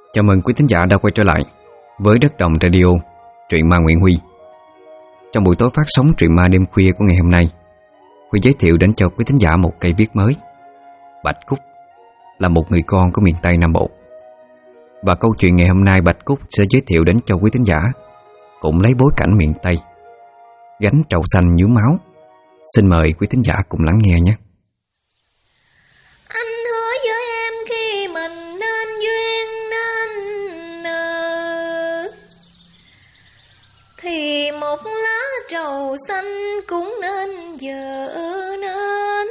Chào mừng quý thính giả đã quay trở lại với Đất Đồng Radio, truyện ma Nguyễn Huy. Trong buổi tối phát sóng truyện ma đêm khuya của ngày hôm nay, Huy giới thiệu đến cho quý thính giả một cây viết mới. Bạch Cúc là một người con của miền Tây Nam Bộ. Và câu chuyện ngày hôm nay Bạch Cúc sẽ giới thiệu đến cho quý thính giả cũng lấy bối cảnh miền Tây, gánh trầu xanh nhúm máu. Xin mời quý thính giả cùng lắng nghe nhé. Anh hứa với em khi mình nên duyên nên nợ, thì một lá trầu xanh cũng nên vợ nên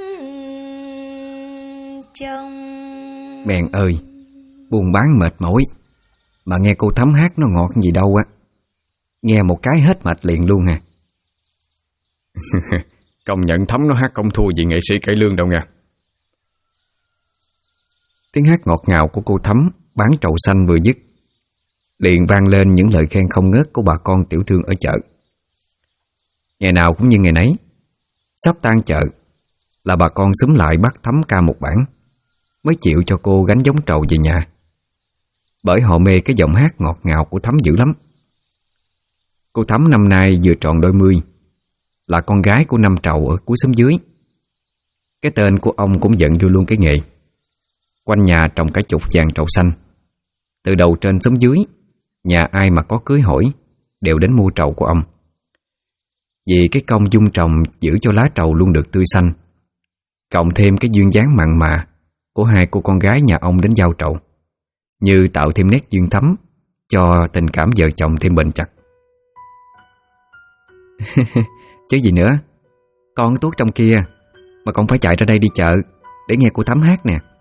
chồng. Bèn ơi, buôn bán mệt mỏi mà nghe cô Thắm hát nó ngọt gì đâu á. Nghe một cái hết mệt liền luôn à. Công nhận Thắm nó hát không thua gì nghệ sĩ cải lương đâu nha. Tiếng hát ngọt ngào của cô Thắm bán trầu xanh vừa dứt, liền vang lên những lời khen không ngớt của bà con tiểu thương ở chợ. Ngày nào cũng như ngày nấy, sắp tan chợ là bà con xúm lại bắt Thắm ca một bản, mới chịu cho cô gánh giống trầu về nhà. Bởi họ mê cái giọng hát ngọt ngào của Thắm dữ lắm. Cô Thắm năm nay vừa tròn đôi mươi, là con gái của năm trầu ở cuối xóm dưới. Cái tên của ông cũng dẫn vô luôn cái nghề. Quanh nhà trồng cả chục vàng trầu xanh. Từ đầu trên xóm dưới, nhà ai mà có cưới hỏi đều đến mua trầu của ông. Vì cái công dung trồng giữ cho lá trầu luôn được tươi xanh, cộng thêm cái duyên dáng mặn mà của hai cô con gái nhà ông đến giao trầu, như tạo thêm nét duyên thắm cho tình cảm vợ chồng thêm bền chặt. Chứ gì nữa, con tuốt trong kia mà con phải chạy ra đây đi chợ để nghe cô Thắm hát nè.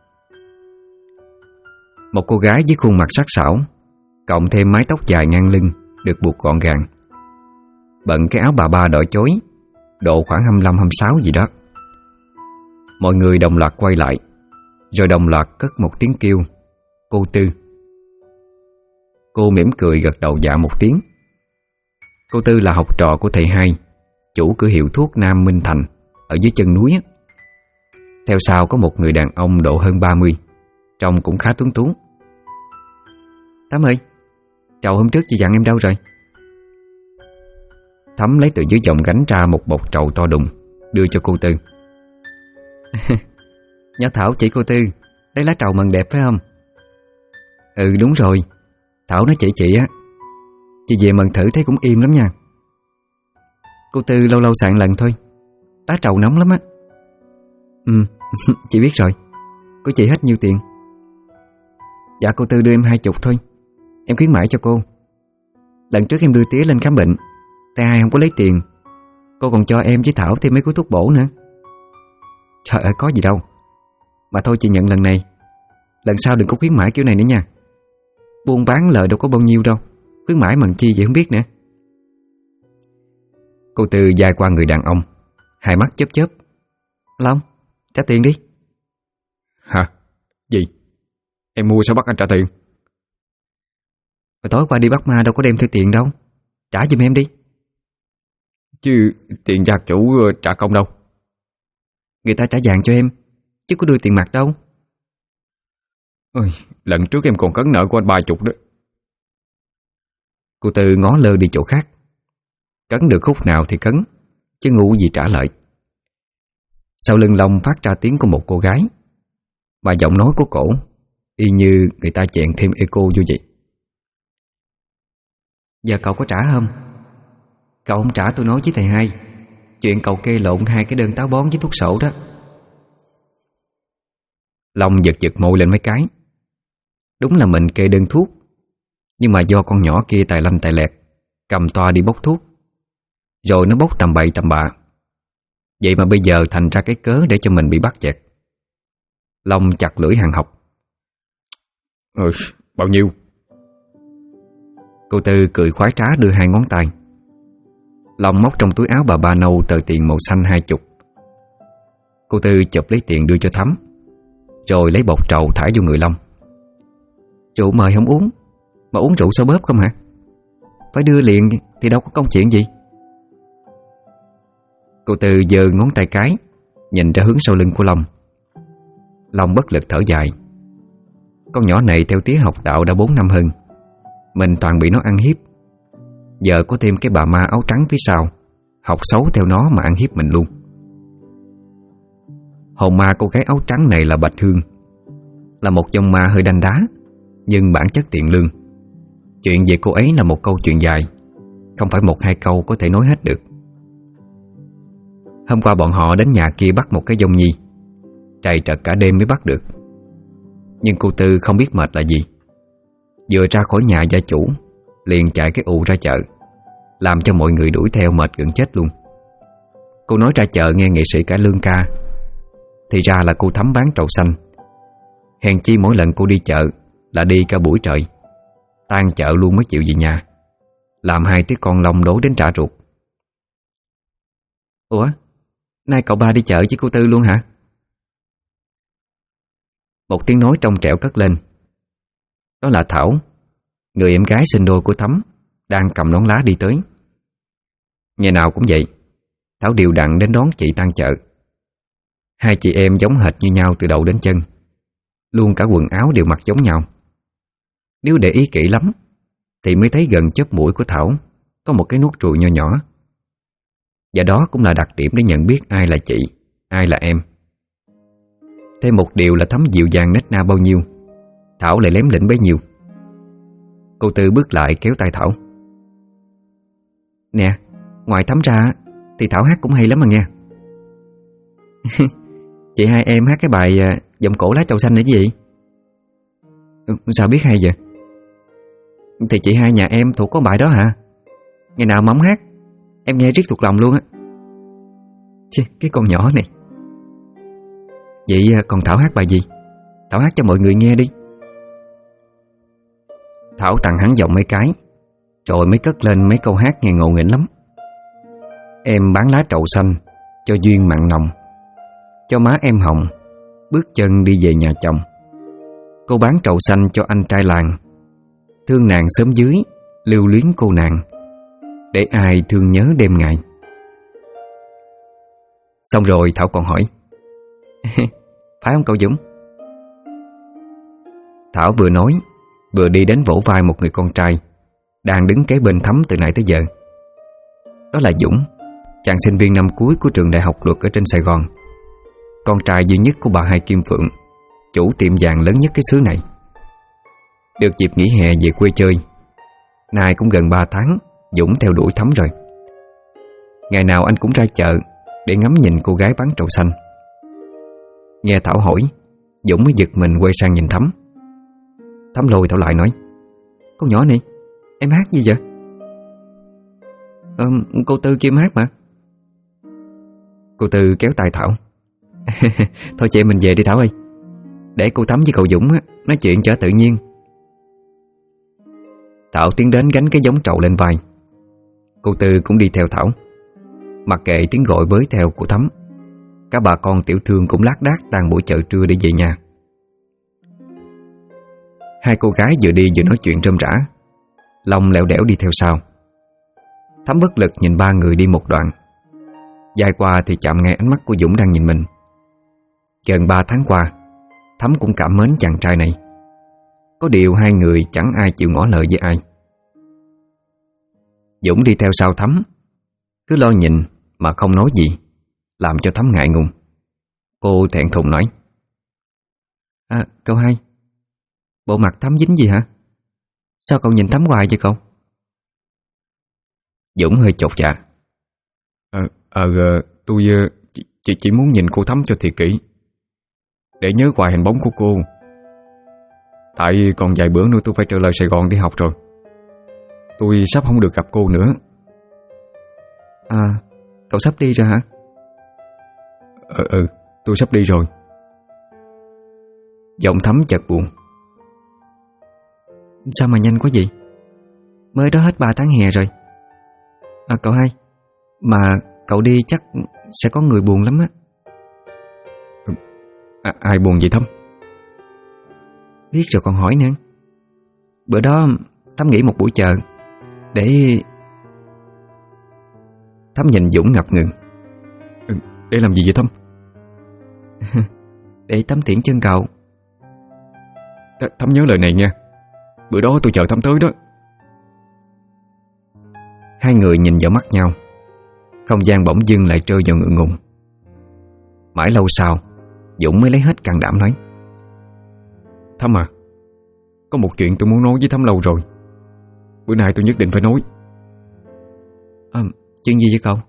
Một cô gái với khuôn mặt sắc sảo, cộng thêm mái tóc dài ngang lưng được buộc gọn gàng, bận cái áo bà ba đỏ chói, độ khoảng 25-26 gì đó. Mọi người đồng loạt quay lại, rồi đồng loạt cất một tiếng kêu: "Cô Tư." Cô mỉm cười gật đầu dạ một tiếng. Cô Tư là học trò của thầy hai, chủ cửa hiệu thuốc Nam Minh Thành ở dưới chân núi. Theo sau có một người đàn ông độ hơn 30, trông cũng khá tuấn tú. "Thắm ơi, trầu hôm trước chị dặn em đâu rồi?" Thắm lấy từ dưới vòng gánh ra một bọc trầu to đùng, đưa cho cô Tư. "Nhớ Thảo chỉ cô Tư lấy lá trầu mần đẹp phải không?" "Ừ đúng rồi, Thảo nói chị á. Chị về mần thử thấy cũng im lắm nha." Cô Tư lâu lâu sạn lần thôi, lá trầu nóng lắm á. Chị biết rồi. Của chị hết nhiêu tiền?" "Dạ cô Tư đưa em 20 thôi, em khuyến mãi cho cô. Lần trước em đưa tía lên khám bệnh, tay ai không có lấy tiền, cô còn cho em với Thảo thêm mấy cuốn thuốc bổ nữa." "Trời ơi có gì đâu. Mà thôi chị nhận lần này, lần sau đừng có khuyến mãi kiểu này nữa nha. Buôn bán lời đâu có bao nhiêu đâu, khuyến mãi mần chi vậy không biết nữa." Cô Tư dài qua người đàn ông, hai mắt chớp chớp. "Long, trả tiền đi." Hả? Gì? Em mua sao bắt anh trả tiền? "Rồi tối qua đi bắt ma đâu có đem theo tiền đâu, trả giùm em đi." Chứ tiền gia chủ trả công đâu. "Người ta trả vàng cho em, chứ có đưa tiền mặt đâu." Ôi, lần trước em còn cấn nợ của anh 30 đó. Cô Tư ngó lơ đi chỗ khác. Cấn được khúc nào thì cấn, chứ ngu gì trả lời. Sau lưng Long phát ra tiếng của một cô gái, mà giọng nói của cổ y như người ta chèn thêm eco vô vậy. "Giờ cậu có trả không? Cậu không trả tôi nói với thầy hai chuyện cậu kê lộn 2 cái đơn táo bón với thuốc sổ đó." Long giật giật môi lên mấy cái. Đúng là mình kê đơn thuốc, nhưng mà do con nhỏ kia tài lanh tài lẹt cầm toa đi bốc thuốc, rồi nó bốc tầm bậy tầm bạ. Vậy mà bây giờ thành ra cái cớ để cho mình bị bắt chẹt. Long chặt lưỡi hàng học. Bao nhiêu? Cô Tư cười khoái trá đưa 2 ngón tay. Long móc trong túi áo bà ba nâu tờ tiền màu xanh 20. Cô Tư chụp lấy tiền đưa cho Thắm, rồi lấy bột trầu thả vô người Long. "Rượu mời không uống, mà uống rượu sao bóp không hả? Phải đưa liền thì đâu có công chuyện gì." Cô Tư giơ ngón tay cái nhìn ra hướng sau lưng của Long. Long bất lực thở dài. Con nhỏ này theo tía học đạo đã 4 năm hơn. Mình toàn bị nó ăn hiếp. Giờ có thêm cái bà ma áo trắng phía sau, học xấu theo nó mà ăn hiếp mình luôn. Hồn ma cô gái áo trắng này là Bạch Hương, là một dòng ma hơi đanh đá, nhưng bản chất thiện lương. Chuyện về cô ấy là một câu chuyện dài, không phải 1-2 câu có thể nói hết được. Hôm qua bọn họ đến nhà kia bắt một cái dông nhi, trầy trật cả đêm mới bắt được. Nhưng cô Tư không biết mệt là gì. Vừa ra khỏi nhà gia chủ liền chạy cái ụ ra chợ, làm cho mọi người đuổi theo mệt gần chết luôn. Cô nói ra chợ nghe nghệ sĩ cải lương ca, thì ra là cô Thắm bán trầu xanh. Hèn chi mỗi lần cô đi chợ là đi cả buổi trời, tan chợ luôn mới chịu về nhà, làm 2 đứa con Long đố đến trả ruột. Ủa, nay cậu ba đi chợ với cô Tư luôn hả? Một tiếng nói trong trẻo cất lên. Đó là Thảo, người em gái sinh đôi của Thắm, đang cầm nón lá đi tới. Ngày nào cũng vậy, Thảo đều đặn đến đón chị tan chợ. 2 chị em giống hệt như nhau từ đầu đến chân, luôn cả quần áo đều mặc giống nhau. Nếu để ý kỹ lắm thì mới thấy gần chóp mũi của Thảo có một cái nốt ruồi nho nhỏ. Và đó cũng là đặc điểm để nhận biết ai là chị, ai là em. Thêm một điều là Thắm dịu dàng nết na bao nhiêu, Thảo lại lém lỉnh bấy nhiêu. Cô Tư bước lại kéo tay Thảo. Nè, ngoài Thắm ra thì Thảo hát cũng hay lắm mà nghe. Chị hai em hát cái bài Giọng cổ lá trầu xanh là gì? Sao biết hay vậy? Thì chị hai nhà em thuộc có bài đó hả? Ngày nào mà ổng hát em nghe riết thuộc lòng luôn á. Chứ cái con nhỏ này. Vậy còn Thảo hát bài gì? Thảo hát cho mọi người nghe đi. Thảo tặng hắn giọng mấy cái, rồi mới cất lên mấy câu hát nghe ngộ nghĩnh lắm. Em bán lá trầu xanh cho duyên mặn nồng, cho má em hồng bước chân đi về nhà chồng. Cô bán trầu xanh cho anh trai làng, thương nàng xóm dưới lưu luyến cô nàng, để ai thương nhớ đêm ngày. Xong rồi Thảo còn hỏi phải không cậu Dũng? Thảo vừa nói vừa đi đến vỗ vai một người con trai đang đứng kế bên Thắm từ nãy tới giờ. Đó là Dũng, chàng sinh viên năm cuối của trường đại học luật ở trên Sài Gòn, con trai duy nhất của bà Hai Kim Phượng, chủ tiệm vàng lớn nhất cái xứ này. Được dịp nghỉ hè về quê chơi, nay cũng gần 3 tháng Dũng theo đuổi Thắm rồi. Ngày nào anh cũng ra chợ để ngắm nhìn cô gái bán trầu xanh. Nghe Thảo hỏi, Dũng mới giật mình quay sang nhìn Thắm. Thắm lôi Thảo lại nói: Con nhỏ này, em hát gì vậy? Cô Tư kia hát mà. Cô Tư kéo tay Thảo. Thôi chị em mình về đi Thảo ơi, để cô Thắm với cậu Dũng nói chuyện cho tự nhiên. Thảo tiến đến gánh cái giống trầu lên vai. Cô Tư cũng đi theo Thảo. Mặc kệ tiếng gọi với theo của Thắm, các bà con tiểu thương cũng lác đác tan buổi chợ trưa để về nhà. Hai cô gái vừa đi vừa nói chuyện rôm rả, Long lẻo đẻo đi theo sau. Thắm bất lực nhìn ba người đi một đoạn, dài qua thì chạm ngay ánh mắt của Dũng đang nhìn mình. Gần 3 tháng qua, Thắm cũng cảm mến chàng trai này. Có điều hai người chẳng ai chịu ngỏ lời với ai. Dũng đi theo sau Thắm, cứ lo nhìn mà không nói gì, làm cho Thắm ngại ngùng. Cô thẹn thùng nói: Cậu hai, bộ mặt Thắm dính gì hả? Sao cậu nhìn Thắm hoài vậy cậu? Dũng hơi chột dạ: Tôi chỉ muốn nhìn cô Thắm cho thiệt kỹ, để nhớ hoài hình bóng của cô. Tại còn vài bữa nữa tôi phải trở lại Sài Gòn đi học rồi. Tôi sắp không được gặp cô nữa. Cậu sắp đi rồi hả? Tôi sắp đi rồi. Giọng Thắm chợt buồn. Sao mà nhanh quá vậy? Mới đó hết 3 tháng hè rồi. Cậu hai, mà cậu đi chắc sẽ có người buồn lắm á. Ai buồn vậy Thắm? Biết rồi còn hỏi nữa. Bữa đó Thắm nghỉ một buổi chợ để... Thắm nhìn Dũng ngập ngừng. Để làm gì vậy Thắm? Để tắm tiễn chân cậu. Thắm nhớ lời này nha. Bữa đó tôi chờ Thắm tới đó. Hai người nhìn vào mắt nhau. Không gian bỗng dưng lại rơi vào ngượng ngùng. Mãi lâu sau, Dũng mới lấy hết can đảm nói: Thắm à, có một chuyện tôi muốn nói với Thắm lâu rồi. Bữa nay tôi nhất định phải nói. Chuyện gì vậy cậu?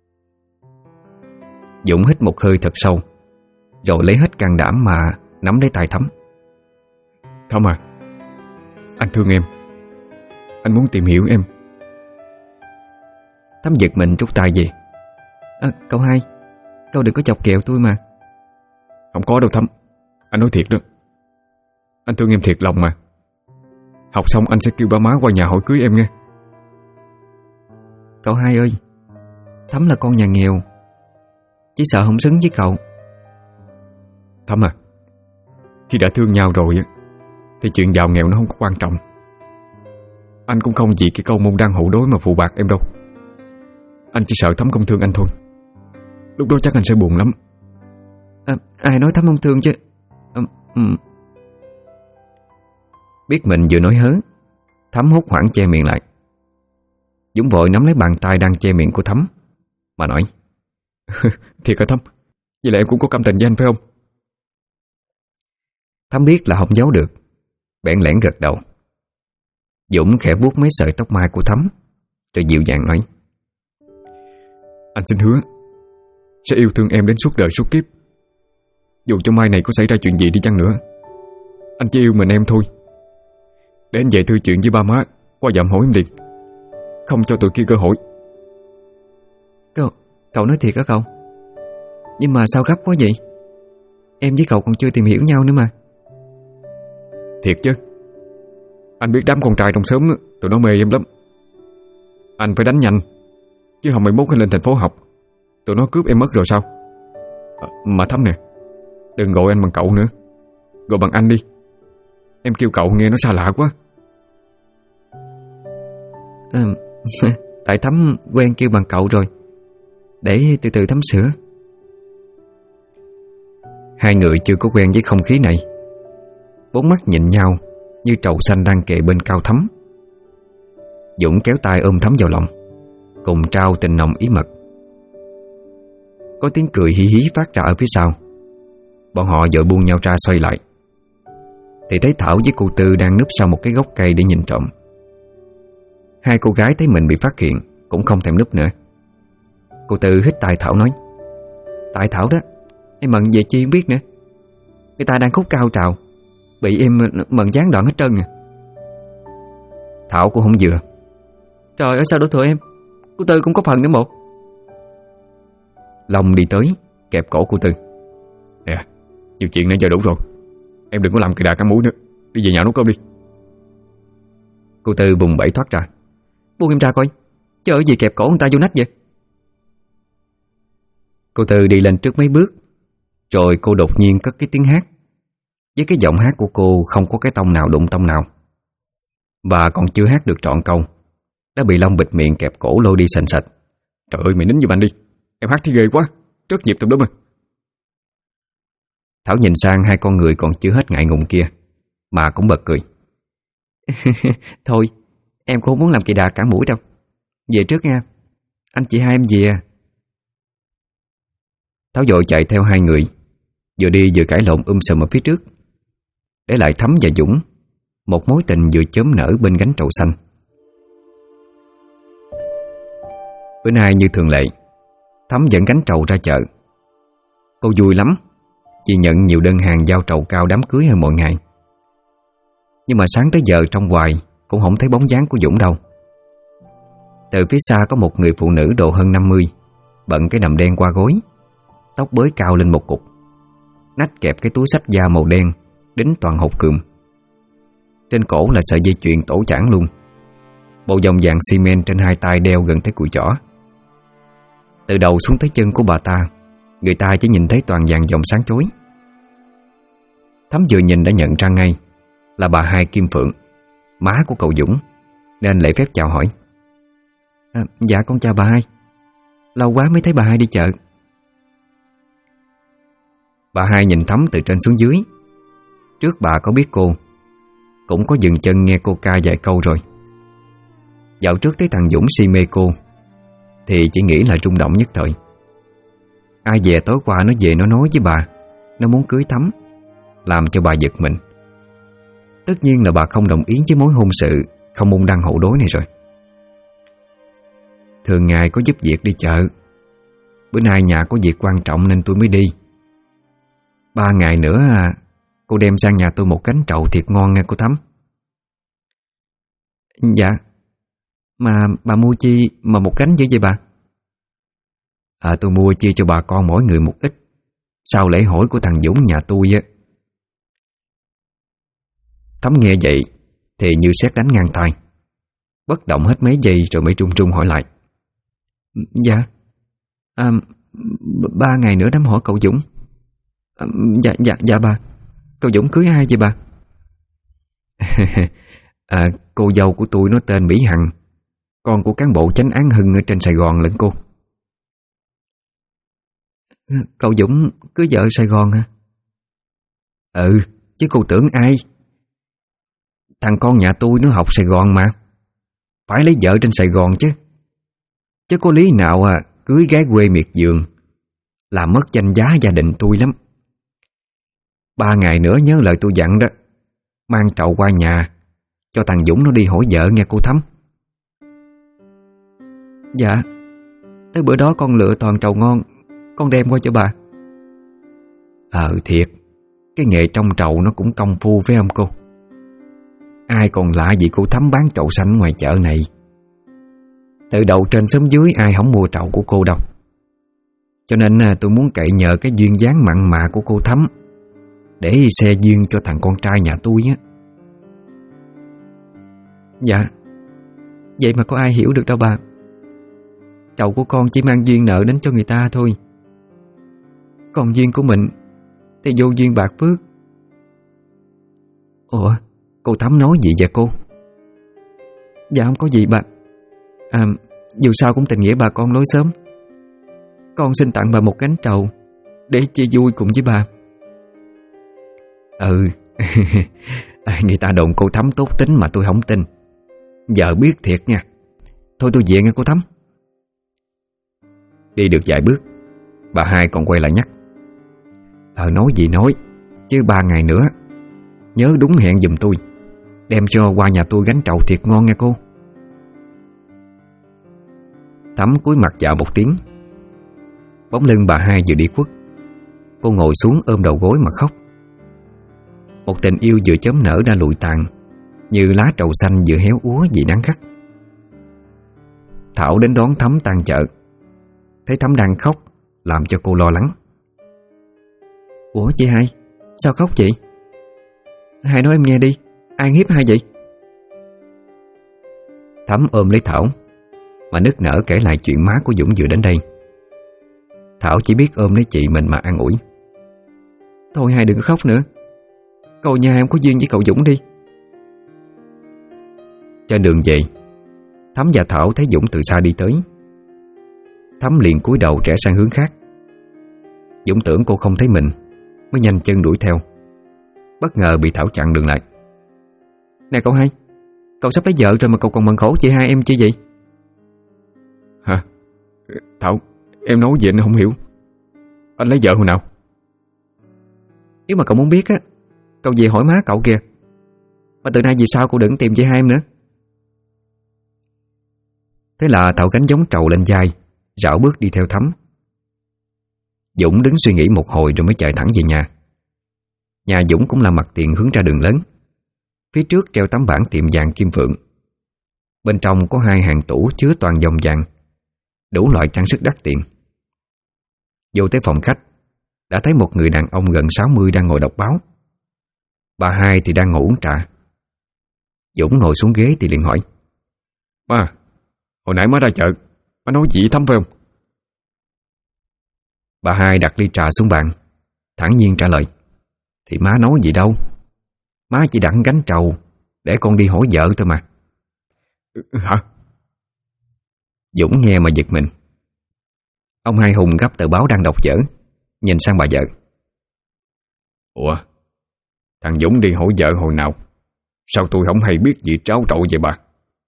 Dũng hít một hơi thật sâu, rồi lấy hết can đảm mà nắm lấy tay Thắm. Thắm à, anh thương em. Anh muốn tìm hiểu em. Thắm giật mình rút tay về. Cậu hai, cậu đừng có chọc ghẹo tôi mà. Không có đâu Thắm, anh nói thiệt đó. Anh thương em thiệt lòng mà. Học xong anh sẽ kêu ba má qua nhà hỏi cưới em nghe. Cậu hai ơi, Thắm là con nhà nghèo, chỉ sợ không xứng với cậu. Thắm à, khi đã thương nhau rồi thì chuyện giàu nghèo nó không có quan trọng. Anh cũng không vì cái câu môn đăng hộ đối mà phụ bạc em đâu. Anh chỉ sợ Thắm không thương anh thôi. Lúc đó chắc anh sẽ buồn lắm. Ai nói Thắm không thương chứ. Biết mình vừa nói hớ, Thắm hốt hoảng che miệng lại. Dũng vội nắm lấy bàn tay đang che miệng của Thắm mà nói: Thiệt hả Thắm? Vậy là em cũng có cảm tình với anh phải không? Thắm biết là không giấu được, bẽn lẽn gật đầu. Dũng khẽ vuốt mấy sợi tóc mai của Thắm, rồi dịu dàng nói: Anh xin hứa sẽ yêu thương em đến suốt đời suốt kiếp. Dù cho mai này có xảy ra chuyện gì đi chăng nữa, anh chỉ yêu mình em thôi. Để anh về thư chuyện với ba má, qua dặm hỏi em liền, không cho tụi kia cơ hội. Cậu nói thiệt hả cậu? Nhưng mà sao gấp quá vậy? Em với cậu còn chưa tìm hiểu nhau nữa mà. Thiệt chứ. Anh biết đám con trai trong xóm tụi nó mê em lắm. Anh phải đánh nhanh, chứ không 21 lên thành phố học, tụi nó cướp em mất rồi sao? Mà Thắm nè, đừng gọi anh bằng cậu nữa, gọi bằng anh đi. Em kêu cậu nghe nó xa lạ quá. Tại Thắm quen kêu bằng cậu rồi, để từ từ Thắm sửa. Hai người chưa có quen với không khí này, bốn mắt nhìn nhau như trầu xanh đang kề bên cao Thắm. Dũng kéo tay ôm Thắm vào lòng, cùng trao tình nồng ý mật. Có tiếng cười hí hí phát ra ở phía sau. Bọn họ vội buông nhau ra xoay lại, thì thấy Thảo với cô Tư đang núp sau một cái gốc cây để nhìn trộm. Hai cô gái thấy mình bị phát hiện cũng không thèm núp nữa. Cô Tư hít tai Thảo nói: Tại Thảo đó, em mận về chi không biết nữa. Người ta đang khúc cao trào, bị em mận gián đoạn hết trơn à. Thảo cũng không vừa: Trời ơi sao đổ thừa em, cô Tư cũng có phần nữa bộ. Long đi tới kẹp cổ cô Tư: Nè, nhiều chuyện nãy giờ đủ rồi. Em đừng có làm kỳ đà cắn mũi nữa. Đi về nhà nấu cơm đi. Cô Tư bùng bẩy thoát ra: Buông em ra coi, chơi gì kẹp cổ người ta vô nách vậy. Cô Tư đi lên trước mấy bước, rồi cô đột nhiên cất cái tiếng hát. Với cái giọng hát của cô không có cái tông nào đụng tông nào, và còn chưa hát được trọn câu đã bị Long bịt miệng kẹp cổ lôi đi sành sạch. Trời ơi mày nín giùm anh đi, em hát thì ghê quá, trớt nhịp tùm lum à. Thảo nhìn sang hai con người còn chưa hết ngại ngùng kia mà cũng bật cười. Thôi, em cũng không muốn làm kỳ đà cả mũi đâu. Về trước nha, anh chị hai em về à. Thảo vội chạy theo hai người, vừa đi vừa cãi lộn sùm ở phía trước, để lại Thắm và Dũng một mối tình vừa chớm nở bên gánh trầu xanh. Bữa nay như thường lệ, Thắm dẫn gánh trầu ra chợ. Cô vui lắm vì nhận nhiều đơn hàng giao trầu cao đám cưới hơn mọi ngày. Nhưng mà sáng tới giờ trong hoài cũng không thấy bóng dáng của Dũng đâu. Từ phía xa có một người phụ nữ độ hơn 50, bận cái đầm đen qua gối, tóc bới cao lên một cục, nách kẹp cái túi xách da màu đen đính toàn hột cườm. Trên cổ là sợi dây chuyền tổ chảng luôn. Bộ vòng vàng xi men trên hai tay đeo gần tới cùi chỏ. Từ đầu xuống tới chân của bà ta, người ta chỉ nhìn thấy toàn vàng dòng sáng chói. Thắm vừa nhìn đã nhận ra ngay là bà Hai Kim Phượng, má của cậu Dũng, nên lễ phép chào hỏi. Dạ con chào bà Hai, lâu quá mới thấy bà Hai đi chợ. Bà Hai nhìn Thắm từ trên xuống dưới. Trước bà có biết cô, cũng có dừng chân nghe cô ca vài câu rồi. Dạo trước thấy thằng Dũng si mê cô thì chỉ nghĩ là rung động nhất thời. Ai về tối qua nó về nó nói với bà nó muốn cưới Thắm, làm cho bà giật mình. Tất nhiên là bà không đồng ý với mối hôn sự không môn đăng hậu đối này rồi. Thường ngày có giúp việc đi chợ, bữa nay nhà có việc quan trọng nên tôi mới đi. 3 ngày nữa cô đem sang nhà tôi một cánh trầu thiệt ngon nghe cô Thắm. Dạ. Mà bà mua chi mà một cánh dữ vậy bà? Tôi mua chia cho bà con mỗi người một ít, sau lễ hỏi của thằng Dũng nhà tôi á. Thắm nghe vậy thì như sét đánh ngang tai, bất động hết mấy giây rồi mới trung trung hỏi lại. Dạ 3 ngày nữa đám hỏi cậu Dũng. Dạ bà. Cậu Dũng cưới ai vậy bà? Cô dâu của tôi nó tên Mỹ Hằng, con của cán bộ chánh án Hưng ở trên Sài Gòn lẫn cô. Cậu Dũng cưới vợ ở Sài Gòn hả? Chứ cô tưởng ai. Thằng con nhà tôi nó học Sài Gòn mà, phải lấy vợ trên Sài Gòn chứ. Chứ có lý nào cưới gái quê miệt vườn, làm mất danh giá gia đình tôi lắm. 3 ngày nữa nhớ lời tôi dặn đó, mang trầu qua nhà cho thằng Dũng nó đi hỏi vợ nghe cô Thắm. Dạ. Tới bữa đó con lựa toàn trầu ngon, con đem qua cho bà. Thiệt, cái nghề trong trầu nó cũng công phu phải không cô? Ai còn lạ gì cô Thắm bán trầu xanh ngoài chợ này. Từ đầu trên xóm dưới ai không mua trầu của cô đâu. Cho nên tôi muốn cậy nhờ cái duyên dáng mặn mà của cô Thắm để xe duyên cho thằng con trai nhà tôi á. Dạ. Vậy mà có ai hiểu được đâu bà. Trầu của con chỉ mang duyên nợ đến cho người ta thôi, còn duyên của mình thì vô duyên bạc phước. Ủa, cô Thắm nói gì vậy cô? Dạ không có gì bà. Dù sao cũng tình nghĩa bà con lối xóm, con xin tặng bà một cánh trầu để chia vui cùng với bà. Người ta đồn cô Thắm tốt tính mà tôi không tin. Giờ biết thiệt nha. Thôi tôi về nghe cô Thắm. Đi được vài bước, bà hai còn quay lại nhắc. Nói gì nói, chứ 3 ngày nữa nhớ đúng hẹn giùm tôi, đem cho qua nhà tôi gánh trầu thiệt ngon nghe cô. Thắm cúi mặt chào một tiếng. Bóng lưng bà hai vừa đi khuất, cô ngồi xuống ôm đầu gối mà khóc. Một tình yêu vừa chớm nở đã lụi tàn, như lá trầu xanh vừa héo úa vì nắng gắt. Thảo đến đón Thắm tan chợ, thấy Thắm đang khóc làm cho cô lo lắng. Ủa chị hai, sao khóc chị? Hai nói em nghe đi, ai hiếp hai vậy? Thắm ôm lấy Thảo mà nức nở kể lại chuyện má của Dũng vừa đến đây. Thảo chỉ biết ôm lấy chị mình mà an ủi. Thôi hai đừng có khóc nữa, cậu nhà em có duyên với cậu Dũng đi. Trên đường về, Thắm và Thảo thấy Dũng từ xa đi tới. Thắm liền cúi đầu rẽ sang hướng khác. Dũng tưởng cô không thấy mình mới nhanh chân đuổi theo, bất ngờ bị Thảo chặn đường lại. Nè cậu hai, cậu sắp lấy vợ rồi mà cậu còn mần khổ chị hai em chi vậy? Hả? Thảo, em nói gì anh không hiểu. Anh lấy vợ hồi nào? Nếu mà cậu muốn biết á, cậu về hỏi má cậu kìa. Mà từ nay về sau cậu đừng tìm chị hai em nữa. Thế là Thảo gánh giống trầu lên vai, rảo bước đi theo Thắm. Dũng đứng suy nghĩ một hồi rồi mới chạy thẳng về nhà. Nhà Dũng cũng là mặt tiền hướng ra đường lớn. Phía trước treo tấm bảng tiệm vàng Kim Phượng. Bên trong có 2 hàng tủ chứa toàn vòng vàng, đủ loại trang sức đắt tiền. Vô tới phòng khách, đã thấy một người đàn ông gần 60 đang ngồi đọc báo. Bà hai thì đang ngồi uống trà. Dũng ngồi xuống ghế thì liền hỏi. Ba, hồi nãy má ra chợ, má nói gì Thắm phải không? Bà hai đặt ly trà xuống bàn, thản nhiên trả lời. Thì má nói gì đâu, má chỉ đặt gánh trầu để con đi hỏi vợ thôi mà. Hả? Dũng nghe mà giật mình. Ông Hai Hùng gấp tờ báo đang đọc dở, nhìn sang bà vợ. Ủa, thằng Dũng đi hỏi vợ hồi nào? Sao tôi không hay biết gì tráo trậu vậy bà?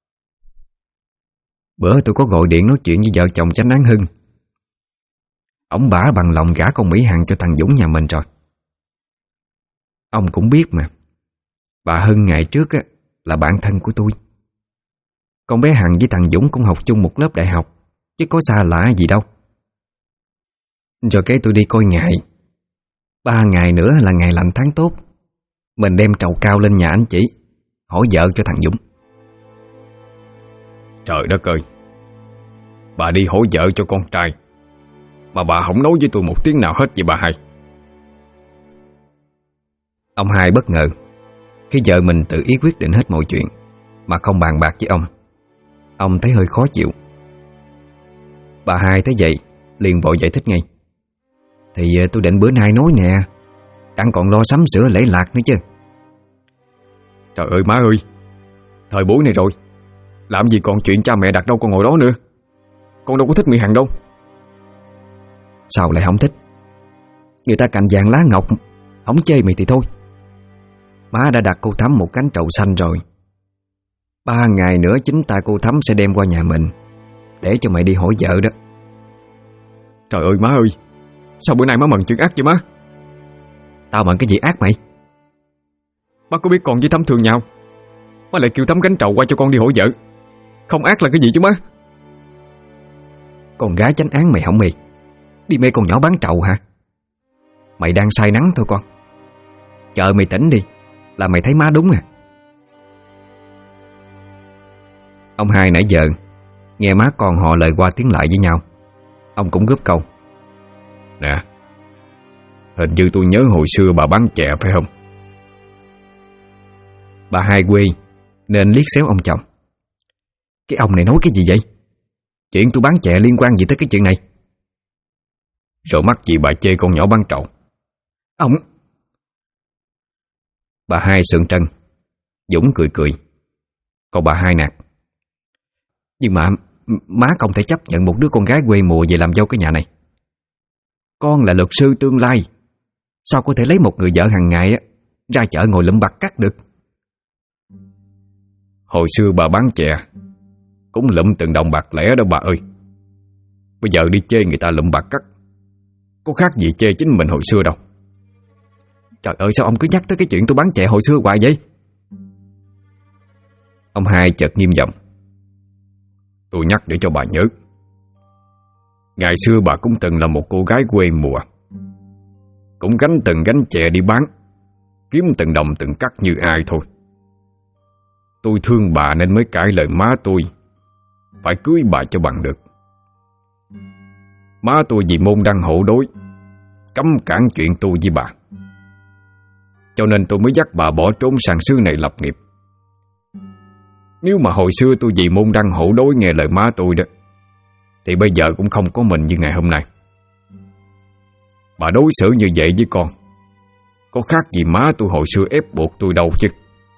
Bữa tôi có gọi điện nói chuyện với vợ chồng Chánh Án Hưng. Ông bả bằng lòng gả con Mỹ Hằng cho thằng Dũng nhà mình rồi. Ông cũng biết mà, bà Hưng ngày trước á, là bạn thân của tôi. Con bé Hằng với thằng Dũng cũng học chung một lớp đại học, chứ có xa lạ gì đâu. Rồi cái tôi đi coi ngày. 3 ngày nữa là ngày lành tháng tốt, mình đem trầu cao lên nhà anh chị hỏi vợ cho thằng Dũng. Trời đất ơi, bà đi hỏi vợ cho con trai mà bà không nói với tôi một tiếng nào hết vậy bà Hai? Ông Hai bất ngờ khi vợ mình tự ý quyết định hết mọi chuyện mà không bàn bạc với ông. Ông thấy hơi khó chịu. Bà Hai thấy vậy liền vội giải thích ngay. Thì tôi định bữa nay nói nè, đang còn lo sắm sửa lễ lạc nữa chứ. Trời ơi má ơi, thời buổi này rồi, làm gì còn chuyện cha mẹ đặt đâu con ngồi đó nữa. Con đâu có thích Mỹ Hằng đâu. Sao lại không thích? Người ta cành vàng lá ngọc, không chê mày thì thôi. Má đã đặt cô Thắm một cánh trầu xanh rồi. 3 ngày nữa chính ta cô Thắm sẽ đem qua nhà mình để cho mày đi hỏi vợ đó. Trời ơi má ơi, sao bữa nay má mần chuyện ác vậy má? Tao mận cái gì ác mày? Má có biết con với Thắm thương nhau, má lại kêu Thắm gánh trầu qua cho con đi hỏi vợ. Không ác là cái gì chứ má? Con gái Chánh Án mày không mì đi mê con nhỏ bán trầu hả? Mày đang say nắng thôi con. Chờ mày tỉnh đi là mày thấy má đúng à. Ông Hai nãy giờ nghe má con họ lời qua tiếng lại với nhau, ông cũng góp câu. Nè, hình như tôi nhớ hồi xưa bà bán chè phải không? Bà Hai quê nên liếc xéo ông chồng. Cái ông này nói cái gì vậy? Chuyện tôi bán chè liên quan gì tới cái chuyện này? Rồi mắc gì bà chê con nhỏ bán trầu? Ông... Bà Hai sượng trân. Dũng cười cười. Còn bà Hai nạt. Nhưng mà má không thể chấp nhận một đứa con gái quê mùa về làm dâu cái nhà này. Con là luật sư tương lai, sao có thể lấy một người vợ hàng ngày á ra chợ ngồi lụm bạc cắt được? Hồi xưa bà bán chè cũng lụm từng đồng bạc lẻ đó bà ơi. Bây giờ đi chê người ta lụm bạc cắt, có khác gì chê chính mình hồi xưa đâu. Trời ơi, sao ông cứ nhắc tới cái chuyện tôi bán chè hồi xưa hoài vậy? Ông Hai chợt nghiêm giọng. Tôi nhắc để cho bà nhớ. Ngày xưa bà cũng từng là một cô gái quê mùa, cũng gánh từng gánh chè đi bán, kiếm từng đồng từng cắt như ai thôi. Tôi thương bà nên mới cãi lời má tôi phải cưới bà cho bằng được. Má tôi vì môn đăng hộ đối cấm cản chuyện tôi với bà, cho nên tôi mới dắt bà bỏ trốn sang xứ này lập nghiệp. Nếu mà hồi xưa tôi vì môn đăng hộ đối nghe lời má tôi đó, thì bây giờ cũng không có mình như ngày hôm nay. Bà đối xử như vậy với con, có khác gì má tôi hồi xưa ép buộc tôi đâu chứ.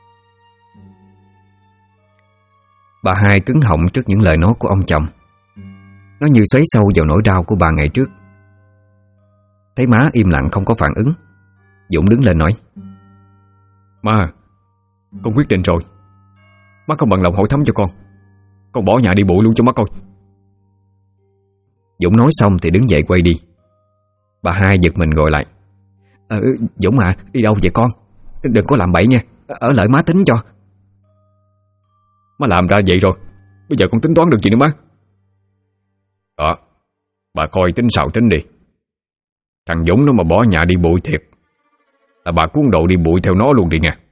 Bà Hai cứng họng trước những lời nói của ông chồng. Nó như xoáy sâu vào nỗi đau của bà ngày trước. Thấy má im lặng không có phản ứng, Dũng đứng lên nói. Má, con quyết định rồi. Má không bằng lòng hỏi thăm cho con bỏ nhà đi bụi luôn cho má coi. Dũng nói xong thì đứng dậy quay đi. Bà Hai giật mình gọi lại. Dũng à, đi đâu vậy con? Đừng có làm bậy nha, ở lại má tính cho. Má làm ra vậy rồi, bây giờ con tính toán được gì nữa má? Đó, bà coi tính sao tính đi. Thằng Dũng nó mà bỏ nhà đi bụi thiệt là bà cuốn đồ đi bụi theo nó luôn đi nha.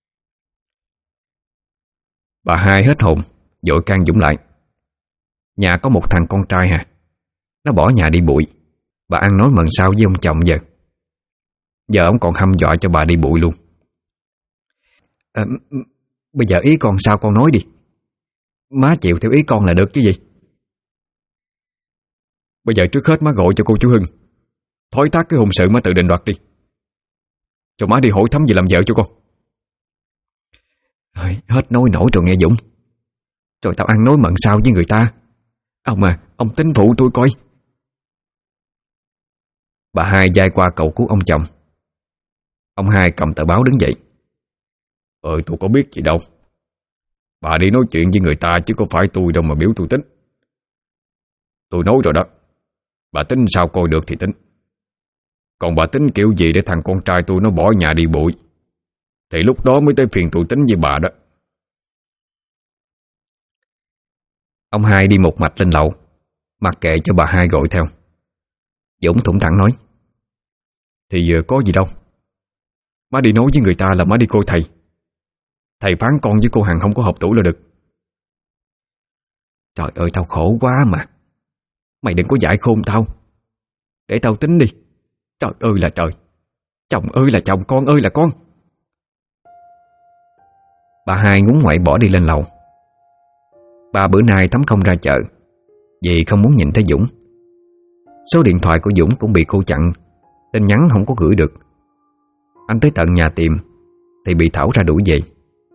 Bà Hai hết hồn, vội can Dũng lại. Nhà có một thằng con trai hả? Nó bỏ nhà đi bụi, bà ăn nói mần sao với ông chồng giờ? Giờ ông còn hăm dọa cho bà đi bụi luôn. Bây giờ ý con sao con nói đi. Má chịu theo ý con là được chứ gì. Bây giờ trước hết má gọi cho cô chú Hưng thoái thác cái hôn sự má tự định đoạt đi, cho má đi hỏi thăm gì làm vợ cho con. Hết nói nổi rồi nghe Dũng. Rồi tao ăn nói mận sao với người ta. Ông à, ông tính phụ tôi coi. Bà Hai vai qua cầu cứu ông chồng. Ông Hai cầm tờ báo đứng dậy. Tôi có biết gì đâu. Bà đi nói chuyện với người ta chứ có phải tôi đâu mà biểu tôi tính. Tôi nói rồi đó, bà tính sao coi được thì tính. Còn bà tính kiểu gì để thằng con trai tôi nó bỏ nhà đi bụi thì lúc đó mới tới phiền tôi tính với bà đó. Ông hai đi một mạch lên lầu, mặc kệ cho bà hai gọi theo. Dũng thủng thẳng nói: Thì có gì đâu. Má đi nói với người ta là má đi coi thầy. Thầy phán con với cô Hằng không có hợp tuổi là được. Trời ơi, tao khổ quá mà. Mày đừng có dại khôn tao. Để tao tính đi. Trời ơi là trời. Chồng ơi là chồng, con ơi là con. Bà hai ngúng ngoậy bỏ đi lên lầu. Bà bữa nay Thắm không ra chợ vì không muốn nhìn thấy Dũng. Số điện thoại của Dũng cũng bị cô chặn, tin nhắn không có gửi được. Anh tới tận nhà tìm thì bị Thảo ra đuổi về.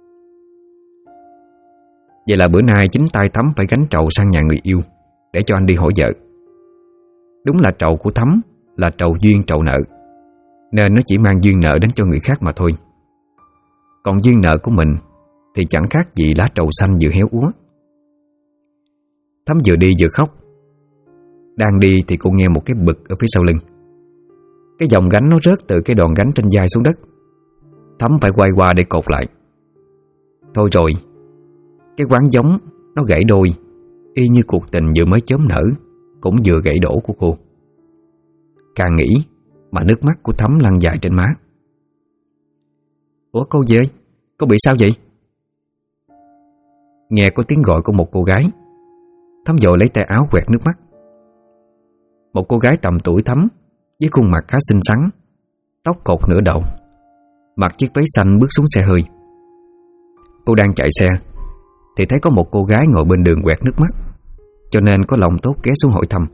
Vậy là bữa nay chính tay Thắm phải gánh trầu sang nhà người yêu để cho anh đi hỏi vợ. Đúng là trầu của Thắm là trầu duyên trầu nợ, nên nó chỉ mang duyên nợ đến cho người khác mà thôi. Còn duyên nợ của mình thì chẳng khác gì lá trầu xanh vừa héo úa. Thắm vừa đi vừa khóc. Đang đi thì cô nghe một cái bực ở phía sau lưng. Cái dòng gánh nó rớt từ cái đòn gánh trên vai xuống đất. Thắm phải quay qua để cột lại. Thôi rồi, cái quán giống nó gãy đôi, y như cuộc tình vừa mới chớm nở cũng vừa gãy đổ của cô. Càng nghĩ mà nước mắt của Thắm lăn dài trên má. Ủa cô gì ơi, cô bị sao vậy? Nghe có tiếng gọi của một cô gái, Thắm vội lấy tay áo quẹt nước mắt. Một cô gái tầm tuổi Thắm, với khuôn mặt khá xinh xắn, tóc cột nửa đầu, mặc chiếc váy xanh bước xuống xe hơi. Cô đang chạy xe thì thấy có một cô gái ngồi bên đường quẹt nước mắt, cho nên có lòng tốt ghé xuống hỏi thăm.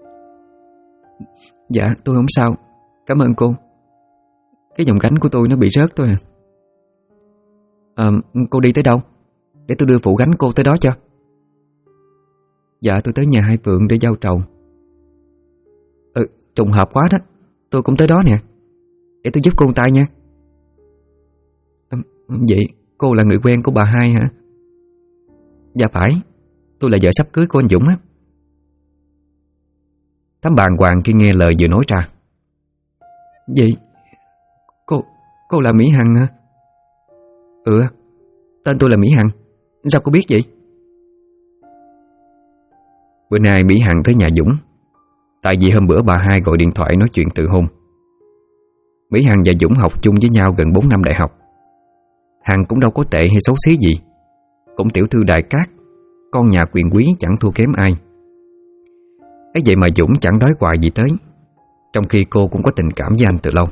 Dạ tôi không sao, cảm ơn cô. Cái dòng gánh của tôi nó bị rớt thôi à. Cô đi tới đâu? Để tôi đưa phụ gánh cô tới đó cho. Dạ tôi tới nhà hai Phượng để giao trầu. Trùng hợp quá đó, tôi cũng tới đó nè. Để tôi giúp cô một tay nha. Vậy cô là người quen của bà hai hả? Dạ phải, tôi là vợ sắp cưới của anh Dũng á. Thắm bàng hoàng khi nghe lời vừa nói ra. Vậy cô là Mỹ Hằng hả? Tên tôi là Mỹ Hằng. Sao cô biết vậy? Bữa nay Mỹ Hằng tới nhà Dũng tại vì hôm bữa bà hai gọi điện thoại nói chuyện từ hôn. Mỹ Hằng và Dũng học chung với nhau gần 4 năm đại học. Hằng cũng đâu có tệ hay xấu xí gì, cũng tiểu thư đại cát, con nhà quyền quý chẳng thua kém ai. ấy vậy mà Dũng chẳng đói hoài gì tới, trong khi cô cũng có tình cảm với anh từ lâu.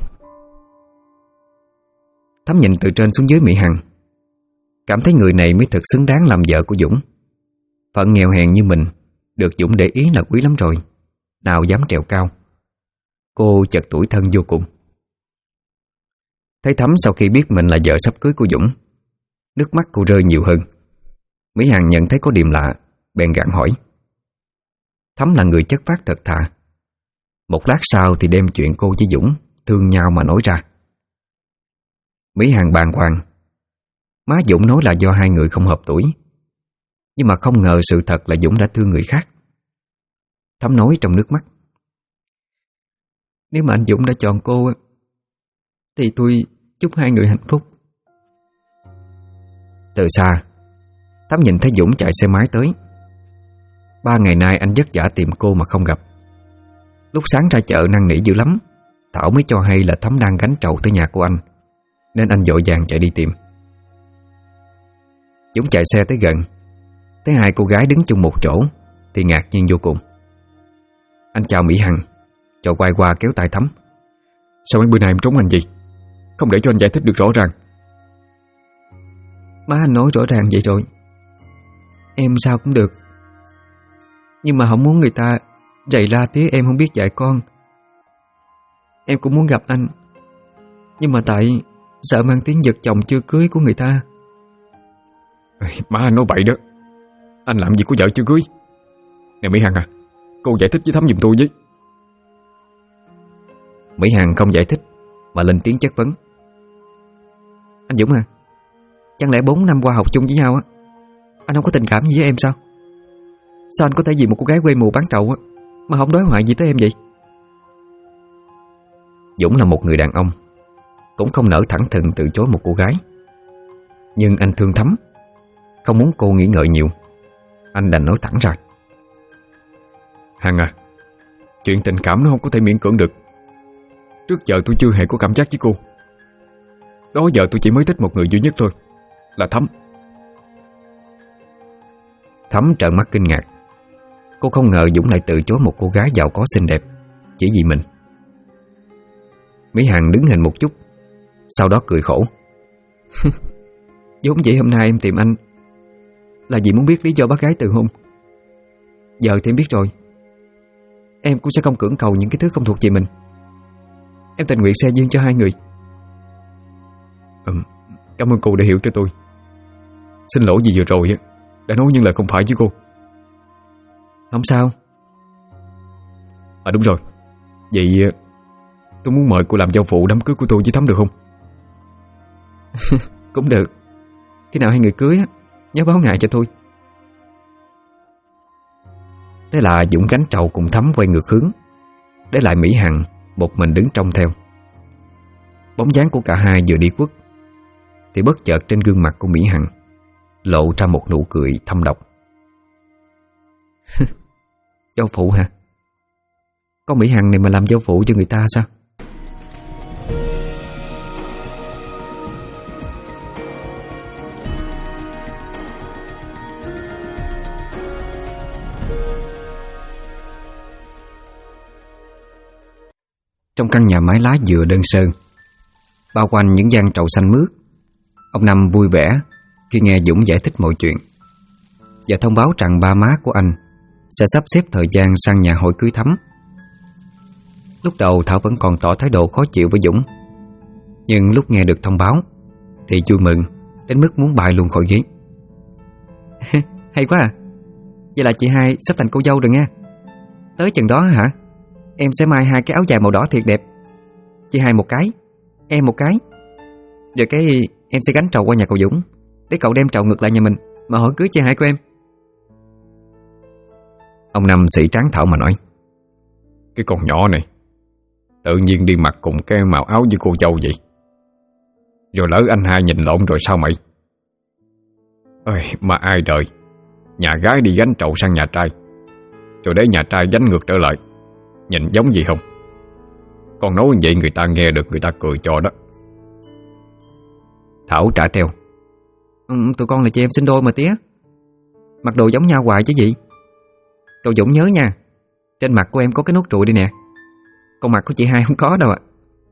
Thắm nhìn từ trên xuống dưới Mỹ Hằng, cảm thấy người này mới thực xứng đáng làm vợ của Dũng. Phận nghèo hèn như mình được Dũng để ý là quý lắm rồi, nào dám trèo cao. Cô chợt tủi thân vô cùng. Thấy Thắm sau khi biết mình là vợ sắp cưới của Dũng, nước mắt cô rơi nhiều hơn. Mỹ Hằng nhận thấy có điểm lạ, bèn gặng hỏi. Thắm là người chất phác thật thà. Một lát sau thì đem chuyện cô với Dũng thương nhau mà nói ra. Mỹ Hằng bàng hoàng. Má Dũng nói là do hai người không hợp tuổi, nhưng mà không ngờ sự thật là Dũng đã thương người khác. Thắm nói trong nước mắt. Nếu mà anh Dũng đã chọn cô thì tôi chúc hai người hạnh phúc. Từ xa, Thắm nhìn thấy Dũng chạy xe máy tới. 3 ngày nay anh vất vả tìm cô mà không gặp. Lúc sáng ra chợ năn nỉ dữ lắm, Thảo mới cho hay là Thắm đang gánh trầu tới nhà của anh, nên anh vội vàng chạy đi tìm. Dũng chạy xe tới gần, thấy hai cô gái đứng chung một chỗ thì ngạc nhiên vô cùng. Anh chào Mỹ Hằng, rồi quay qua kéo tay Thắm. Sao mấy bữa nay em trốn anh gì? Không để cho anh giải thích được rõ ràng. Má anh nói rõ ràng vậy rồi, em sao cũng được, nhưng mà không muốn người ta rầy la tía em không biết dạy con. Em cũng muốn gặp anh, nhưng mà tại sợ mang tiếng giật chồng chưa cưới của người ta. Má anh nói bậy đó, anh làm gì có vợ chưa cưới. Nè Mỹ Hằng à, cô giải thích với Thắm giùm tôi với. Mỹ Hằng không giải thích mà lên tiếng chất vấn. Anh Dũng à, Chẳng lẽ 4 năm qua học chung với nhau á, anh không có tình cảm gì với em sao? Sao anh có thể vì một cô gái quê mùa bán trầu á mà không đối thoại gì tới em vậy? Dũng là một người đàn ông, cũng không nỡ thẳng thừng từ chối một cô gái. Nhưng anh thương Thắm, không muốn cô nghĩ ngợi nhiều, anh đành nói thẳng ra. Hằng à, chuyện tình cảm nó không có thể miễn cưỡng được. Trước giờ tôi chưa hề có cảm giác với cô. Đó giờ tôi chỉ mới thích một người duy nhất thôi, là Thắm. Thắm trợn mắt kinh ngạc. Cô không ngờ Dũng lại từ chối một cô gái giàu có xinh đẹp chỉ vì mình. Mỹ Hằng đứng hình một chút, sau đó cười khổ. Vốn dĩ hôm nay em tìm anh là vì muốn biết lý do bác gái từ hôn. Giờ thì em biết rồi. Em cũng sẽ không cưỡng cầu những cái thứ không thuộc về mình. Em tình nguyện xe duyên cho hai người. Cảm ơn cô đã hiểu cho tôi. Xin lỗi vì vừa rồi đã nói những lời không phải với cô. Không sao. Đúng rồi. Vậy tôi muốn mời cô làm dâu phụ đám cưới của tôi với Thắm được không? Cũng được. Khi nào hai người cưới nhớ báo ngại cho tôi. Thế là Dũng gánh trầu cùng Thắm quay ngược hướng, để lại Mỹ Hằng một mình đứng trông theo. Bóng dáng của cả hai vừa đi khuất thì bất chợt trên gương mặt của Mỹ Hằng lộ ra một nụ cười thâm độc. Dâu phụ hả? Con Mỹ Hằng này mà làm dâu phụ cho người ta sao? Trong căn nhà mái lá dừa đơn sơ, bao quanh những giang trầu xanh mướt, ông Năm vui vẻ khi nghe Dũng giải thích mọi chuyện và thông báo rằng ba má của anh sẽ sắp xếp thời gian sang nhà hỏi cưới Thắm. Lúc đầu Thảo vẫn còn tỏ thái độ khó chịu với Dũng, nhưng lúc nghe được thông báo thì vui mừng đến mức muốn bay luôn khỏi ghế. Hay quá à. Vậy là chị hai sắp thành cô dâu rồi nha. Tới chừng đó hả? Em sẽ may 2 cái áo dài màu đỏ thiệt đẹp. Chị hai một cái, em một cái. Rồi cái em sẽ gánh trầu qua nhà cậu Dũng để cậu đem trầu ngược lại nhà mình mà hỏi cưới chị hai của em. Ông Năm sĩ tráng Thảo mà nói: Cái con nhỏ này tự nhiên đi mặc cùng cái màu áo với cô dâu vậy, rồi lỡ anh hai nhìn lộn rồi sao mày? Ơi mà ai đời nhà gái đi gánh trầu sang nhà trai, rồi để nhà trai gánh ngược trở lại, nhìn giống gì không? Con nói vậy người ta nghe được người ta cười cho đó. Thảo trả treo: Tụi con là chị em sinh đôi mà tía, mặc đồ giống nhau hoài chứ gì. Cậu Dũng nhớ nha, trên mặt của em có cái nốt ruồi đây nè, còn mặt của chị hai không có đâu ạ.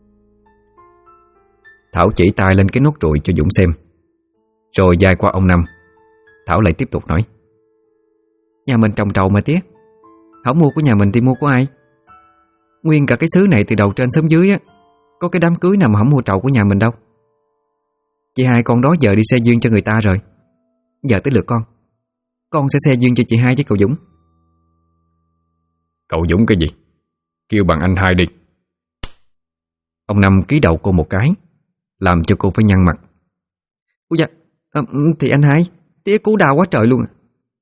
Thảo chỉ tay lên cái nốt ruồi cho Dũng xem, rồi dài qua ông Năm. Thảo lại tiếp tục nói: Nhà mình trồng trầu mà tía, không mua của nhà mình thì mua của ai? Nguyên cả cái xứ này từ đầu trên xuống dưới á, có cái đám cưới nào mà không mua trầu của nhà mình đâu. Chị hai con đó giờ đi xe duyên cho người ta rồi, giờ tới lượt con sẽ xe duyên cho chị hai với cậu Dũng. Cậu Dũng cái gì? Kêu bằng anh hai đi. Ông Năm ký đầu cô một cái, làm cho cô phải nhăn mặt. Ủa dạ, thì anh hai, tía cú đau quá trời luôn à.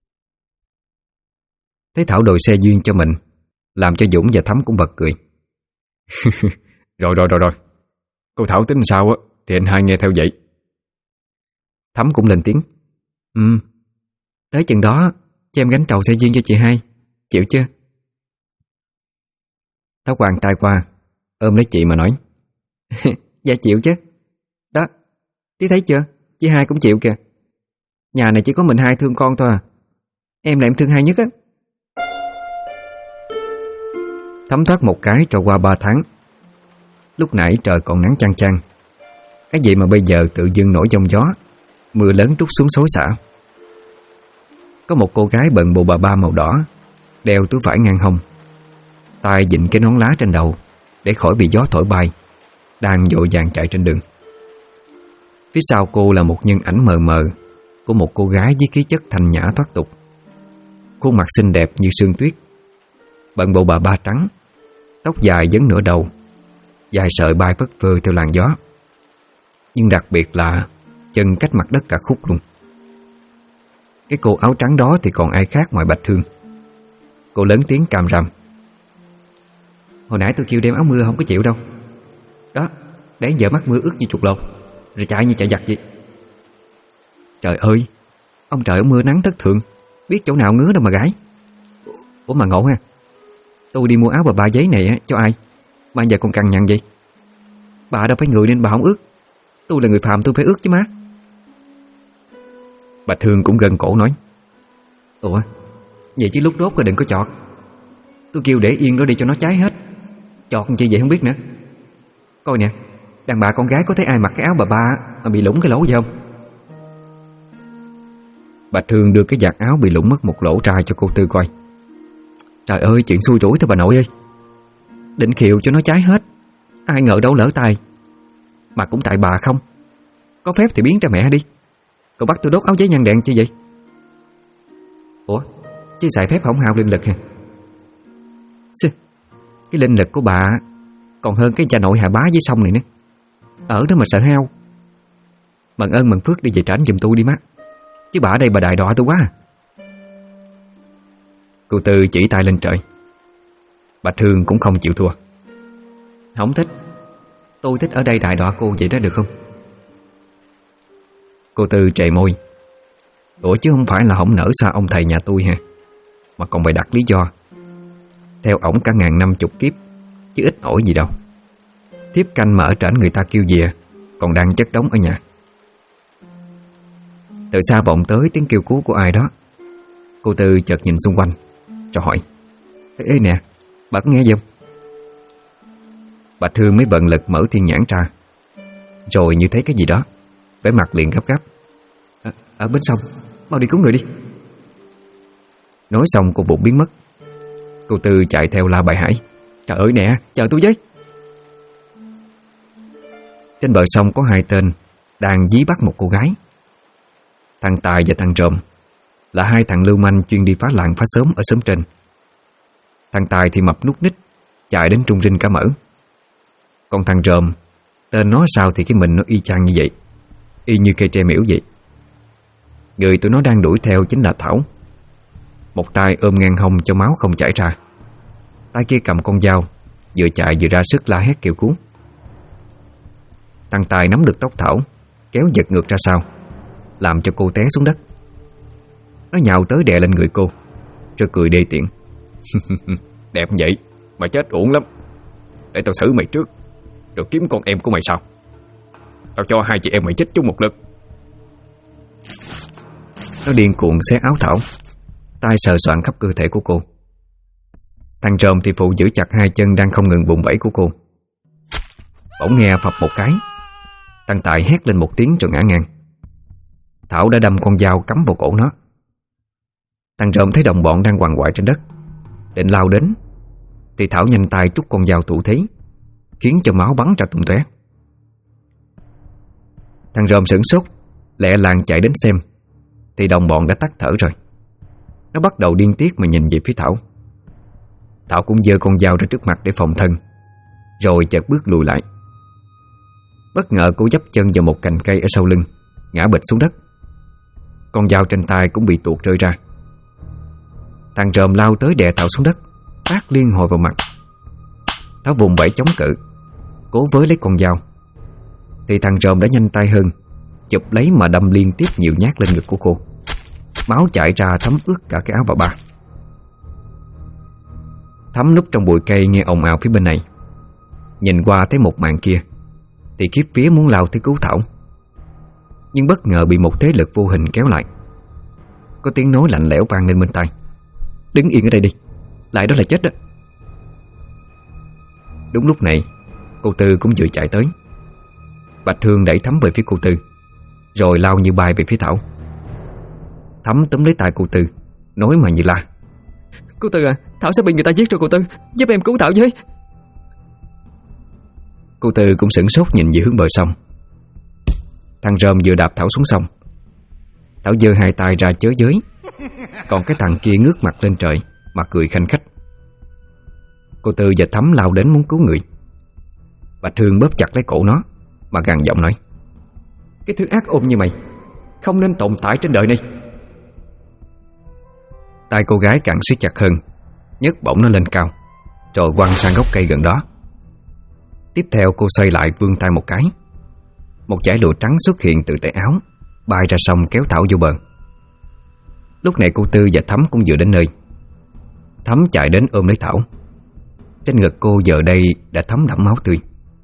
Thấy Thảo đòi xe duyên cho mình, làm cho Dũng và Thắm cũng bật cười. Rồi cô Thảo tính sao á thì anh hai nghe theo vậy. Thắm cũng lên tiếng: Tới chừng đó cho em gánh trầu xe duyên cho chị hai, chịu chưa? Thảo quàng tay qua, ôm lấy chị mà nói: Dạ chịu chứ. Đó, tí thấy chưa, chị hai cũng chịu kìa. Nhà này chỉ có mình hai thương con thôi à. Em là em thương hai nhất á. Thấm thoát một cái trôi qua 3 tháng. Lúc nãy trời còn nắng chang chang, cái gì mà bây giờ tự dưng nổi giông gió, mưa lớn trút xuống xối xả. Có một cô gái bận bộ bà ba màu đỏ, đeo túi vải ngang hông, tay vịn cái nón lá trên đầu để khỏi bị gió thổi bay, đang vội vàng chạy trên đường. Phía sau cô là một nhân ảnh mờ mờ của một cô gái với khí chất thanh nhã thoát tục, khuôn mặt xinh đẹp như sương tuyết, bận bộ bà ba trắng, tóc dài vấn nửa đầu, dài sợi bay phất phơ theo làn gió. Nhưng đặc biệt là chân cách mặt đất cả khúc luôn. Cái cô áo trắng đó thì còn ai khác ngoài Bạch Hương. Cô lớn tiếng càm ràm: "Hồi nãy tôi kêu đem áo mưa không có chịu đâu. Đó, để giờ mắt mưa ướt như chuột lột, rồi chạy như chạy giặc vậy." Trời ơi, ông trời, ông mưa nắng thất thường, biết chỗ nào ngứa đâu mà gãi. Ủa mà ngộ ha, tôi đi mua áo bà giấy này cho ai mà giờ còn cằn nhằn vậy? Bà đâu phải người nên bà không ướt, tôi là người phàm tôi phải ướt chứ má. Bạch Hương cũng gân cổ nói: "Ủa, vậy chứ lúc đốt coi đừng có chọt. Tôi kêu để yên đó đi cho nó cháy hết. Chọt chi vậy không biết nữa. Coi nè, đàn bà con gái có thấy ai mặc cái áo bà ba mà bị lủng cái lỗ gì không?" Bạch Hương đưa cái vạt áo bị lủng mất một lỗ ra cho cô Tư coi. Trời ơi, chuyện xui rủi thôi bà nội ơi. Định khiều cho nó cháy hết, ai ngờ đâu lỡ tay. Mà cũng tại bà không. Có phép thì biến ra mẹ đi. Cậu bắt tôi đốt áo giấy nhang đèn chi vậy? Ủa, chứ xài phép không hao linh lực hả? Cái linh lực của bà còn hơn cái cha nội Hà Bá với sông này nữa. Ở đó mà sợ hao. Mần ơn mần phước đi về tránh giùm tôi đi má. Chứ bà ở đây bà đài đọa tôi quá à. Cô Tư chỉ tay lên trời. Bạch Hương cũng không chịu thua. Không thích. Tôi thích ở đây đài đọa cô vậy đó được không? Cô Tư trề môi. Ủa chứ không phải là không nỡ xa ông thầy nhà tôi hả? Mà còn bày đặt lý do. Theo ổng cả 1050 kiếp, chứ ít ỏi gì đâu. Thiếp canh mà ở trển người ta kêu về, còn đang chất đống ở nhà. Từ xa vọng tới tiếng kêu cứu của ai đó. Cô Tư chợt nhìn xung quanh rồi hỏi: Ê nè, bà có nghe gì không? Bạch Hương mới bận lực mở thiên nhãn ra. Rồi như thấy cái gì đó, vẻ mặt liền gấp gáp: Ở bên sông, mau đi cứu người đi. Nói xong cô bụng biến mất. Cô Tư chạy theo la bài hải: Trời ơi nè, chờ tôi với. Trên bờ sông có hai tên đang dí bắt một cô gái. Thằng Tài và thằng Ròm là hai thằng lưu manh chuyên đi phá làng phá xóm ở xóm trên. Thằng Tài thì mập nút ních, chạy đến trung rinh cả mỡ. Còn thằng Ròm, tên nó sao thì cái mình nó y chang như vậy, y như cây tre miễu vậy. Người tụi nó đang đuổi theo chính là Thảo. Một tay ôm ngang hông cho máu không chảy ra, tay kia cầm con dao, vừa chạy vừa ra sức la hét kêu cứu. Thằng Tài nắm được tóc Thảo, kéo giật ngược ra sau, làm cho cô té xuống đất. Nó nhào tới đè lên người cô, rồi cười đê tiện: Đẹp vậy mà chết uổng lắm. Để tao xử mày trước, rồi kiếm con em của mày sau. Tao cho hai chị em mày chết chung một lượt. Nó điên cuồng xé áo Thảo, tay sờ soạng khắp cơ thể của cô. Thằng Ròm thì phụ giữ chặt hai chân đang không ngừng bụng bẫy của cô. Bỗng nghe phập một cái, thằng Tài hét lên một tiếng rồi ngã ngang. Thảo đã đâm con dao cắm vào cổ nó. Thằng Ròm thấy đồng bọn đang quằn quại trên đất, định lao đến, thì Thảo nhanh tay trút con dao thủ thế, khiến cho máu bắn ra tung tóe. Thằng Ròm sửng sốt, lẹ làng chạy đến xem, thì đồng bọn đã tắt thở rồi. Nó bắt đầu điên tiết mà nhìn về phía Thảo. Thảo cũng giơ con dao ra trước mặt để phòng thân, rồi chợt bước lùi lại. Bất ngờ cô dấp chân vào một cành cây ở sau lưng, ngã bịch xuống đất. Con dao trên tay cũng bị tuột rơi ra. Thằng Ròm lao tới đè Thảo xuống đất, tát liên hồi vào mặt. Thảo vùng vẫy chống cự, cố với lấy con dao, thì thằng Ròm đã nhanh tay hơn, chụp lấy mà đâm liên tiếp nhiều nhát lên ngực của cô. Máu chảy ra thấm ướt cả cái áo bà ba. Thấm núp trong bụi cây nghe ồn ào phía bên này, nhìn qua thấy một màn kia thì khiếp vía muốn lao tới cứu Thảo. Nhưng bất ngờ bị một thế lực vô hình kéo lại. Có tiếng nói lạnh lẽo vang lên bên tai: Đứng yên ở đây đi, lại đó là chết đó. Đúng lúc này, cô Tư cũng vừa chạy tới. Bạch Hương đẩy Thắm về phía cô Tư, rồi lao như bay về phía Thảo. Thắm túm lấy tay cô Tư, nói mà như la: Cô Tư à, Thảo sẽ bị người ta giết rồi cô Tư, giúp em cứu Thảo với. Cô Tư cũng sửng sốt nhìn về hướng bờ sông. Thằng Ròm vừa đạp Thảo xuống sông. Thảo giơ hai tay ra chới giới, còn cái thằng kia ngước mặt lên trời mà cười khanh khách. Cô Tư và Thắm lao đến muốn cứu người. Bạch Hương bóp chặt lấy cổ nó mà gằn giọng nói: Cái thứ ác ôn như mày không nên tồn tại trên đời này. Tay cô gái càng siết chặt hơn, nhấc bổng nó lên cao, rồi quăng sang gốc cây gần đó. Tiếp theo cô xoay lại vươn tay một cái. Một dải lụa trắng xuất hiện từ tay áo, bay ra sông kéo Thảo vô bờ. Lúc này cô Tư và Thắm cũng vừa đến nơi. Thắm chạy đến ôm lấy Thảo. Trên ngực cô giờ đây đã thấm đẫm máu tươi.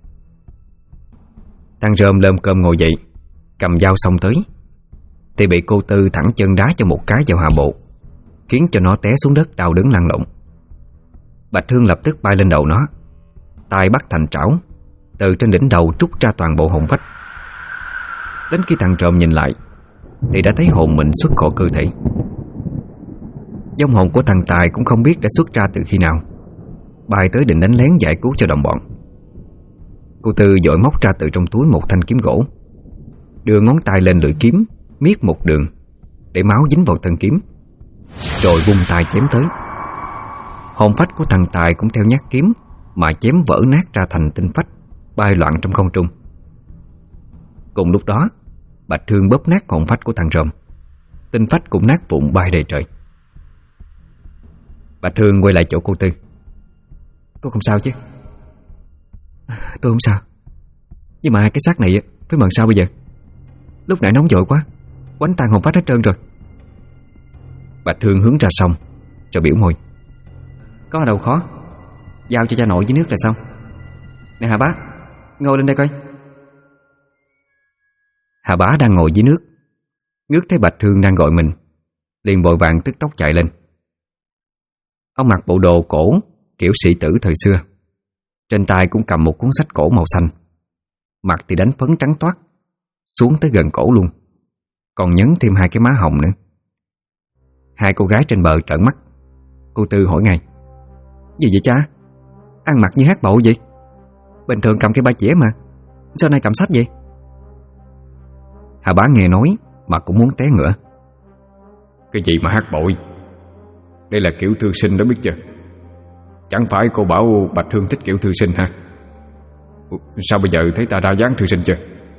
Thằng Rơm lơm cơm ngồi dậy, cầm dao xông tới, thì bị cô Tư thẳng chân đá cho một cái vào hạ bộ, khiến cho nó té xuống đất đau đớn lăn lộn. Bạch Hương lập tức bay lên đầu nó, tay bắt thành trảo, từ trên đỉnh đầu trút ra toàn bộ hồn phách. Đến khi thằng Rơm nhìn lại thì đã thấy hồn mình xuất khỏi cơ thể. Vong hồn của thằng Tài cũng không biết đã xuất ra từ khi nào, bay tới định đánh lén giải cứu cho đồng bọn. Cô Tư vội móc ra từ trong túi một thanh kiếm gỗ, đưa ngón tay lên lưỡi kiếm, miết một đường để máu dính vào thân kiếm, rồi vung tay chém tới. Hồn phách của thằng Tài cũng theo nhát kiếm mà chém vỡ nát ra thành tinh phách, bay loạn trong không trung. Cùng lúc đó, Bạch Hương bóp nát hồn phách của thằng Rơm, tinh phách cũng nát vụn bay đầy trời. Bạch Hương quay lại chỗ cô Tư. Cô không sao chứ? Tôi không sao. Nhưng mà cái xác này phải mần sao bây giờ? Lúc nãy nóng vội quá, quánh tan hồn phách hết trơn rồi. Bạch Hương hướng ra sông, rồi biểu môi. Có đâu khó, giao cho cha nội dưới nước là xong. Nè Hà Bá, ngồi lên đây coi. Hà Bá đang ngồi dưới nước, ngước thấy Bạch Hương đang gọi mình, liền vội vàng tức tốc chạy lên. Ông mặc bộ đồ cổ kiểu sĩ tử thời xưa, trên tay cũng cầm một cuốn sách cổ màu xanh, mặt thì đánh phấn trắng toát xuống tới gần cổ luôn, còn nhấn thêm hai cái má hồng nữa. Hai cô gái trên bờ trợn mắt. Cô Tư hỏi ngay. Gì vậy cha? Ăn mặc như hát bộ vậy? Bình thường cầm cái ba chĩa mà, sao nay cầm sách vậy? Hà Bá nghe nói mà cũng muốn té ngửa. Cái gì mà hát bội? Đây là kiểu thư sinh đó biết chưa? Chẳng phải cô bảo Bạch Hương thích kiểu thư sinh hả? Sao bây giờ thấy ta ra dáng thư sinh chưa?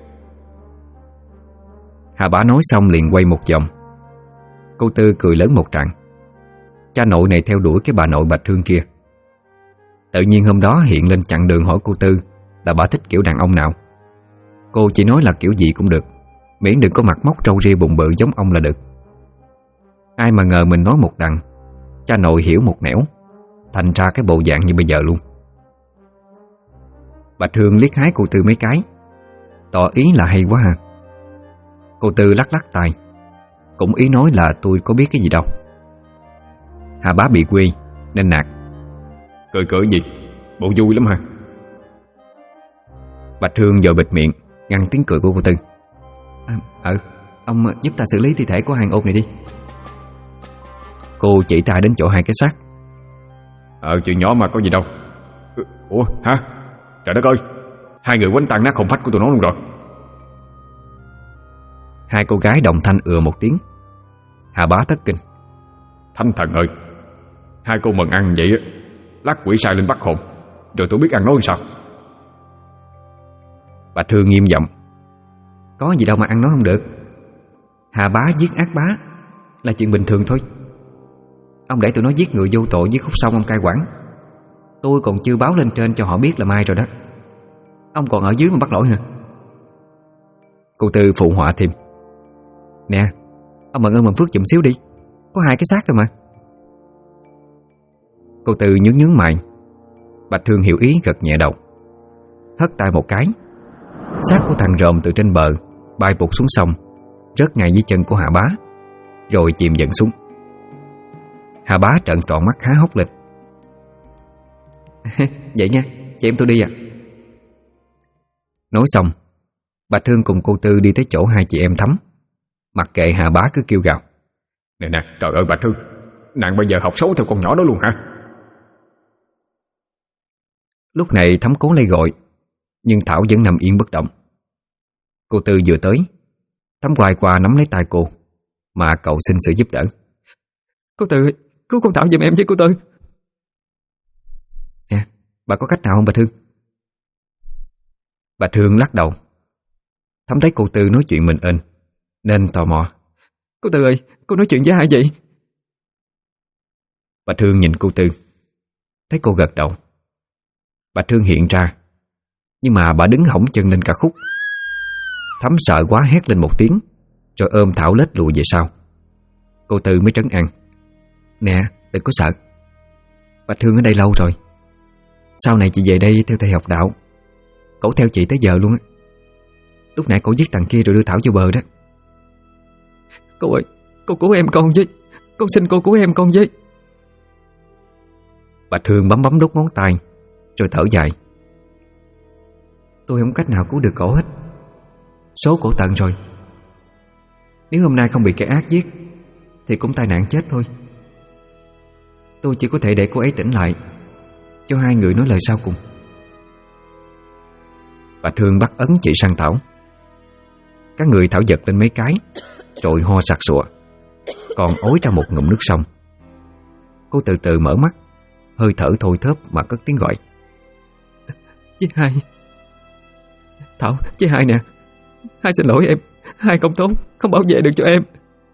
Hà Bá nói xong liền quay một vòng. Cô Tư cười lớn một tràng. Cha nội này theo đuổi cái bà nội Bạch Hương kia. Tự nhiên hôm đó hiện lên chặn đường hỏi cô Tư là bà thích kiểu đàn ông nào. Cô chỉ nói là kiểu gì cũng được, miễn đừng có mặt móc trâu ria bụng bự giống ông là được. Ai mà ngờ mình nói một đằng, cha nội hiểu một nẻo, thành ra cái bộ dạng như bây giờ luôn. Bạch Hương liếc hái cô Tư mấy cái, tỏ ý là hay quá ha. Cô Tư lắc lắc tay, cũng ý nói là tôi có biết cái gì đâu. Hà Bá bị quê nên nạt. Cười gì? Bộ vui lắm hả? Bạch Hương vội bịt miệng ngăn tiếng cười của cô Tư. Ông giúp ta xử lý thi thể của hàng ôn này đi. Cô chỉ tay đến chỗ hai cái xác. Chuyện nhỏ mà có gì đâu. Ủa hả? Trời đất ơi, hai người quánh tan nát hồn phách của tụi nó luôn rồi. Hai cô gái đồng thanh một tiếng. Hà Bá thất kinh. Thánh thần ơi, hai cô mần ăn vậy lát quỷ sai lên bắt hồn, rồi tôi biết ăn nói sao. Bạch Hương nghiêm giọng. Có gì đâu mà ăn nói không được. Hà Bá giết ác bá là chuyện bình thường thôi. Ông để tụi nó giết người vô tội với khúc sông ông cai quản. Tôi còn chưa báo lên trên cho họ biết là mai rồi đó. Ông còn ở dưới mà bắt lỗi hả? Cô Tư phụ họa thêm. Nè, ông mận ơn mận phước chùm xíu đi, có hai cái xác thôi mà. Cô Tư nhướng mày. Bạch Hương hiểu ý gật nhẹ đầu, hất tay một cái. Xác của thằng Ròm từ trên bờ bay vụt xuống sông, rớt ngay dưới chân của Hà Bá, rồi chìm dần xuống. Hà Bá trợn tròn mắt há hốc lên. Vậy nha, chị em tôi đi à. Nói xong, Bạch Hương cùng cô Tư đi tới chỗ hai chị em Thắm, mặc kệ Hà Bá cứ kêu gào. Nè, trời ơi Bạch Hương, nàng bây giờ học xấu theo con nhỏ đó luôn hả? Lúc này Thắm cố lấy gọi, nhưng Thảo vẫn nằm yên bất động. Cô Tư vừa tới, Thắm quay qua nắm lấy tay cô mà cậu xin sự giúp đỡ. Cô Tư, cứu con Thảo giùm em với cô Tư. Nè, bà có cách nào không Bạch Hương? Bạch Hương lắc đầu. Thắm thấy cô Tư nói chuyện mình ên nên tò mò. Cô Tư ơi, cô nói chuyện với ai vậy? Bà Thương nhìn cô Tư, thấy cô gật đầu. Bà Thương hiện ra, nhưng mà bà đứng hõng chân lên cả khúc. Thắm sợ quá hét lên một tiếng, rồi ôm Thảo lết lùi về sau. Cô Tư mới trấn an. Nè, đừng có sợ, bà Thương ở đây lâu rồi. Sau này chị về đây theo thầy học đạo. Cổ theo chị tới giờ luôn á. Lúc nãy cổ giết thằng kia rồi đưa Thảo vô bờ đó. Cô ơi, cô cứu em con với. Con xin cô cứu em con với. Bà Thương bấm đốt ngón tay, rồi thở dài. Tôi không cách nào cứu được cổ hết. Số cổ tận rồi. Nếu hôm nay không bị kẻ ác giết thì cũng tai nạn chết thôi. Tôi chỉ có thể để cô ấy tỉnh lại, cho hai người nói lời sau cùng. Bà Thương bắt ấn chị sang Thảo. Các người Thảo giật lên mấy cái, rồi ho sặc sụa, còn ối ra một ngụm nước sông. Cô từ từ mở mắt, hơi thở thôi thóp mà cất tiếng gọi. Chị hai. Thảo, chị hai nè. Hai xin lỗi em. Hai không tốt, không bảo vệ được cho em.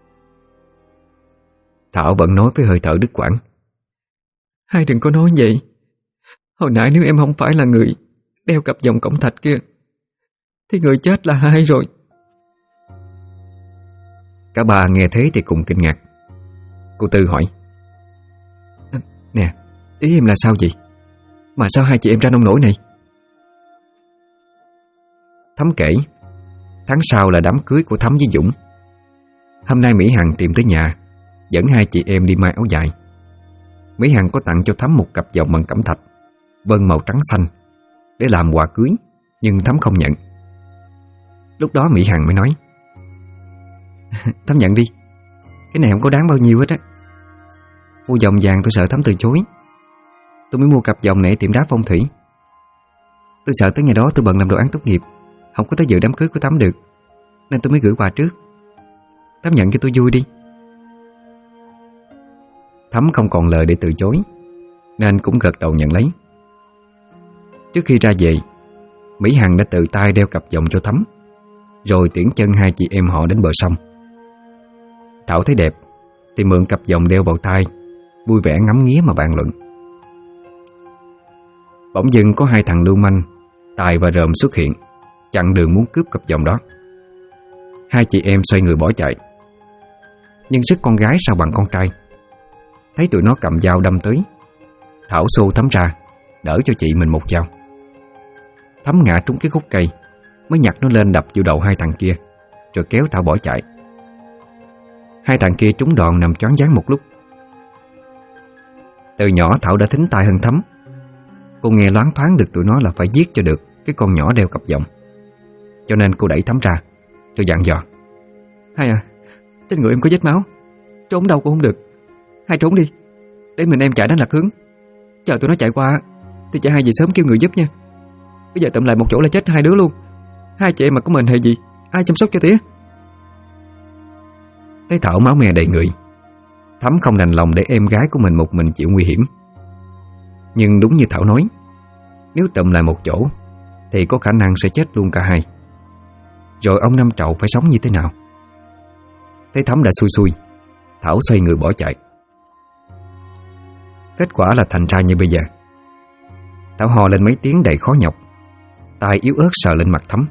Thảo vẫn nói với hơi thở đứt quãng. Hai đừng có nói vậy. Hồi nãy nếu em không phải là người đeo cặp vòng cổng thạch kia thì người chết là hai rồi. Cả ba nghe thế thì cùng kinh ngạc. Cô Tư hỏi. Nè, ý em là sao vậy? Mà sao hai chị em ra nông nổi này? Thắm kể, tháng sau là đám cưới của Thắm với Dũng. Hôm nay Mỹ Hằng tìm tới nhà, dẫn hai chị em đi may áo dài. Mỹ Hằng có tặng cho Thắm một cặp vòng bằng cẩm thạch vân màu trắng xanh để làm quà cưới, nhưng Thắm không nhận. Lúc đó Mỹ Hằng mới nói. Thắm nhận đi, cái này không có đáng bao nhiêu hết á. Mua vòng vàng tôi sợ Thắm từ chối. Tôi mới mua cặp vòng này tiệm đá phong thủy. Tôi sợ tới ngày đó tôi bận làm đồ án tốt nghiệp, không có tới dự đám cưới của Thắm được, nên tôi mới gửi quà trước. Thắm nhận cho tôi vui đi. Thắm không còn lời để từ chối, nên cũng gật đầu nhận lấy. Trước khi ra về, Mỹ Hằng đã tự tay đeo cặp vòng cho Thắm, rồi tiễn chân hai chị em họ đến bờ sông. Thảo thấy đẹp thì mượn cặp vòng đeo vào tay, vui vẻ ngắm nghía mà bàn luận. Bỗng dưng có hai thằng lưu manh, Tài và Ròm xuất hiện, chặn đường muốn cướp cặp vòng đó. Hai chị em xoay người bỏ chạy, nhưng sức con gái sao bằng con trai. Thấy tụi nó cầm dao đâm tới, Thảo xô Thắm ra, đỡ cho chị mình một dao. Thắm ngã trúng cái khúc cây, mới nhặt nó lên đập vô đầu hai thằng kia, rồi kéo Thảo bỏ chạy. Hai thằng kia trúng đòn nằm choáng váng một lúc. Từ nhỏ Thảo đã thính tai hơn Thắm. Cô nghe loáng thoáng được tụi nó là phải giết cho được cái con nhỏ đeo cặp vòng, cho nên cô đẩy Thắm ra, rồi dặn dò. Hai à, trên người em có vết máu, trốn đâu cũng không được. Hai trốn đi, để mình em chạy đánh lạc hướng. Chờ tụi nó chạy qua thì chạy hai về sớm kêu người giúp nha. Bây giờ tụm lại một chỗ là chết hai đứa luôn. Hai chị em mà có mình hay gì, ai chăm sóc cho tía? Thấy Thảo máu me đầy người, Thắm không đành lòng để em gái của mình một mình chịu nguy hiểm. Nhưng đúng như Thảo nói, nếu tụm lại một chỗ thì có khả năng sẽ chết luôn cả hai. Rồi ông Năm Trậu phải sống như thế nào? Thấy Thắm đã xui xui, Thảo xoay người bỏ chạy. Kết quả là thành ra như bây giờ. Thảo hò lên mấy tiếng đầy khó nhọc, tay yếu ớt sờ lên mặt Thắm.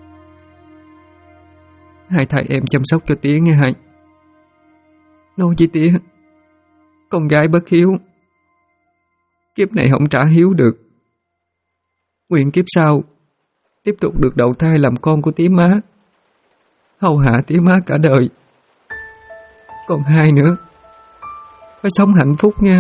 Hai thầy em chăm sóc cho tía nghe hai. Nói với tía, con gái bất hiếu, kiếp này không trả hiếu được. Nguyện kiếp sau tiếp tục được đầu thai làm con của tía má, hầu hạ tía má cả đời. Còn hai nữa, phải sống hạnh phúc nha.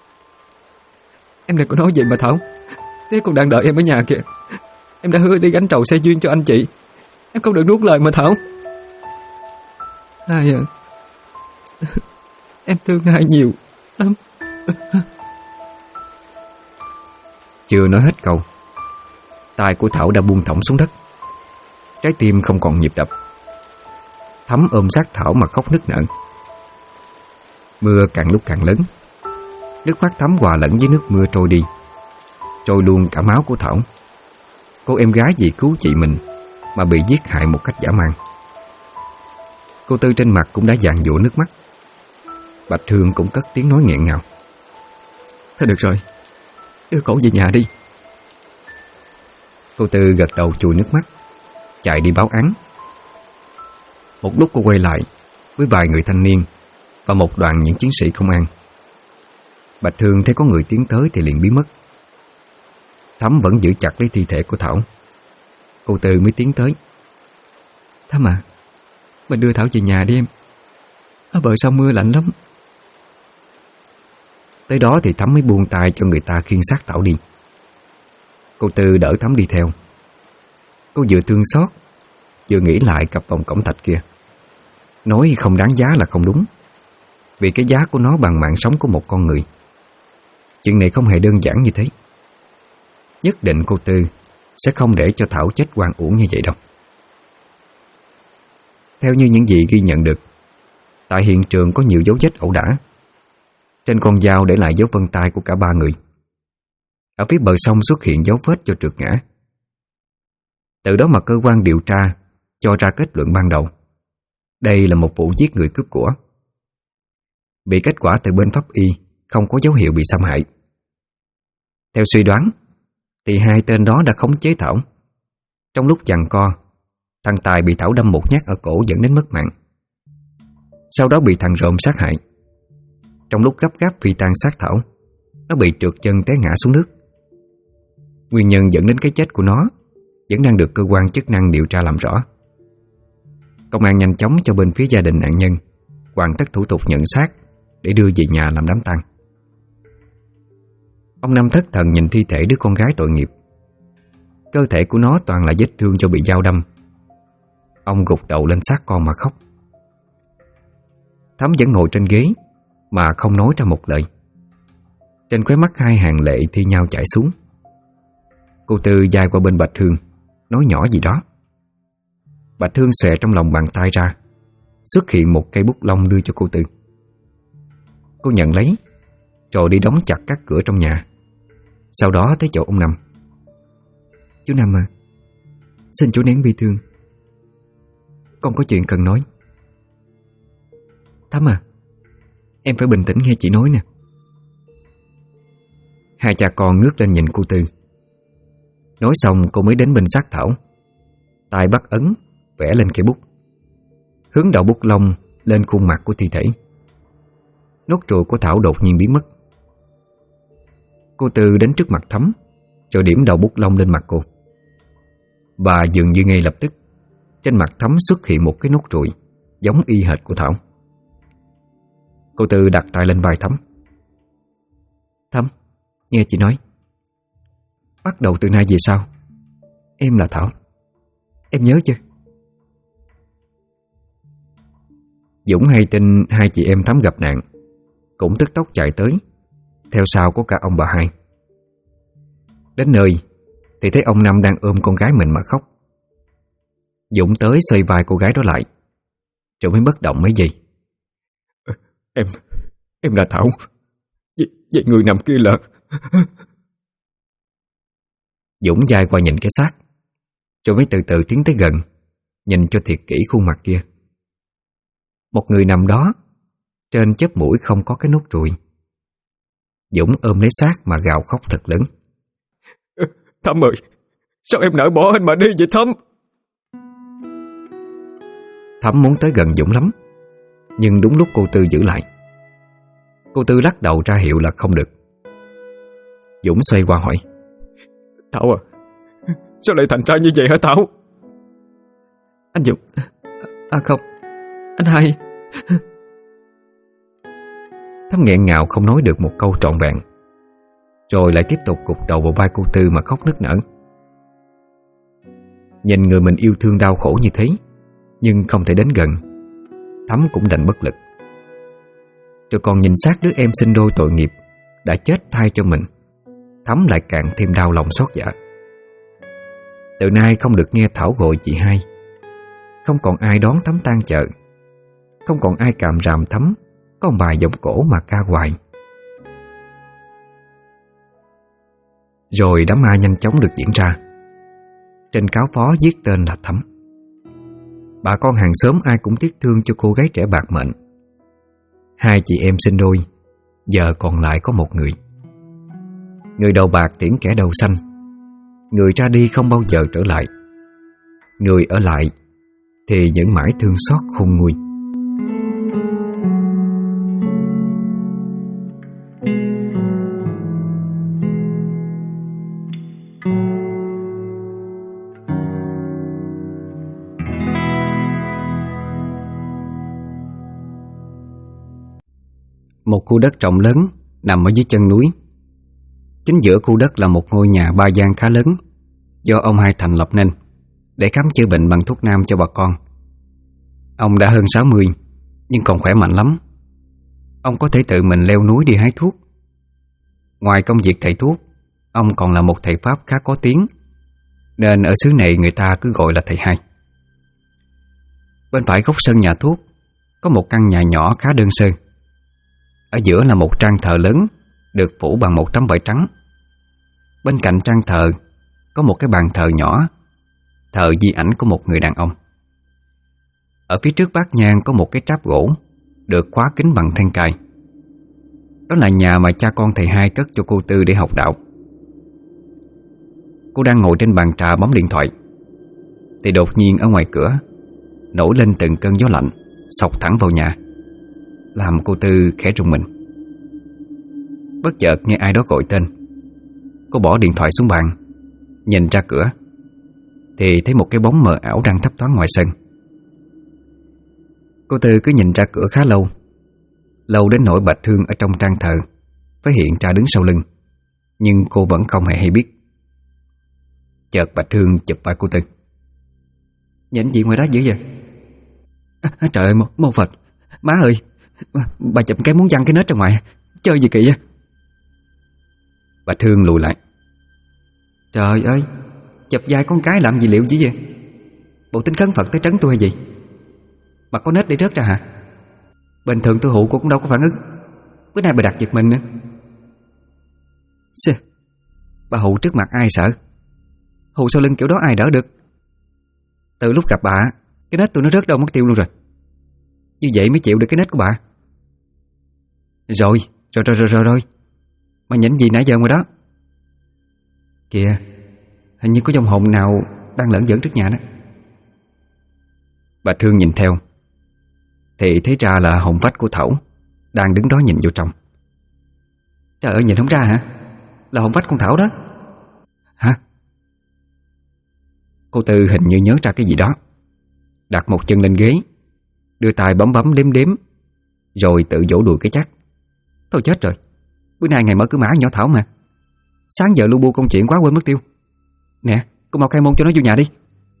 Em đừng có nói vậy mà Thảo, tía còn đang đợi em ở nhà kìa. Em đã hứa đi gánh trầu xe duyên cho anh chị, em không được nuốt lời mà Thảo. Hai à, em thương hai nhiều lắm. Chưa nói hết câu, tay của Thảo đã buông thõng xuống đất, trái tim không còn nhịp đập. Thắm ôm sát Thảo mà khóc nức nở. Mưa càng lúc càng lớn, nước mắt Thắm hòa lẫn với nước mưa trôi đi, trôi luôn cả máu của Thảo. Cô em gái vì cứu chị mình mà bị giết hại một cách dã man. Cô Tư trên mặt cũng đã dàn dụa nước mắt. Bạch Thương cũng cất tiếng nói nghẹn ngào: "Thôi được rồi, đưa cổ về nhà đi." Cô Tư gật đầu chùi nước mắt, chạy đi báo án. Một lúc cô quay lại với vài người thanh niên và một đoàn những chiến sĩ công an. Bạch Thương thấy có người tiến tới thì liền biến mất. Thắm vẫn giữ chặt lấy thi thể của Thảo. Cô Tư mới tiến tới: "Thắm à, mình đưa Thảo về nhà đi em. Ở bờ sông mưa lạnh lắm." Tới đó thì Thắm mới buông tay cho người ta khiêng xác Thảo đi. Cô Tư đỡ Thắm đi theo. Cô vừa thương xót, vừa nghĩ lại cặp vòng cẩm thạch kia. Nói không đáng giá là không đúng, vì cái giá của nó bằng mạng sống của một con người. Chuyện này không hề đơn giản như thế. Nhất định cô Tư sẽ không để cho Thảo chết oan uổng như vậy đâu. Theo như những gì ghi nhận được, tại hiện trường có nhiều dấu vết ẩu đả. Trên con dao để lại dấu vân tay của cả ba người. Ở phía bờ sông xuất hiện dấu vết cho trượt ngã. Từ đó mà cơ quan điều tra cho ra kết luận ban đầu: đây là một vụ giết người cướp của. Vì kết quả từ bên pháp y không có dấu hiệu bị xâm hại. Theo suy đoán thì hai tên đó đã khống chế Thảo. Trong lúc giằng co, thằng Tài bị Thảo đâm một nhát ở cổ dẫn đến mất mạng. Sau đó bị thằng Rộm sát hại. Trong lúc gấp gáp phi tang xác Thảo, nó bị trượt chân té ngã xuống nước. Nguyên nhân dẫn đến cái chết của nó vẫn đang được cơ quan chức năng điều tra làm rõ. Công an nhanh chóng cho bên phía gia đình nạn nhân hoàn tất thủ tục nhận xác để đưa về nhà làm đám tang. Ông Năm thất thần nhìn thi thể đứa con gái tội nghiệp. Cơ thể của nó toàn là vết thương do bị dao đâm. Ông gục đầu lên xác con mà khóc. Thắm vẫn ngồi trên ghế mà không nói ra một lời. Trên khóe mắt hai hàng lệ thi nhau chảy xuống. Cô Tư dài qua bên Bạch Thương, nói nhỏ gì đó. Bạch Thương xòe trong lòng bàn tay ra, xuất hiện một cây bút lông đưa cho cô Tư. Cô nhận lấy, rồi đi đóng chặt các cửa trong nhà. Sau đó tới chỗ ông Năm. "Chú Năm à, xin chú nén bi thương, con có chuyện cần nói." "Thắm à, em phải bình tĩnh nghe chị nói nè." Hai cha con ngước lên nhìn cô Tư. Nói xong cô mới đến bên xác Thảo, tay bắt ấn vẽ lên cây bút, hướng đầu bút lông lên khuôn mặt của thi thể. Nốt ruồi của Thảo đột nhiên biến mất. Cô Tư đến trước mặt Thắm, rồi điểm đầu bút lông lên mặt cô. Và dường như ngay lập tức, trên mặt Thắm xuất hiện một cái nốt ruồi giống y hệt của Thảo. Cô Tư đặt tay lên vai Thắm. "Thắm, nghe chị nói. Bắt đầu từ nay về sau, em là Thảo. Em nhớ chưa?" Dũng hay tin hai chị em Thắm gặp nạn, cũng tức tốc chạy tới, theo sau có cả ông bà hai. Đến nơi thì thấy ông Năm đang ôm con gái mình mà khóc. Dũng tới xoay vai cô gái đó lại, rồi mới bất động mấy giây. Em là Thảo. Vậy người nằm kia là..." Dũng dài qua nhìn cái xác, rồi mới từ từ tiến tới gần, nhìn cho thiệt kỹ khuôn mặt kia. Một người nằm đó, trên chóp mũi không có cái nốt ruồi. Dũng ôm lấy xác mà gào khóc thật lớn. "Thắm ơi, sao em nỡ bỏ anh mà đi vậy Thắm?" Thắm muốn tới gần Dũng lắm, nhưng đúng lúc cô Tư giữ lại. Cô Tư lắc đầu ra hiệu là không được. Dũng xoay qua hỏi. "Thảo à, sao lại thành ra như vậy hả Thảo?" "Anh Dũng... À không, anh Hai..." Thắm nghẹn ngào không nói được một câu trọn vẹn, rồi lại tiếp tục gục đầu vào vai cô Tư mà khóc nức nở. Nhìn người mình yêu thương đau khổ như thế, nhưng không thể đến gần, Thắm cũng đành bất lực. Rồi còn nhìn xác đứa em sinh đôi tội nghiệp đã chết thay cho mình, Thắm lại càng thêm đau lòng xót dạ. Từ nay không được nghe Thảo gọi chị Hai, không còn ai đón Thắm tan chợ, không còn ai càm ràm Thắm có một vài giọng cổ mà ca hoài. Rồi đám ma nhanh chóng được diễn ra. trên cáo phó viết tên là Thắm. Bà con hàng xóm ai cũng tiếc thương cho cô gái trẻ bạc mệnh. Hai chị em sinh đôi, giờ còn lại có một người. Người đầu bạc tiễn kẻ đầu xanh. Người ra đi không bao giờ trở lại. Người ở lại thì vẫn mãi thương xót khôn nguôi. Một khu đất rộng lớn nằm ở dưới chân núi. Chính giữa khu đất là một ngôi nhà ba gian khá lớn, do ông Hai thành lập nên để khám chữa bệnh bằng thuốc nam cho bà con. Ông đã hơn 60 nhưng còn khỏe mạnh lắm. Ông có thể tự mình leo núi đi hái thuốc. Ngoài công việc thầy thuốc, ông còn là một thầy pháp khá có tiếng, nên ở xứ này người ta cứ gọi là thầy Hai. Bên phải góc sân nhà thuốc có một căn nhà nhỏ khá đơn sơ. Ở giữa là một trang thờ lớn được phủ bằng một tấm vải trắng. Bên cạnh trang thờ có một cái bàn thờ nhỏ, thờ di ảnh của một người đàn ông. Ở phía trước bát nhang có một cái tráp gỗ được khóa kín bằng then cài. Đó là nhà mà cha con thầy Hai cất cho cô Tư để học đạo. Cô đang ngồi trên bàn trà bấm điện thoại thì đột nhiên ở ngoài cửa nổi lên từng cơn gió lạnh xộc thẳng vào nhà, làm cô Tư khẽ rùng mình. Bất chợt nghe ai đó gọi tên. Cô bỏ điện thoại xuống bàn, nhìn ra cửa thì thấy một cái bóng mờ ảo đang thấp thoáng ngoài sân. Cô Tư cứ nhìn ra cửa khá lâu, lâu đến nỗi Bạch Hương ở trong trang thờ phải hiện ra đứng sau lưng, nhưng cô vẫn không hề hay biết. Chợt Bạch Hương chụp vai cô Tư. Nhìn gì ngoài đó dữ vậy? Trời ơi, mô Phật, má ơi, bà chụp cái muốn văng cái nết ra ngoài, chơi gì kỳ vậy? Bạch Hương lùi lại. Trời ơi, chụp vai con cái làm gì liệu chứ vậy? Bộ tính khấn Phật tới trấn tôi hay gì? Bà có nết để rớt ra hả? Bình thường tôi hụ cô cũng đâu có phản ứng, bữa nay bà đặt giật mình nữa. Xì, bà hụ trước mặt ai sợ? Hụ sau lưng kiểu đó ai đỡ được? Từ lúc gặp bà, cái nết tôi nó rớt đâu mất tiêu luôn rồi. Như vậy mới chịu được cái nết của bà. Rồi. Mà nhìn gì nãy giờ ngoài đó? Kìa, hình như có dòng hồn nào đang lởn vởn trước nhà đó. Bà Thương nhìn theo thì thấy ra là hồn phách của Thảo đang đứng đó nhìn vô trong. Trời ơi, nhìn không ra hả? Là hồn phách con Thảo đó. Hả? Cô Tư hình như nhớ ra cái gì đó, đặt một chân lên ghế, đưa tay bấm đếm, rồi tự vỗ đùi cái chắc. Thôi chết rồi, bữa nay ngày mở cửa mã nhỏ Thảo mà. Sáng giờ lu bu công chuyện quá quên mất tiêu. Nè, cô mau khai môn cho nó vô nhà đi.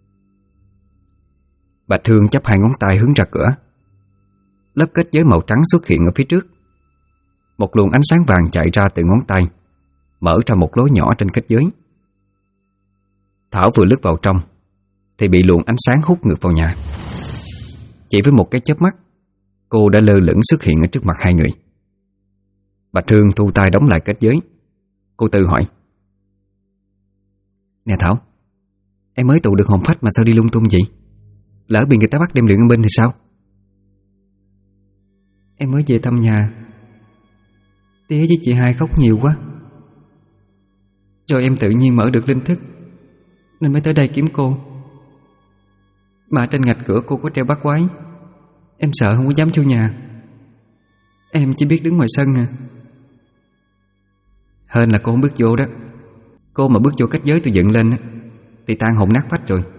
Bạch Hương chắp hai ngón tay hướng ra cửa. Lớp kết giới màu trắng xuất hiện ở phía trước. Một luồng ánh sáng vàng chạy ra từ ngón tay, mở ra một lối nhỏ trên kết giới. Thảo vừa lướt vào trong thì bị luồng ánh sáng hút ngược vào nhà. Chỉ với một cái chớp mắt, cô đã lơ lửng xuất hiện ở trước mặt hai người. Bạch Hương thu tay đóng lại kết giới. Cô Tư hỏi: Nè Thảo, em mới tụ được hồn phách mà sao đi lung tung vậy? Lỡ bị người ta bắt đem luyện âm binh thì sao? Em mới về thăm nhà, tía với chị Hai khóc nhiều quá, rồi em tự nhiên mở được linh thức nên mới tới đây kiếm cô. Mà trên ngạch cửa cô có treo bát quái, em sợ không có dám vô nhà. Em chỉ biết đứng ngoài sân à. Hên là cô không bước vô đó. Cô mà bước vô kết giới tôi dựng lên thì tan hồn nát phách rồi.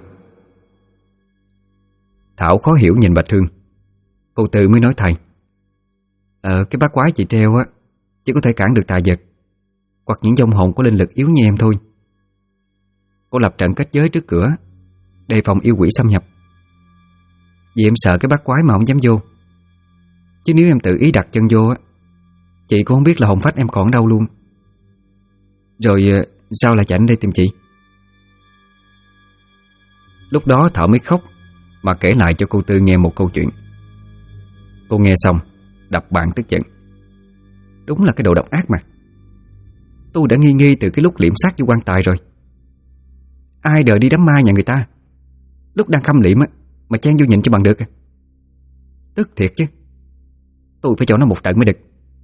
Thảo khó hiểu nhìn Bạch Hương. Cô Tư mới nói thầy: cái bát quái chị treo á chỉ có thể cản được tà vật hoặc những vong hồn có linh lực yếu như em thôi. Cô lập trận kết giới trước cửa, đề phòng yêu quỷ xâm nhập. Vì em sợ cái bát quái mà không dám vô. Chứ nếu em tự ý đặt chân vô á, chị cũng không biết là hồn phách em còn ở đâu luôn. Rồi sao lại chạy đến đây tìm chị? Lúc đó Thảo mới khóc mà kể lại cho cô Tư nghe một câu chuyện. Cô nghe xong đập bàn tức giận. Đúng là cái đồ độc ác mà. Tôi đã nghi từ cái lúc liệm xác vô quan tài rồi. Ai đời đi đám ma nhà người ta, lúc đang khâm liệm á mà chen vô nhìn cho bằng được. Tức thiệt chứ. Tôi phải cho nó một trận mới được.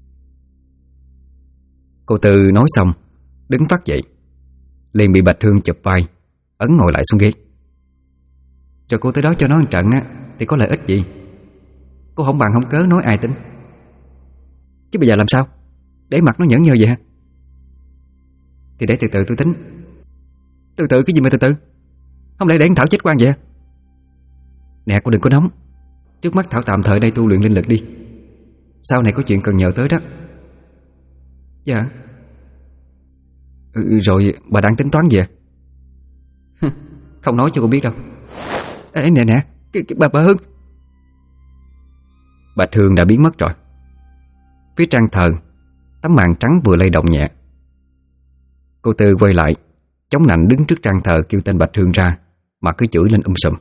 Cô Tư nói xong đứng phát dậy, liền bị Bạch Hương chụp vai ấn ngồi lại xuống ghế. Cho cô tới đó cho nó một trận á thì có lợi ích gì? Cô không bằng không cớ nói ai tính. Chứ bây giờ làm sao? Để mặt nó nhẫn nhơ vậy hả? Thì để từ từ tôi tính. Từ từ cái gì mà từ từ? Không lẽ để Thảo chết quan vậy hả? Nè cô đừng có nóng. Trước mắt Thảo tạm thời đây tu luyện linh lực đi. Sau này có chuyện cần nhờ tới đó. Dạ. Rồi bà đang tính toán gì à? Không nói cho cô biết đâu. Ê nè bà Hương. Bạch Hương đã biến mất rồi. Phía trang thờ, tấm màn trắng vừa lay động nhẹ. Cô Tư quay lại, chống nạnh đứng trước trang thờ kêu tên Bạch Hương ra, mà cứ chửi lên sùm.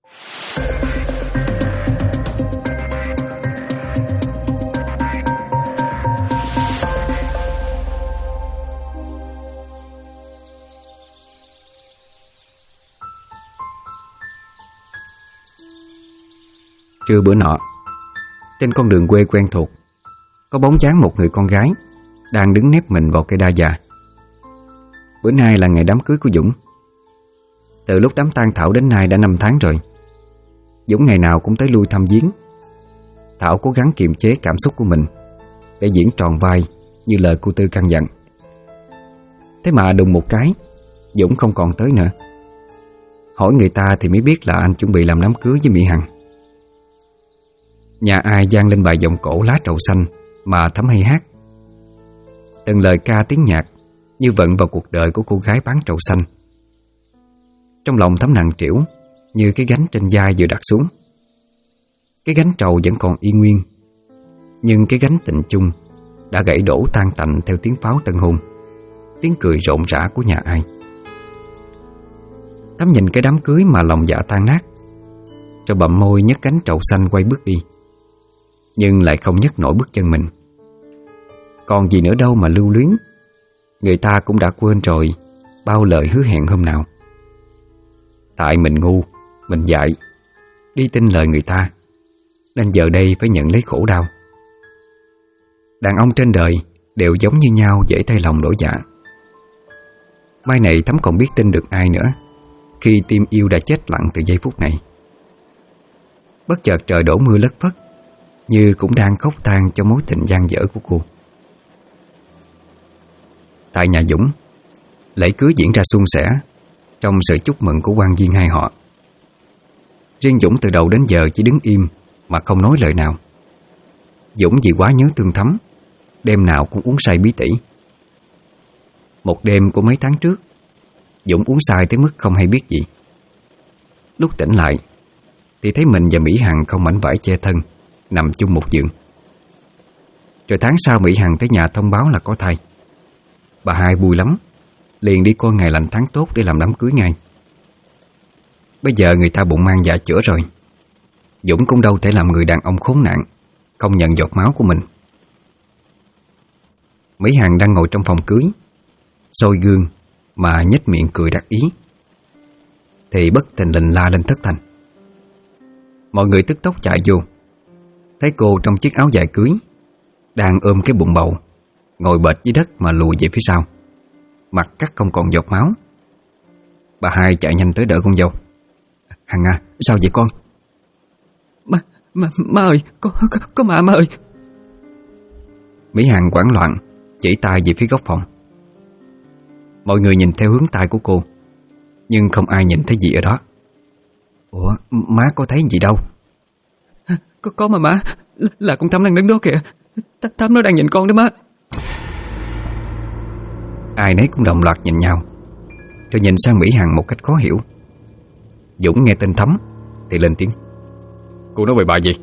Trưa bữa nọ, trên con đường quê quen thuộc, có bóng dáng một người con gái đang đứng nép mình vào cây đa già. Bữa nay là ngày đám cưới của Dũng. Từ lúc đám tang Thảo đến nay đã 5 tháng rồi. Dũng ngày nào cũng tới lui thăm viếng. Thảo cố gắng kiềm chế cảm xúc của mình để diễn tròn vai như lời cô Tư căn dặn. Thế mà đùng một cái, Dũng không còn tới nữa. Hỏi người ta thì mới biết là anh chuẩn bị làm đám cưới với Mỹ Hằng. Nhà ai vang lên bài giọng cổ Lá Trầu Xanh mà Thắm hay hát. Từng lời ca tiếng nhạc như vận vào cuộc đời của cô gái bán trầu xanh. Trong lòng Thắm nặng trĩu như cái gánh trên vai vừa đặt xuống. Cái gánh trầu vẫn còn y nguyên, nhưng cái gánh tình chung đã gãy đổ tan tành theo tiếng pháo tân hôn, tiếng cười rộn rã của nhà ai. Thắm nhìn cái đám cưới mà lòng dạ tan nát, rồi bậm môi nhấc gánh trầu xanh quay bước đi, nhưng lại không nhấc nổi bước chân mình. Còn gì nữa đâu mà lưu luyến. Người ta cũng đã quên rồi bao lời hứa hẹn hôm nào. Tại mình ngu, mình dại, đi tin lời người ta, nên giờ đây phải nhận lấy khổ đau. Đàn ông trên đời đều giống như nhau, dễ thay lòng đổi dạ. Mai này Thắm còn biết tin được ai nữa khi tim yêu đã chết lặng từ giây phút này. Bất chợt trời đổ mưa lất phất, như cũng đang khóc than cho mối tình dang dở của cô. Tại nhà Dũng, lễ cưới diễn ra suôn sẻ trong sự chúc mừng của quan viên hai họ. Riêng Dũng từ đầu đến giờ chỉ đứng im mà không nói lời nào. Dũng vì quá nhớ thương Thắm, đêm nào cũng uống say bí tỉ. Một đêm của mấy tháng trước, Dũng uống say tới mức không hay biết gì. Lúc tỉnh lại thì thấy mình và Mỹ Hằng không mảnh vải che thân, nằm chung một giường. Rồi tháng sau Mỹ Hằng tới nhà thông báo là có thai. Bà hai vui lắm, liền đi coi ngày lành tháng tốt để làm đám cưới ngay. Bây giờ người ta bụng mang dạ chữa rồi, Dũng cũng đâu thể làm người đàn ông khốn nạn không nhận giọt máu của mình. Mỹ Hằng đang ngồi trong phòng cưới, soi gương mà nhếch miệng cười đắc ý, thì bất thình lình la lên thất thanh. Mọi người tức tốc chạy vô, thấy cô trong chiếc áo dài cưới, đang ôm cái bụng bầu, ngồi bệt dưới đất mà lùi về phía sau, mặt cắt không còn giọt máu. Bà hai chạy nhanh tới đỡ con dâu. Hằng à, sao vậy con? Má ơi, có ma ơi. Mỹ Hằng hoảng loạn chỉ tay về phía góc phòng. Mọi người nhìn theo hướng tay của cô, nhưng không ai nhìn thấy gì ở đó. Ủa, má có thấy gì đâu? Có mà má, là con Thắm đang đứng đó kìa. Thắm nó đang nhìn con đó má. Ai nấy cũng đồng loạt nhìn nhau, rồi nhìn sang Mỹ Hằng một cách khó hiểu. Dũng nghe tên Thắm thì lên tiếng. Cô nói về bà gì?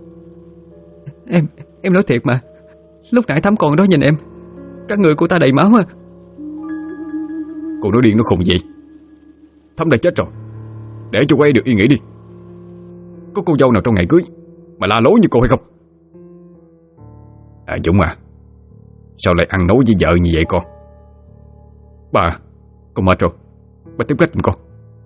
Em nói thiệt mà. Lúc nãy Thắm còn đó nhìn em, các người cô ta đầy máu à. Cô nói điên nó khùng gì? Thắm đã chết rồi, để cho cô ấy được yên nghỉ đi. Có cô dâu nào trong ngày cưới mà la lối như cô hay không? À Dũng à, sao lại ăn nói với vợ như vậy con? Bà, con mệt rồi, bà tiếp cách giùm con.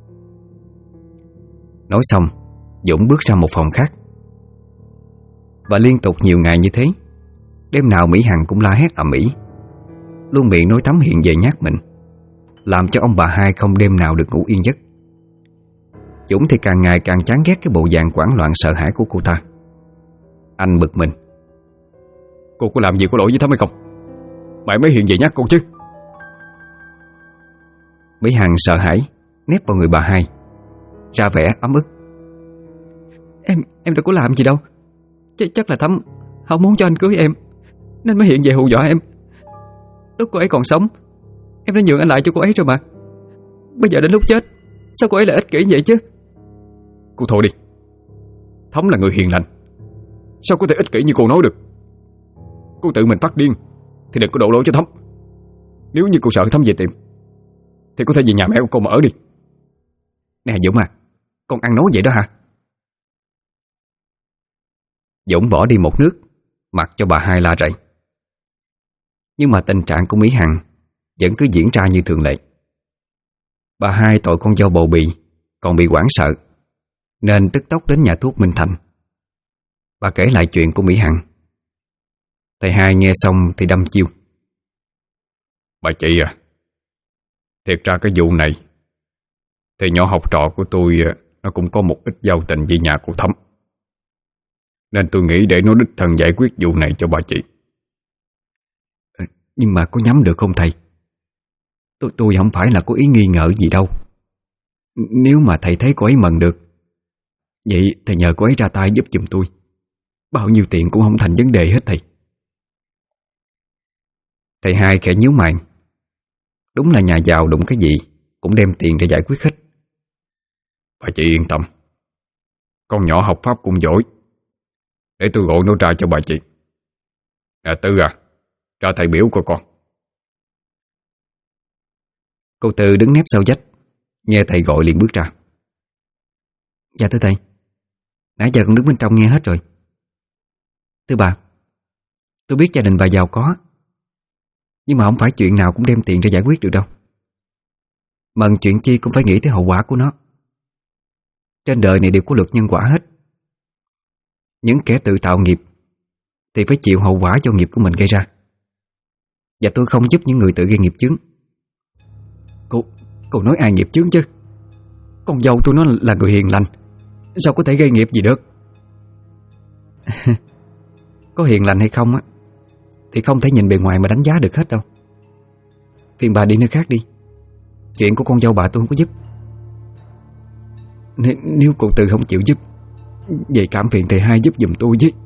Nói xong, Dũng bước ra một phòng khác. Và liên tục nhiều ngày như thế, đêm nào Mỹ Hằng cũng la hét ầm ĩ, luôn miệng nói Thắm hiện về nhát mình, làm cho ông bà hai không đêm nào được ngủ yên giấc. Dũng thì càng ngày càng chán ghét cái bộ dạng hoảng loạn sợ hãi của cô ta. Anh bực mình. Cô có làm gì có lỗi với Thắm hay không? Mày mới hiện về nhát cô chứ. Mỹ Hằng sợ hãi nép vào người bà hai, ra vẻ ấm ức. Em đâu có làm gì đâu. Chắc là Thắm không muốn cho anh cưới em nên mới hiện về hù dọa em. Lúc cô ấy còn sống, em đã nhường anh lại cho cô ấy rồi mà. Bây giờ đến lúc chết, sao cô ấy lại ích kỷ vậy chứ? Cô thôi đi. Thắm là người hiền lành, sao có thể ích kỷ như cô nói được? Cô tự mình phát điên thì đừng có đổ lỗi cho Thắm. Nếu như cô sợ Thắm về tìm thì có thể về nhà mẹ của cô mà ở đi. Nè Dũng à, con ăn nói vậy đó hả? Dũng bỏ đi một nước, mặc cho bà hai la rầy. Nhưng mà tình trạng của Mỹ Hằng vẫn cứ diễn ra như thường lệ. Bà hai tội con dâu bầu bì, còn bị hoảng sợ, nên tức tốc đến nhà thuốc Minh Thành. Bà kể lại chuyện của Mỹ Hằng. Thầy hai nghe xong thì đâm chiêu. Bà chị à, thiệt ra cái vụ này thì nhỏ học trò của tôi nó cũng có một ít giao tình với nhà cô Thắm, nên tôi nghĩ để nó đích thân giải quyết vụ này cho bà chị. Nhưng mà có nhắm được không thầy? Tôi không phải là có ý nghi ngờ gì đâu. Nếu mà thầy thấy cô ấy mần được, vậy thầy nhờ cô ấy ra tay giúp giùm tôi. Bao nhiêu tiền cũng không thành vấn đề hết thầy. Thầy hai khẽ nhíu mày. Đúng là nhà giàu đụng cái gì cũng đem tiền để giải quyết hết. Bà chị yên tâm, con nhỏ học pháp cũng giỏi, để tôi gọi nó ra cho bà chị. Tư à, ra thầy biểu của con. Cô Tư đứng nép sau vách, nghe thầy gọi liền bước ra. Dạ thưa thầy, nãy giờ con đứng bên trong nghe hết rồi. Thưa bà, tôi biết gia đình bà giàu có, nhưng mà không phải chuyện nào cũng đem tiền ra giải quyết được đâu. Mần chuyện chi cũng phải nghĩ tới hậu quả của nó. Trên đời này đều có luật nhân quả hết. Những kẻ tự tạo nghiệp thì phải chịu hậu quả cho nghiệp của mình gây ra. Và tôi không giúp những người tự gây nghiệp chướng. Cô nói ai nghiệp chướng chứ? Con dâu tôi nó là người hiền lành, sao có thể gây nghiệp gì được? Có hiền lành hay không á thì không thể nhìn bề ngoài mà đánh giá được hết đâu. Phiền bà đi nơi khác đi. Chuyện của con dâu bà tôi không có giúp. Nếu cô Tư không chịu giúp, vậy cảm phiền thầy hai giúp giùm tôi với.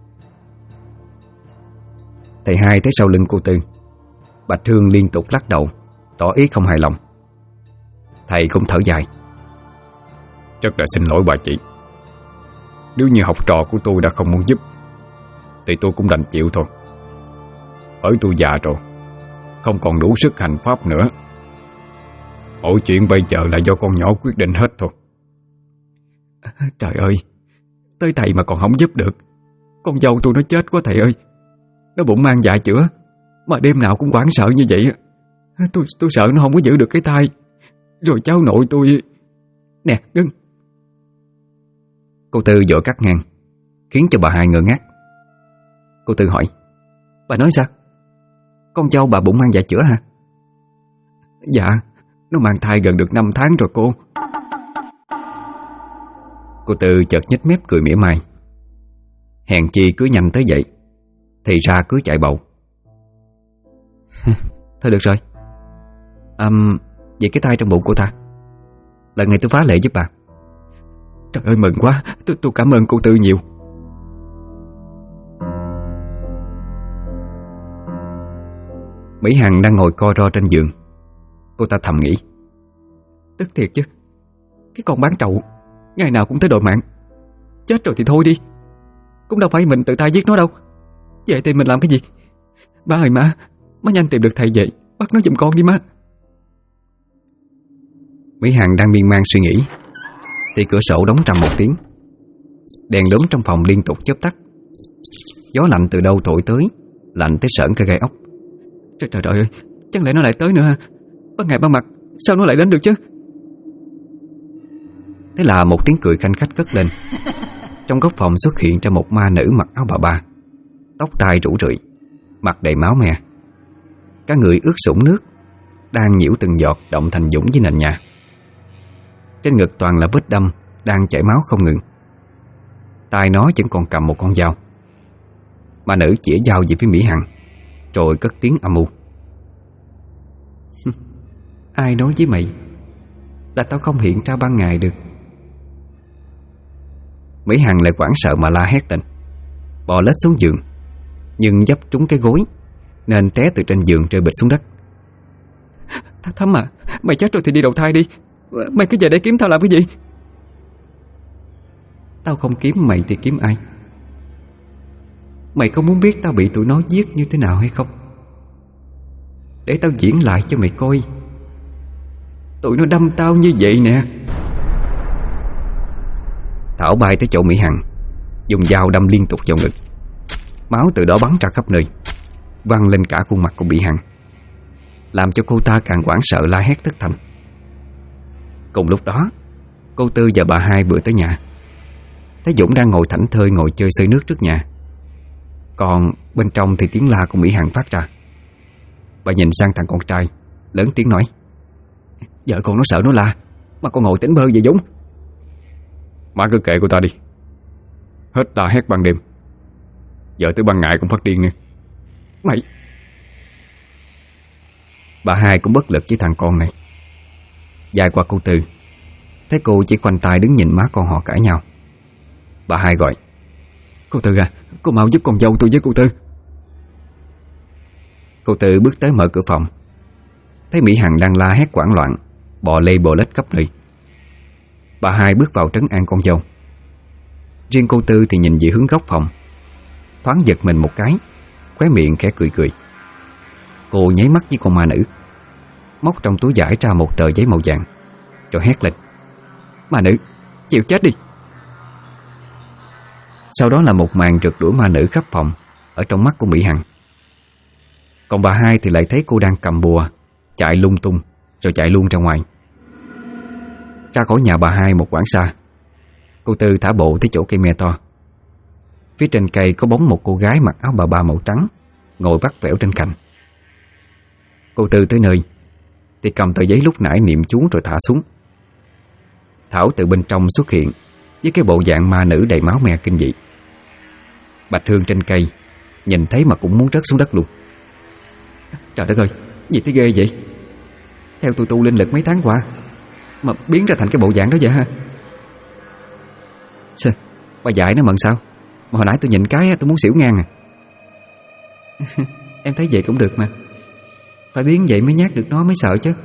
Thầy hai thấy sau lưng cô Tư, Bạch Hương liên tục lắc đầu, tỏ ý không hài lòng. Thầy cũng thở dài. Rất là xin lỗi bà chị. Nếu như học trò của tôi đã không muốn giúp thì tôi cũng đành chịu thôi. Bởi tôi già rồi, không còn đủ sức hành pháp nữa. Mọi chuyện bây giờ là do con nhỏ quyết định hết thôi. Trời ơi, tới thầy mà còn không giúp được. Con dâu tôi nó chết quá thầy ơi. Nó bụng mang dạ chữa, mà đêm nào cũng hoảng sợ như vậy. Tôi sợ nó không có giữ được cái thai. Rồi cháu nội tôi... Nè, ngưng. Cô Tư vội cắt ngang, khiến cho bà hai ngơ ngác. Cô Tư hỏi: Bà nói sao? Con dâu bà bụng mang dạ chữa hả? Dạ, nó mang thai gần được 5 tháng rồi cô. Cô Tư chợt nhếch mép cười mỉa mai. Hèn chi cứ nhanh tới vậy, thì ra cứ chạy bầu. Thôi được rồi. Vậy cái thai trong bụng cô ta, lần này tôi phá lệ giúp bà. Trời ơi mừng quá, tôi cảm ơn cô Tư nhiều. Mỹ Hằng đang ngồi co ro trên giường. Cô ta thầm nghĩ: Tức thiệt chứ, cái con bán trậu ngày nào cũng tới đòi mạng. Chết rồi thì thôi đi, cũng đâu phải mình tự tay giết nó đâu. Vậy thì mình làm cái gì? Má ơi má nhanh tìm được thầy về, bắt nó giùm con đi má. Mỹ Hằng đang miên man suy nghĩ thì cửa sổ đóng trầm một tiếng. Đèn đốm trong phòng liên tục chớp tắt. Gió lạnh từ đâu thổi tới, lạnh tới sởn cả gai ốc. Trời ơi, chẳng lẽ nó lại tới nữa hả? Ban ngày ban mặt sao nó lại đến được chứ? Thế là một tiếng cười khanh khách cất lên. Trong góc phòng xuất hiện ra một ma nữ mặc áo bà ba, tóc tai rủ rượi, mặt đầy máu me, cả người ướt sũng nước, đang nhiễu từng giọt động thành dũng dưới nền nhà. Trên ngực toàn là vết đâm đang chảy máu không ngừng. tay nó vẫn còn cầm một con dao. Ma nữ chĩa dao về phía Mỹ Hằng, rồi cất tiếng âm u: ai nói với mày là tao không hiện ra ban ngày được? Mỹ Hằng lại hoảng sợ mà la hét lên, bò lết xuống giường, nhưng dấp trúng cái gối nên té từ trên giường rơi bịch xuống đất. Thắm à, mày chết rồi thì đi đầu thai đi. Mày cứ về đây kiếm tao làm cái gì? Tao không kiếm mày thì kiếm ai? Mày có muốn biết tao bị tụi nó giết như thế nào hay không? Để tao diễn lại cho mày coi. Tụi nó đâm tao như vậy nè. Thảo bay tới chỗ Mỹ Hằng, dùng dao đâm liên tục vào ngực. Máu từ đó bắn ra khắp nơi, văng lên cả khuôn mặt của Mỹ Hằng, làm cho cô ta càng hoảng sợ la hét thất thanh. Cùng lúc đó, cô Tư và bà Hai vừa tới nhà, thấy Dũng đang ngồi thảnh thơi ngồi chơi xơi nước trước nhà. Còn bên trong thì tiếng la của Mỹ Hằng phát ra. Bà nhìn sang thằng con trai, lớn tiếng nói: vợ con nó sợ nó la, mà con ngồi tỉnh bơ vậy Dũng? Má cứ kệ cô ta đi, hết la hét ban đêm, vợ tới ban ngày cũng phát điên nè. Mày... Bà Hai cũng bất lực với thằng con này. Dài qua cô Tư, thấy cô chỉ khoanh tay đứng nhìn má con họ cãi nhau. Bà Hai gọi: cô Tư à, cô mau giúp con dâu tôi với cô Tư. Cô Tư bước tới mở cửa phòng, thấy Mỹ Hằng đang la hét hoảng loạn, bò lê bò lết khắp nơi. Bà Hai bước vào trấn an con dâu. Riêng cô Tư thì nhìn về hướng góc phòng, thoáng giật mình một cái, khóe miệng khẽ cười cười. Cô nháy mắt với con ma nữ, móc trong túi vải ra một tờ giấy màu vàng, rồi hét lên: ma nữ, chịu chết đi. Sau đó là một màn rượt đuổi ma nữ khắp phòng ở trong mắt của Mỹ Hằng. Còn bà Hai thì lại thấy cô đang cầm bùa chạy lung tung, rồi chạy luôn ra ngoài. Ra khỏi nhà bà Hai một quãng xa, cô Tư thả bộ tới chỗ cây me to. Phía trên cây có bóng một cô gái mặc áo bà ba màu trắng ngồi vắt vẻo trên cành. Cô Tư tới nơi thì cầm tờ giấy lúc nãy niệm chú rồi thả xuống. Thảo từ bên trong xuất hiện với cái bộ dạng ma nữ đầy máu me kinh dị. Bạch Hương trên cây nhìn thấy mà cũng muốn rớt xuống đất luôn. Trời đất ơi, gì thế ghê vậy? Theo tôi tu linh lực mấy tháng qua mà biến ra thành cái bộ dạng đó vậy ha? Sao? Bà dạy nó mận sao? Mà hồi nãy tôi nhìn cái tôi muốn xỉu ngang à. Em thấy vậy cũng được mà, phải biến vậy mới nhát được nó mới sợ chứ.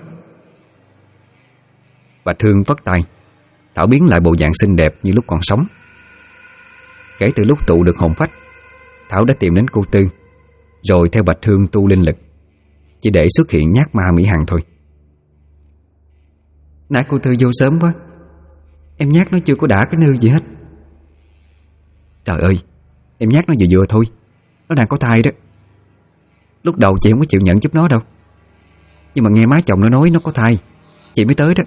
Bạch Hương vất tay, Thảo biến lại bộ dạng xinh đẹp như lúc còn sống. Kể từ lúc tụ được hồn phách, Thảo đã tìm đến cô Tư, rồi theo Bạch Hương tu linh lực, chỉ để xuất hiện nhát ma Mỹ Hằng thôi. Nãy cô Tư vô sớm quá, em nhát nó chưa có đã cái nư gì hết. Trời ơi, em nhát nó vừa vừa thôi, nó đang có thai đó. Lúc đầu chị không có chịu nhận giúp nó đâu, nhưng mà nghe má chồng nó nói nó có thai, chị mới tới đó.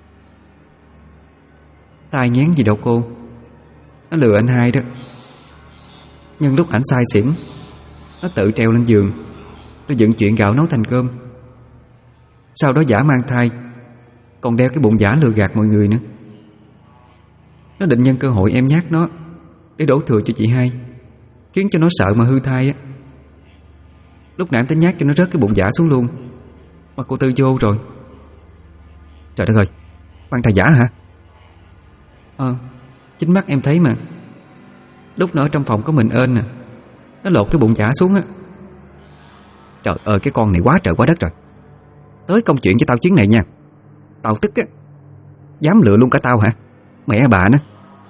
Tai nhén gì đâu cô, nó lừa anh Hai đó. Nhưng lúc ảnh say xỉn, nó tự treo lên giường, nó dựng chuyện gạo nấu thành cơm. Sau đó giả mang thai, còn đeo cái bụng giả lừa gạt mọi người nữa. Nó định nhân cơ hội em nhát nó để đổ thừa cho chị Hai, khiến cho nó sợ mà hư thai á. Lúc nãy em tính nhát cho nó rớt cái bụng giả xuống luôn, mà cô Tư vô rồi. Trời đất ơi, mang thai giả hả? Chính mắt em thấy mà. Lúc nó ở trong phòng có mình ên nè, nó lột cái bụng giả xuống á. Trời ơi, cái con này quá trời quá đất rồi. Tới công chuyện cho tao chuyến này nha. Tao tức á, dám lừa luôn cả tao hả? Mẹ bà nữa.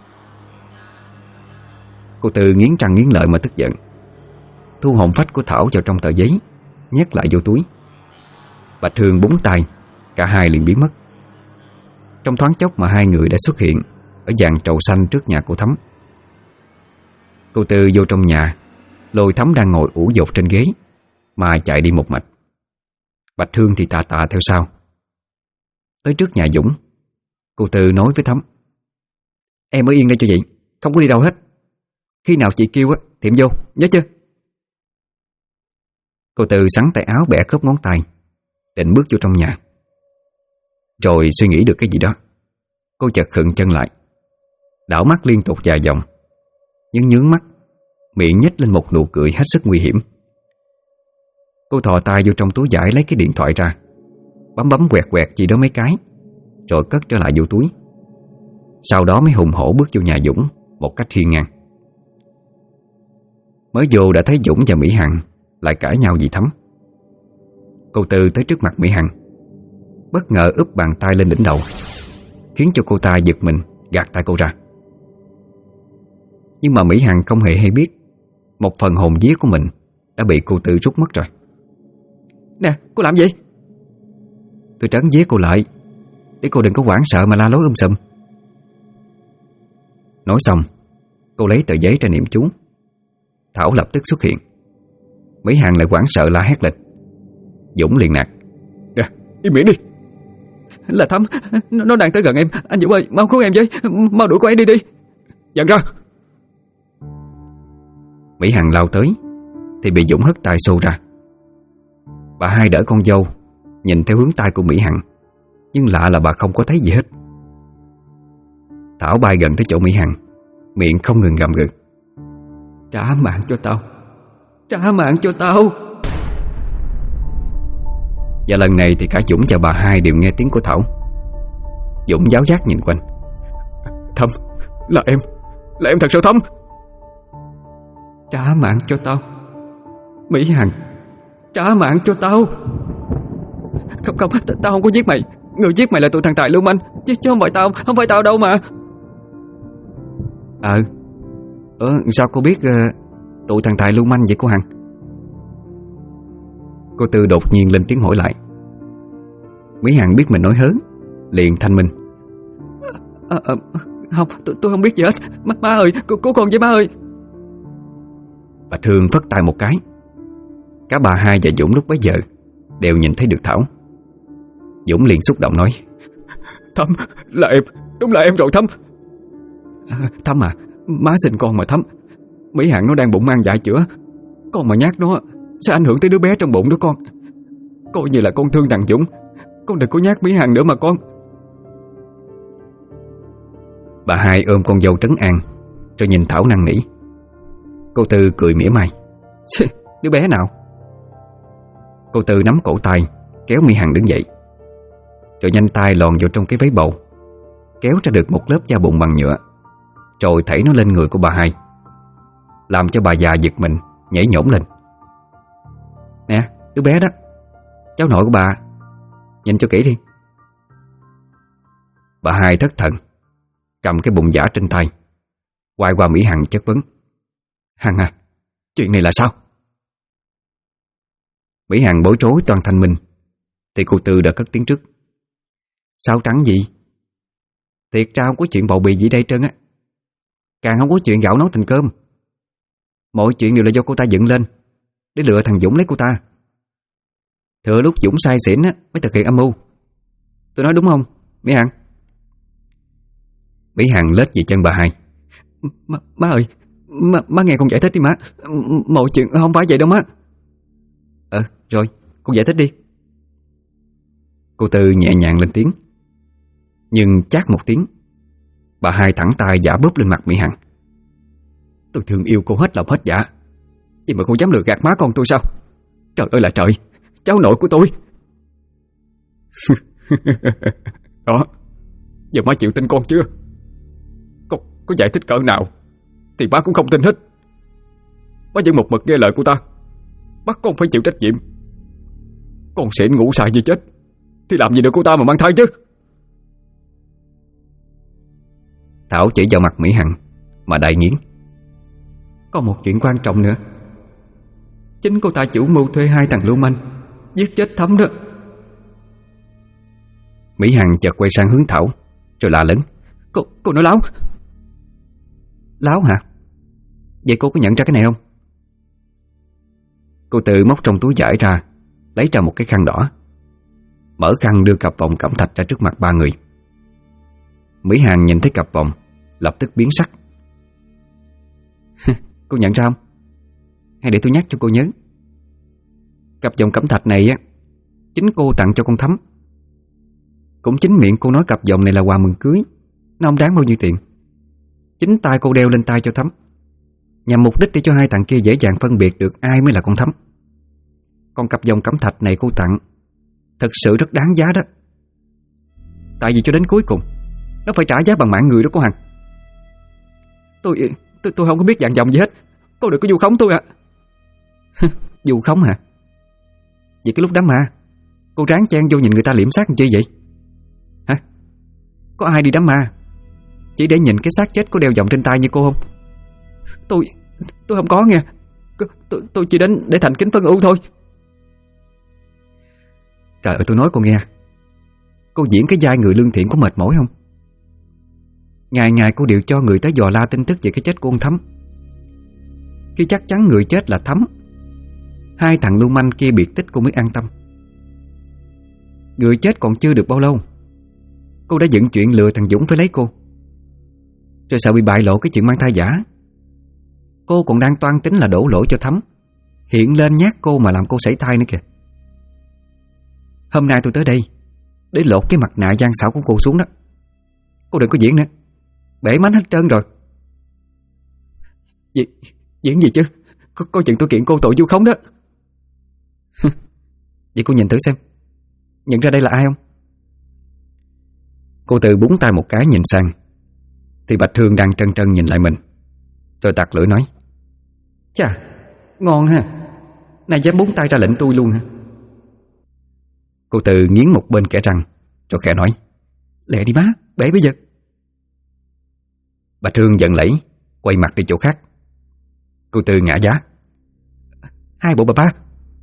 Cô Tư nghiến răng nghiến lợi mà tức giận, thu hồn phách của Thảo vào trong tờ giấy, nhét lại vô túi. Bạch Hương búng tay, cả hai liền biến mất. Trong thoáng chốc mà hai người đã xuất hiện ở dàn trầu xanh trước nhà cô Thắm. Cô Tư vô trong nhà, lôi Thắm đang ngồi ủ dột trên ghế mà chạy đi một mạch. Bạch Hương thì tà tà theo sau. Tới trước nhà Dũng, cô Tư nói với Thắm: Em ở yên đây cho chị, không có đi đâu hết. Khi nào chị kêu á thì em vô, nhớ chưa? Cô Tư xắn tay áo bẻ khớp ngón tay, định bước vô trong nhà. Rồi suy nghĩ được cái gì đó, cô chợt khựng chân lại, đảo mắt liên tục vài vòng, nhưng nhướng mắt, miệng nhếch lên một nụ cười hết sức nguy hiểm. Cô thò tay vô trong túi vải lấy cái điện thoại ra, bấm quẹt quẹt gì đó mấy cái, rồi cất trở lại vô túi. Sau đó mới hùng hổ bước vô nhà Dũng một cách hiên ngang. Mới vô đã thấy Dũng và Mỹ Hằng lại cãi nhau vì Thắm. Cô Tư tới trước mặt Mỹ Hằng, bất ngờ úp bàn tay lên đỉnh đầu, khiến cho cô ta giật mình gạt tay cô ra. Nhưng mà Mỹ Hằng không hề hay biết một phần hồn vía của mình đã bị cô Tư rút mất rồi. Nè, cô làm gì? Tôi trấn vía cô lại để cô đừng có hoảng sợ mà la lối sùm. Nói xong, cô lấy tờ giấy ra niệm chú. Thảo lập tức xuất hiện. Mỹ Hằng lại hoảng sợ la hét lên. Dũng liền nạt: Nè, im miệng đi. Là Thắm, nó đang tới gần em. Anh Dũng ơi, mau cứu em với, mau đuổi cô ấy đi đi. Dặn ra. Mỹ Hằng lao tới thì bị Dũng hất tay xô ra. Bà hai đỡ con dâu, nhìn theo hướng tay của Mỹ Hằng, nhưng lạ là bà không có thấy gì hết. Thảo bay gần tới chỗ Mỹ Hằng, miệng không ngừng gầm gừ: Trả mạng cho tao, trả mạng cho tao. Và lần này thì cả Dũng và bà hai đều nghe tiếng của Thảo. Dũng giáo giác nhìn quanh: Thắm, là em thật sự Thắm. Trả mạng cho tao, Mỹ Hằng, trả mạng cho tao. Không, tao không có giết mày. Người giết mày là tụi thằng Tài Lưu Manh, chứ không phải tao đâu mà. Sao cô biết tụi thằng Tài Lưu Manh vậy cô Hằng? Cô Tư đột nhiên lên tiếng hỏi lại. Mỹ Hằng biết mình nói hớn, liền thanh minh: Không, tôi không biết gì hết. Má ơi, cô còn với má ơi. Bà Thương phất tay một cái. Cả bà hai và Dũng lúc bấy giờ đều nhìn thấy được Thảo. Dũng liền xúc động nói: Thắm, là em, đúng là em rồi Thắm. Thắm à, má sinh con mà Thắm. Mỹ Hằng nó đang bụng mang dạ chữa, con mà nhát nó sẽ ảnh hưởng tới đứa bé trong bụng đó con. Coi như là con thương thằng Dũng, con đừng có nhát Mỹ Hằng nữa mà con. Bà hai ôm con dâu trấn an, rồi nhìn Thảo năn nỉ. Cô Tư cười mỉa mai: Đứa bé nào? Cô Tư nắm cổ tay kéo Mỹ Hằng đứng dậy, rồi nhanh tay lòn vào trong cái váy bầu, kéo ra được một lớp da bụng bằng nhựa, rồi thảy nó lên người của bà hai, làm cho bà già giật mình nhảy nhổm lên. Nè, đứa bé đó, cháu nội của bà, nhìn cho kỹ đi. Bà hai thất thần, cầm cái bụng giả trên tay, quay qua Mỹ Hằng chất vấn: Hằng à, chuyện này là sao? Mỹ Hằng bối rối toàn thanh minh, thì cô Tư đã cất tiếng trước: Sao trắng gì? Thiệt ra không có chuyện bầu bì gì đây trơn á. Càng không có chuyện gạo nấu thành cơm. Mọi chuyện đều là do cô ta dựng lên để lừa thằng Dũng lấy cô ta. Thừa lúc Dũng say xỉn á mới thực hiện âm mưu. Tôi nói đúng không, Mỹ Hằng? Mỹ Hằng lết về chân bà hai: Má ơi, má nghe con giải thích đi má. Mọi chuyện không phải vậy đâu má. Rồi, con giải thích đi. Cô Tư nhẹ nhàng lên tiếng. Nhưng chát một tiếng, bà hai thẳng tay giả bóp lên mặt Mỹ Hằng: Tôi thương yêu cô hết lòng hết dạ, vậy mà cô dám lừa gạt má con tôi sao? Trời ơi là trời, cháu nội của tôi. Đó, giờ má chịu tin con chưa? Có giải thích cỡ nào thì má cũng không tin hết. Má vẫn một mực nghe lời của ta, bắt con phải chịu trách nhiệm. Con xỉn ngủ xài như chết thì làm gì được cô ta mà mang thai chứ? Thảo chỉ vào mặt Mỹ Hằng mà đại nghiến: Còn một chuyện quan trọng nữa. Chính cô ta chủ mưu thuê hai thằng lưu manh giết chết Thắm đó. Mỹ Hằng chợt quay sang hướng Thảo, rồi la lớn: Cô nói láo. Láo hả? Vậy cô có nhận ra cái này không? Cô Tư móc trong túi vải ra, lấy ra một cái khăn đỏ, mở khăn đưa cặp vòng cẩm thạch ra trước mặt ba người. Mỹ Hằng nhìn thấy cặp vòng, lập tức biến sắc. Cô nhận ra không? Hay để tôi nhắc cho cô nhớ. Cặp vòng cẩm thạch này á, chính cô tặng cho con Thắm. Cũng chính miệng cô nói cặp vòng này là quà mừng cưới. Nó không đáng bao nhiêu tiền. Chính tay cô đeo lên tay cho Thắm, nhằm mục đích để cho hai thằng kia dễ dàng phân biệt được ai mới là con Thắm. Còn cặp vòng cẩm thạch này cô tặng thật sự rất đáng giá đó. Tại vì cho đến cuối cùng nó phải trả giá bằng mạng người đó cô Hằng. Tôi không có biết dạng vòng gì hết. Cô đừng có vu khống tôi ạ. Vu khống hả? Vậy cái lúc đám ma cô ráng chen vô nhìn người ta liễm xác làm chi vậy? Hả? Có ai đi đám ma chỉ để nhìn cái xác chết có đeo vòng trên tay như cô không? Tôi không có nghe. Tôi chỉ đến để thành kính phân ưu thôi. Trời ơi, tôi nói cô nghe, cô diễn cái vai người lương thiện có mệt mỏi không? Ngày ngày cô đều cho người tới dò la tin tức về cái chết của ông Thắm. Khi chắc chắn người chết là Thắm, hai thằng lưu manh kia biệt tích cô mới an tâm. Người chết còn chưa được bao lâu, cô đã dựng chuyện lừa thằng Dũng phải lấy cô. Rồi sợ bị bại lộ cái chuyện mang thai giả, cô còn đang toan tính là đổ lỗi cho Thắm hiện lên nhát cô mà làm cô sảy thai nữa kìa. Hôm nay tôi tới đây để lột cái mặt nạ gian xảo của cô xuống đó. Cô đừng có diễn nữa, bể mánh hết trơn rồi. Diễn gì chứ? Có chuyện tôi kiện cô tội vu khống đó. Vậy cô nhìn thử xem, nhận ra đây là ai không? Cô Từ búng tay một cái nhìn sang thì Bạch Hương đang trân trân nhìn lại mình, rồi tặc lưỡi nói: Chà, ngon ha. Này dám búng tay ra lệnh tôi luôn hả? Cô Từ nghiến một bên kẽ răng rồi khẽ nói: Lẹ đi má, bể bây giờ. Bạch Hương giận lẫy quay mặt đi chỗ khác. Cô Từ ngã giá: Hai bộ bà ba.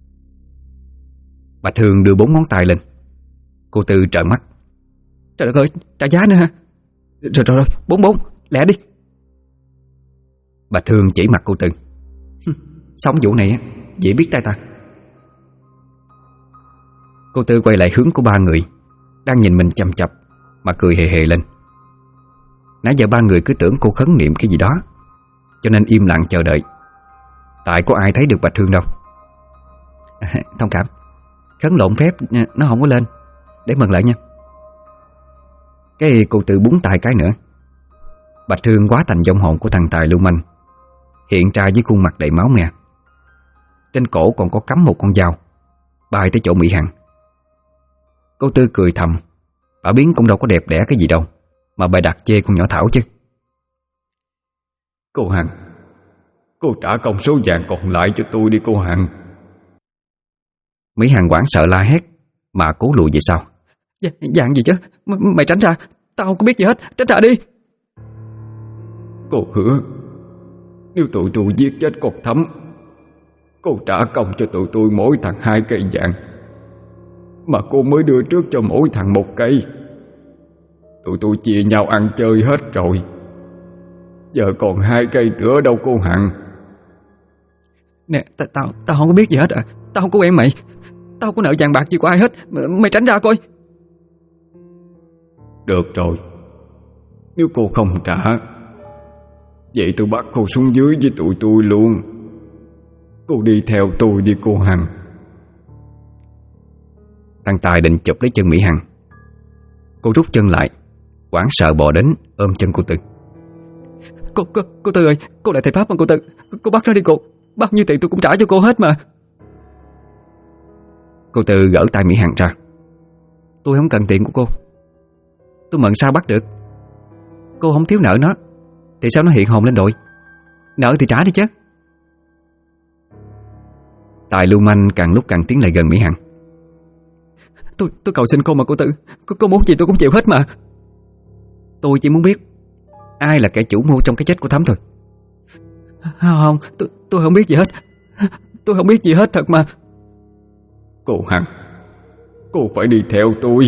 Bạch Hương đưa 4 ngón tay lên. Cô Từ trợn mắt: Trời đất ơi, trả giá nữa hả? Rồi, 44, lẹ đi. Bạch Hương chỉ mặt cô Từ: Xong vụ này dễ biết tay ta. Cô Tư quay lại hướng của ba người đang nhìn mình chằm chằm mà cười hề hề lên. Nãy giờ ba người cứ tưởng cô khấn niệm cái gì đó, cho nên im lặng chờ đợi. Tại có ai thấy được Bạch Hương đâu. Thông cảm, khấn lộn phép nó không có lên, để mừng lại nha. Cái cô Tư búng tay cái nữa, Bạch Hương hóa thành vong hồn của thằng Tài lưu manh, hiện ra với khuôn mặt đầy máu me. Trên cổ còn có cắm một con dao, bay tới chỗ Mỹ Hằng. Cô Tư cười thầm, bà biến cũng đâu có đẹp đẽ cái gì đâu mà bà đặt chê con nhỏ Thảo chứ. Cô Hằng, cô trả công số vàng còn lại cho tôi đi cô Hằng. Mỹ Hằng hoảng sợ la hét mà cố lùi về sau. Vàng gì chứ? Mày tránh ra, tao không có biết gì hết, tránh ra đi. Cô hứa nếu tụi tôi giết chết con Thắm, cô trả công cho tụi tôi mỗi thằng 2 cây vàng, mà cô mới đưa trước cho mỗi thằng 1 cây. Tụi tôi chia nhau ăn chơi hết rồi, giờ còn 2 cây nữa đâu cô Hằng. Nè, tao không có biết gì hết à. Tao không có quen mày, tao không có nợ vàng bạc gì của ai hết. Mày tránh ra coi. Được rồi, nếu cô không trả, vậy tôi bắt cô xuống dưới với tụi tôi luôn. Cô đi theo tôi đi cô Hằng. Thằng Tài định chụp lấy chân Mỹ Hằng. Cô rút chân lại, hoảng sợ bò đến ôm chân cô Tư. Cô Tư ơi, cô là thầy pháp mà cô Tư. Cô bắt nó đi cô, bao nhiêu tiền tôi cũng trả cho cô hết mà. Cô Tư gỡ tay Mỹ Hằng ra. Tôi không cần tiền của cô, tôi mận sao bắt được. Cô không thiếu nợ nó thì sao nó hiện hồn lên đội? Nợ thì trả đi chứ. Tài lưu manh càng lúc càng tiến lại gần Mỹ Hằng. Tôi cầu xin cô mà cô Tư. Cô muốn gì tôi cũng chịu hết mà. Tôi chỉ muốn biết ai là kẻ chủ mưu trong cái chết của Thắm thôi. Không, tôi không biết gì hết. Tôi không biết gì hết thật mà. Cô Hằng, cô phải đi theo tôi.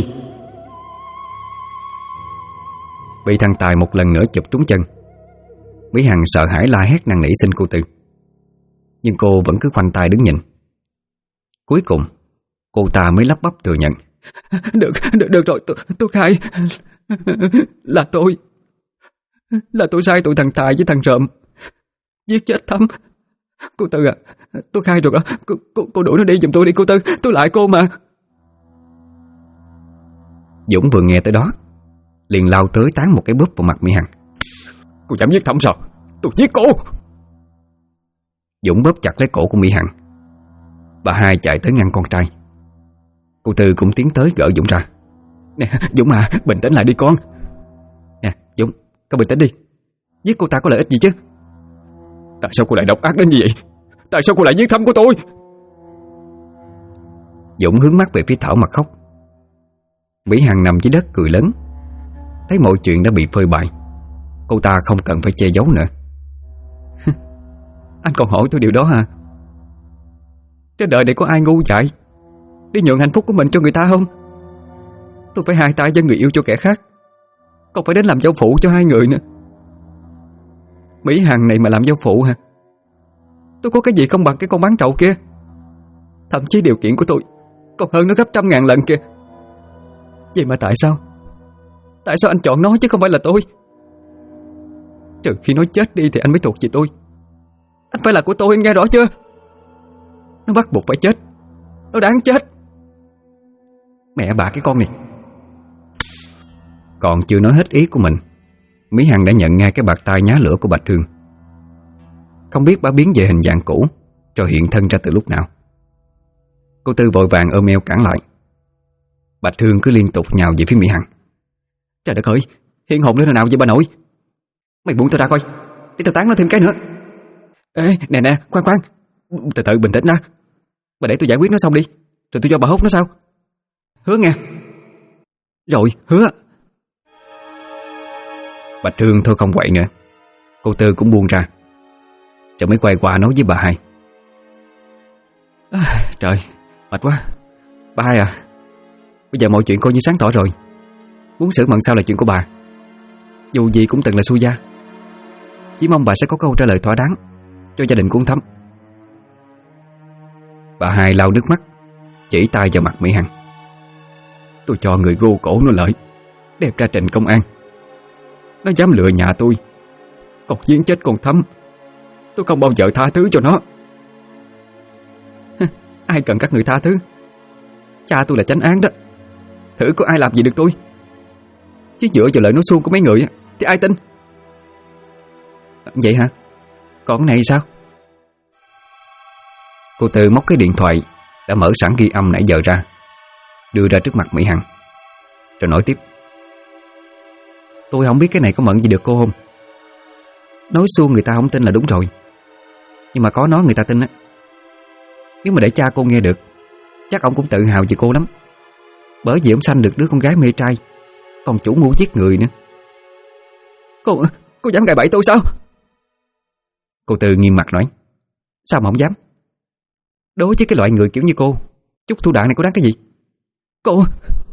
Bị thằng Tài một lần nữa chụp trúng chân, Mỹ Hằng sợ hãi la hét năn nỉ xin cô Tư, nhưng cô vẫn cứ khoanh tay đứng nhìn. Cuối cùng cô ta mới lắp bắp thừa nhận. Được rồi, tôi khai là tôi Là tôi sai tụi thằng Tài với thằng Rợm, giết chết Thắm. Cô Tư à, tôi khai rồi ạ. Cô đuổi nó đi giùm tôi đi cô Tư, tôi lại cô mà. Dũng vừa nghe tới đó liền lao tới tán một cái búp vào mặt Mỹ Hằng. Cô dám giết Thắm sao? Tôi giết cô. Dũng bóp chặt lấy cổ của Mỹ Hằng. Bà hai chạy tới ngăn con trai. Cô Tư cũng tiến tới gỡ Dũng ra. Nè Dũng à, bình tĩnh lại đi con. Nè Dũng, con bình tĩnh đi. Giết cô ta có lợi ích gì chứ? Tại sao cô lại độc ác đến như vậy? Tại sao cô lại giết Thắm của tôi? Dũng hướng mắt về phía Thảo mà khóc. Mỹ Hằng nằm dưới đất cười lớn. Thấy mọi chuyện đã bị phơi bày, cô ta không cần phải che giấu nữa. Anh còn hỏi tôi điều đó hả? Trên đời này có ai ngu dại đi nhượng hạnh phúc của mình cho người ta không? Tôi phải hai tay dâng người yêu cho kẻ khác, còn phải đến làm dâu phụ cho hai người nữa. Mỹ Hằng này mà làm dâu phụ hả? Tôi có cái gì không bằng cái con bán trậu kia. Thậm chí điều kiện của tôi còn hơn nó gấp 100.000 lần kìa. Vậy mà tại sao? Tại sao anh chọn nó chứ không phải là tôi? Trừ khi nó chết đi thì anh mới thuộc về tôi. Anh phải là của tôi, nghe rõ chưa? Nó bắt buộc phải chết. Nó đáng chết. Mẹ bà cái con này. Còn chưa nói hết ý của mình, Mỹ Hằng đã nhận ngay cái bạt tai nhá lửa của Bạch Hương. Không biết bà biến về hình dạng cũ rồi hiện thân ra từ lúc nào. Cô Tư vội vàng ôm eo cản lại. Bạch Hương cứ liên tục nhào về phía Mỹ Hằng. Trời đất ơi, hiện hồn lên nào vậy bà nội? Mày buông tao ra coi, để tao tán nó thêm cái nữa. Ê, nè, khoan, từ từ bình tĩnh đã. Bà để tôi giải quyết nó xong đi, rồi tôi cho bà hốt nó sao? Hứa nghe. Rồi, hứa. Bạch Hương thôi không quậy nữa. Cô Tư cũng buông ra, rồi mới quay qua nói với bà hai. Trời, mệt quá. Bà hai à, bây giờ mọi chuyện coi như sáng tỏ rồi. Muốn xử mận sao là chuyện của bà. Dù gì cũng từng là xui gia. Chỉ mong bà sẽ có câu trả lời thỏa đáng cho gia đình của ông Thắm. Bà hai lau nước mắt, chỉ tay vào mặt Mỹ Hằng. Tôi cho người gô cổ nó lợi, đem ra trình công an. Nó dám lừa nhà tôi, còn giết chết con Thắm. Tôi không bao giờ tha thứ cho nó. Ai cần các người tha thứ? Cha tôi là chánh án đó, thử có ai làm gì được tôi. Chứ dựa vào lời nói suông của mấy người thì ai tin? Vậy hả? Còn cái này sao? Cô Tư móc cái điện thoại đã mở sẵn ghi âm nãy giờ ra, đưa ra trước mặt Mỹ Hằng, rồi nói tiếp. Tôi không biết cái này có mận gì được cô không. Nói suông người ta không tin là đúng rồi, nhưng mà có nói người ta tin á. Nếu mà để cha cô nghe được, chắc ông cũng tự hào về cô lắm. Bởi vì ông sanh được đứa con gái mê trai, còn chủ mưu giết người nữa. Cô dám gài bẫy tôi sao? Cô Tư nghiêm mặt nói. Sao mà không dám? Đối với cái loại người kiểu như cô, chút thủ đoạn này có đáng cái gì? Cô...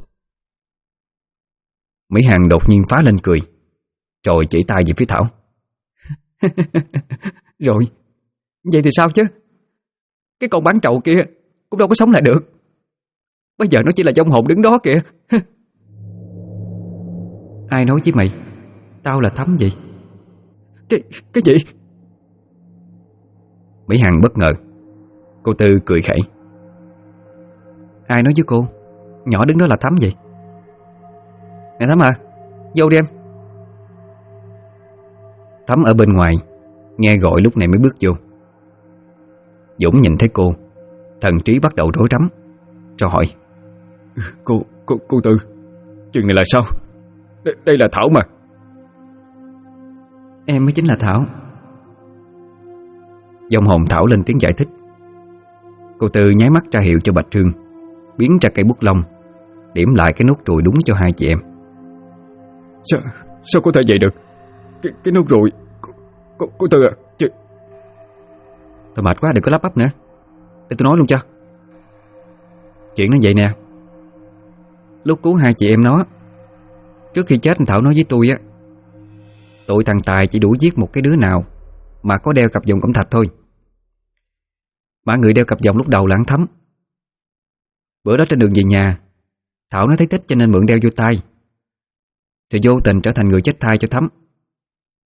Mỹ Hằng đột nhiên phá lên cười, rồi chỉ tay về phía Thảo. Rồi, vậy thì sao chứ? Cái con bán trậu kia cũng đâu có sống lại được. Bây giờ nó chỉ là vong hồn đứng đó kìa. Ai nói với mày tao là Thắm vậy? Cái gì? Mỹ Hằng bất ngờ. Cô Tư cười khẩy. Ai nói với cô nhỏ đứng đó là Thắm vậy? Nè Thắm à, vô đi em. Thắm ở bên ngoài nghe gọi lúc này mới bước vô. Dũng nhìn thấy cô, thần trí bắt đầu rối rắm, cho hỏi. Cô Tư, chuyện này là sao? Đây là Thảo mà. Em mới chính là Thảo. Vong hồn Thảo lên tiếng giải thích. Cô Tư nháy mắt ra hiệu cho Bạch Hương biến ra cây bút lông, điểm lại cái nút ruồi đúng cho hai chị em. Sao có thể vậy được? Cái nút ruồi. Cô Tư à, thôi mệt quá, đừng có lắp bắp nữa, để tôi nói luôn cho. Chuyện nó vậy nè. Lúc cứu hai chị em nó, trước khi chết Thảo nói với tôi á, tụi thằng Tài chỉ đuổi giết một cái đứa nào mà có đeo cặp vòng cẩm thạch thôi. Mà người đeo cặp vòng lúc đầu là ăn Thắm. Bữa đó trên đường về nhà, Thảo nói thấy thích cho nên mượn đeo vô tay, rồi vô tình trở thành người chết thai cho Thắm.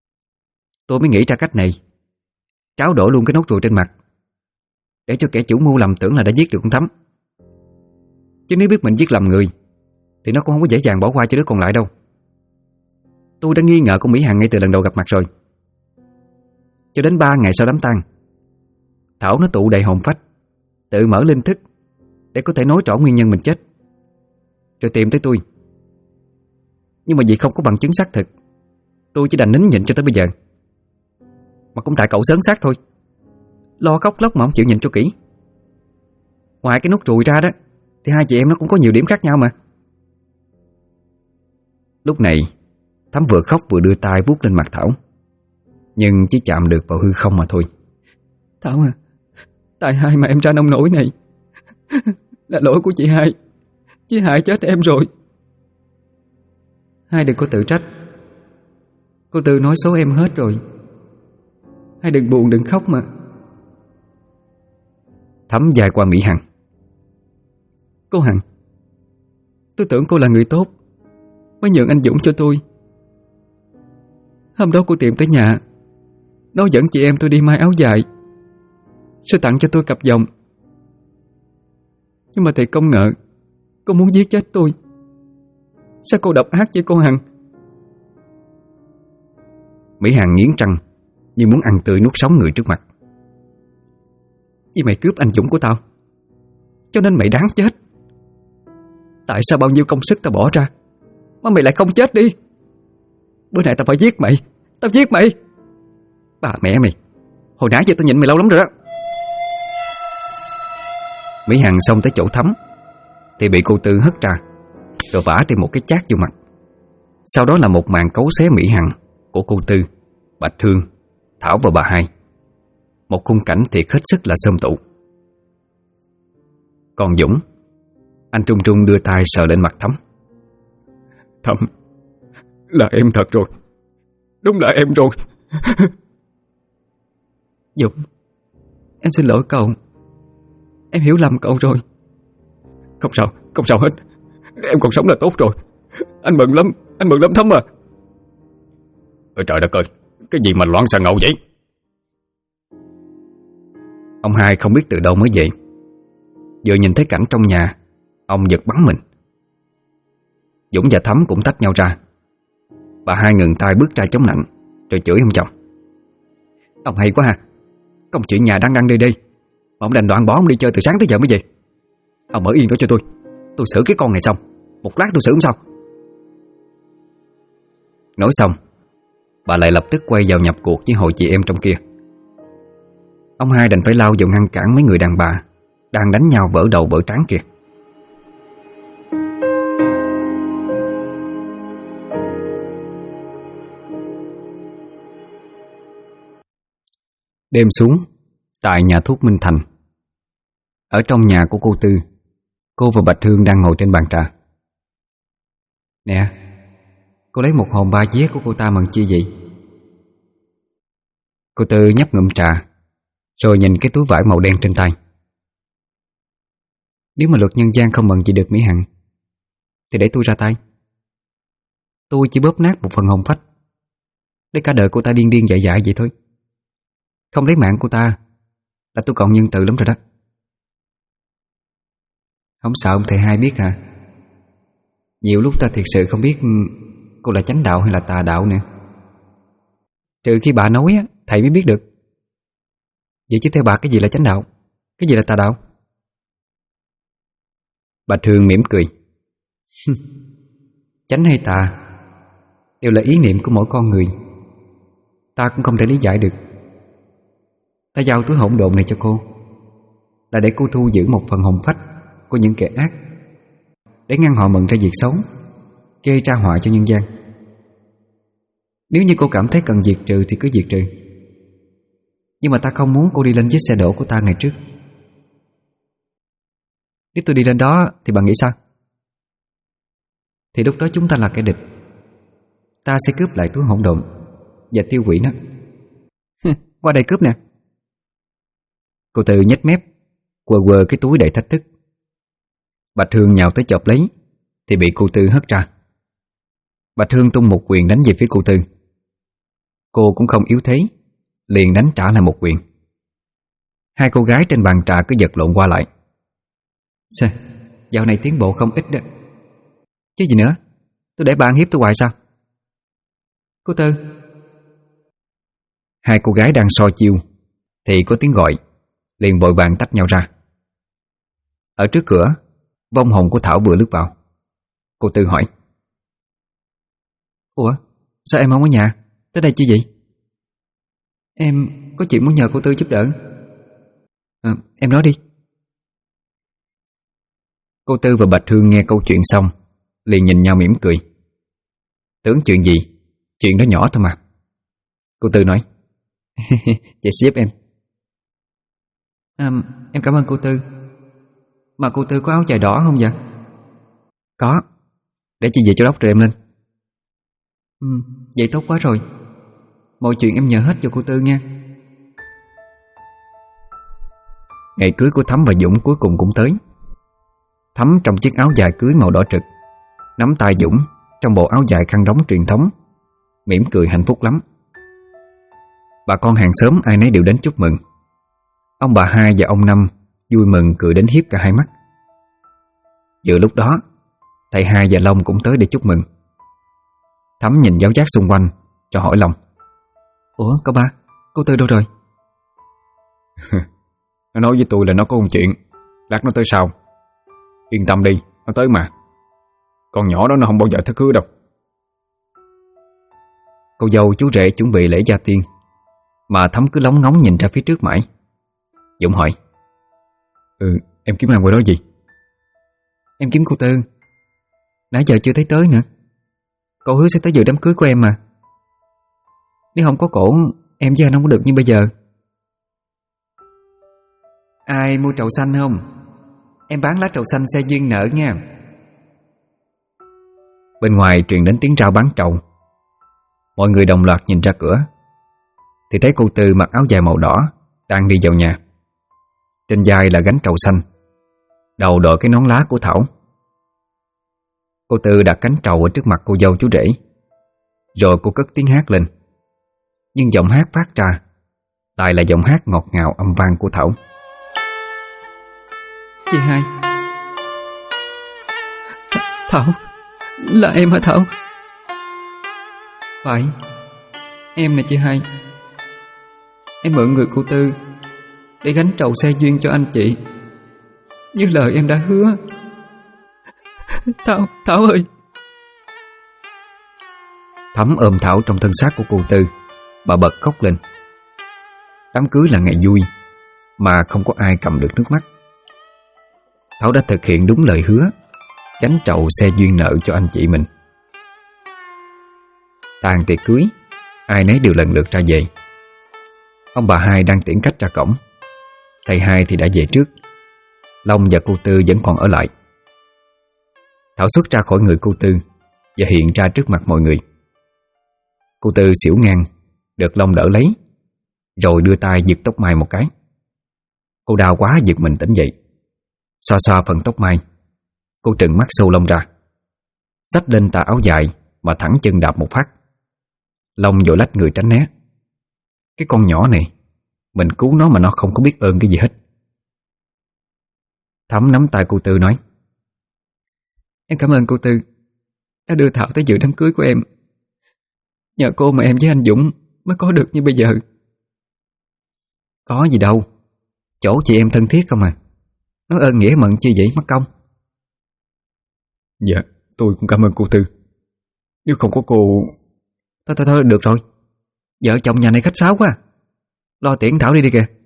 tôi mới nghĩ ra cách này. Tráo đổ luôn cái nốt ruồi trên mặt, để cho kẻ chủ mưu lầm tưởng là đã giết được con Thắm. Chứ nếu biết mình giết lầm người thì nó cũng không có dễ dàng bỏ qua cho đứa còn lại đâu. Tôi đã nghi ngờ con Mỹ Hằng ngay từ lần đầu gặp mặt rồi. Cho đến 3 ngày sau đám tang, Thảo nó tụ đầy hồn phách, tự mở linh thức để có thể nói rõ nguyên nhân mình chết, rồi tìm tới tôi. Nhưng mà vì không có bằng chứng xác thực, tôi chỉ đành nín nhịn cho tới bây giờ. Mà cũng tại cậu sớm xác thôi, lo khóc lóc mà không chịu nhìn cho kỹ. Ngoài cái nút ruồi ra đó thì hai chị em nó cũng có nhiều điểm khác nhau mà. Lúc này Thắm vừa khóc vừa đưa tay vuốt lên mặt Thảo, nhưng chỉ chạm được vào hư không mà thôi. Thảo à, tại hai mà em ra nông nổi này. Là lỗi của chị hai. Chị hai chết em rồi. Hai đừng có tự trách. Cô Tư nói số em hết rồi. Hai đừng buồn đừng khóc mà. Thắm dài qua Mỹ Hằng. Cô Hằng, tôi tưởng cô là người tốt mới nhường anh Dũng cho tôi. Hôm đó cô tìm tới nhà, nó dẫn chị em tôi đi may áo dài, rồi tặng cho tôi cặp vòng. Nhưng mà thầy không ngờ cô muốn giết chết tôi. Sao cô độc ác với cô Hằng? Mỹ Hằng nghiến răng như muốn ăn tươi nuốt sống người trước mặt. Vì mày cướp anh Dũng của tao, cho nên mày đáng chết. Tại sao bao nhiêu công sức tao bỏ ra mà mày lại không chết đi? Bữa nay tao phải giết mày. Tao giết mày. Bà mẹ mày, hồi nãy giờ tao nhịn mày lâu lắm rồi đó. Mỹ Hằng xông tới chỗ Thắm thì bị cô Tư hất ra, rồi vả thêm một cái chát vô mặt. Sau đó là một màn cấu xé Mỹ Hằng của cô Tư, Bạch Hương, Thảo và bà Hai. Một khung cảnh thiệt hết sức là xôm tụ. Còn Dũng, anh trung trung đưa tay sờ lên mặt Thắm. Thắm, là em thật rồi. Đúng là em rồi. Dũng, em xin lỗi cậu. Em hiểu lầm cậu rồi. Không sao hết. Em còn sống là tốt rồi. Anh mừng lắm Thắm à. Ôi trời đất ơi, cái gì mà loạn xà ngầu vậy? Ông Hai không biết từ đâu mới về. Vừa nhìn thấy cảnh trong nhà, ông giật bắn mình. Dũng và Thắm cũng tách nhau ra. Bà Hai ngừng tay bước ra chống nạnh, rồi chửi ông chồng. Ông hay quá ha. Công chuyện nhà đang đi. Mà ông đành đoạn bỏ ông đi chơi từ sáng tới giờ mới về. Ông ở yên đó cho tôi xử cái con này xong. Một lát tôi xử không sao. Nói xong, bà lại lập tức quay vào nhập cuộc với hội chị em trong kia. Ông Hai đành phải lao vào ngăn cản mấy người đàn bà đang đánh nhau vỡ đầu vỡ trán kìa. Đêm xuống, tại nhà thuốc Minh Thành. Ở trong nhà của cô Tư, cô và Bạch Hương đang ngồi trên bàn trà. Nè, cô lấy một hòm 3 vé của cô ta mần chi vậy? Cô Tư nhấp ngụm trà, rồi nhìn cái túi vải màu đen trên tay. Nếu mà luật nhân gian không mần gì được Mỹ Hằng, thì để tôi ra tay. Tôi chỉ bóp nát một phần hồn phách, để cả đời cô ta điên điên dại dại vậy thôi. Không lấy mạng cô ta là tôi còn nhân từ lắm rồi đó. Không sợ ông thầy Hai biết hả? Nhiều lúc ta thiệt sự không biết cô là chánh đạo hay là tà đạo nè. Trừ khi bà nói thầy mới biết được. Vậy chứ theo bà cái gì là chánh đạo, cái gì là tà đạo? Bà Thương mỉm cười. Chánh hay tà đều là ý niệm của mỗi con người. Ta cũng không thể lý giải được. Ta giao túi hỗn độn này cho cô là để cô thu giữ một phần hồn phách của những kẻ ác, để ngăn họ mần ra việc xấu, gây ra họa cho nhân gian. Nếu như cô cảm thấy cần diệt trừ thì cứ diệt trừ. Nhưng mà ta không muốn cô đi lên chiếc xe đổ của ta ngày trước. Nếu tôi đi lên đó thì bà nghĩ sao? Thì lúc đó chúng ta là kẻ địch. Ta sẽ cướp lại túi hỗn độn và tiêu hủy nó. Qua đây cướp nè. Cô Tư nhếch mép, quờ quờ cái túi đầy thách thức. Bạch Hương nhào tới chộp lấy thì bị cô Tư hất ra. Bạch Hương tung một quyền đánh về phía cô Tư. Cô cũng không yếu thế, liền đánh trả lại một quyền. Hai cô gái trên bàn trà cứ giật lộn qua lại. Sao? Dạo này tiến bộ không ít đó. Chứ gì nữa, tôi để bà ăn hiếp tôi hoài sao? Cô Tư. Hai cô gái đang so chiêu thì có tiếng gọi, liền vội vàng tách nhau ra. Ở trước cửa, vong hồn của Thảo vừa lướt vào. Cô Tư hỏi: Ủa, sao em không ở nhà? Tới đây chi vậy? Em có chuyện muốn nhờ cô Tư giúp đỡ. Em nói đi. Cô Tư và Bạch Hương nghe câu chuyện xong liền nhìn nhau mỉm cười. Tưởng chuyện gì, chuyện đó nhỏ thôi mà. Cô Tư nói: Vậy giúp em. Em cảm ơn cô Tư. Mà cô Tư có áo dài đỏ không vậy? Có. Để chị về chỗ đốc rồi em lên. Vậy tốt quá rồi. Mọi chuyện em nhờ hết cho cô Tư nha. Ngày cưới của Thắm và Dũng cuối cùng cũng tới. Thắm trong chiếc áo dài cưới màu đỏ trực, nắm tay Dũng trong bộ áo dài khăn đóng truyền thống, mỉm cười hạnh phúc lắm. Bà con hàng xóm ai nấy đều đến chúc mừng. Ông bà Hai và ông Năm vui mừng cười đến hiếp cả hai mắt. Vừa lúc đó, thầy Hai và Long cũng tới để chúc mừng. Thắm nhìn giáo giác xung quanh cho hỏi Long: Ủa cậu ba, cô Tư đâu rồi? Nó nói với tôi là nó có một chuyện, lát nó tới sau. Yên tâm đi, nó tới mà. Con nhỏ đó nó không bao giờ thất hứa đâu. Cô dâu chú rể chuẩn bị lễ gia tiên, mà Thắm cứ lóng ngóng nhìn ra phía trước mãi. Dũng hỏi: Em kiếm làm ngoài đó gì? Em kiếm cô Tư. Nãy giờ chưa thấy tới nữa. Cậu hứa sẽ tới dự đám cưới của em mà. Nếu không có cổ, em với anh không có được như bây giờ. Ai mua trậu xanh không? Em bán lá trậu xanh xe duyên nợ nha. Bên ngoài truyền đến tiếng rao bán trậu. Mọi người đồng loạt nhìn ra cửa thì thấy cô Tư mặc áo dài màu đỏ đang đi vào nhà. Trên vai là gánh trậu xanh, đầu đội cái nón lá của Thảo. Cô Tư đặt cánh trầu ở trước mặt cô dâu chú rể, rồi cô cất tiếng hát lên. Nhưng giọng hát phát ra lại là giọng hát ngọt ngào âm vang của Thảo. Chị Hai. Thảo, là em hả Thảo? Phải, em nè chị Hai. Em mượn người cô Tư để gánh trầu xe duyên cho anh chị, như lời em đã hứa. Thảo ơi. Thắm ôm Thảo trong thân xác của cô Tư, bà bật khóc lên. Đám cưới là ngày vui mà không có ai cầm được nước mắt. Thảo đã thực hiện đúng lời hứa, gánh trầu xe duyên nợ cho anh chị mình. Tàn tiệc cưới, ai nấy đều lần lượt ra về. Ông bà Hai đang tiễn khách ra cổng. Thầy Hai thì đã về trước. Long và cô Tư vẫn còn ở lại. Thảo xuất ra khỏi người cô Tư và hiện ra trước mặt mọi người. Cô Tư xỉu ngang, được Long đỡ lấy, rồi đưa tay giật tóc mai một cái. Cô đau quá giật mình tỉnh dậy. Xoa xoa phần tóc mai, cô trừng mắt sâu Long ra, xách lên tà áo dài mà thẳng chân đạp một phát. Long vội lách người tránh né. Cái con nhỏ này, mình cứu nó mà nó không có biết ơn cái gì hết. Thắm nắm tay cô Tư nói: Em cảm ơn cô Tư đã đưa Thảo tới dự đám cưới của em. Nhờ cô mà em với anh Dũng mới có được như bây giờ. Có gì đâu, chỗ chị em thân thiết không à. Nói ơn nghĩa mận chi vậy mất công. Dạ, tôi cũng cảm ơn cô Tư. Nếu không có cô... Thôi được rồi. Vợ chồng nhà này khách sáo quá. Lo tiễn Thảo đi đi kìa.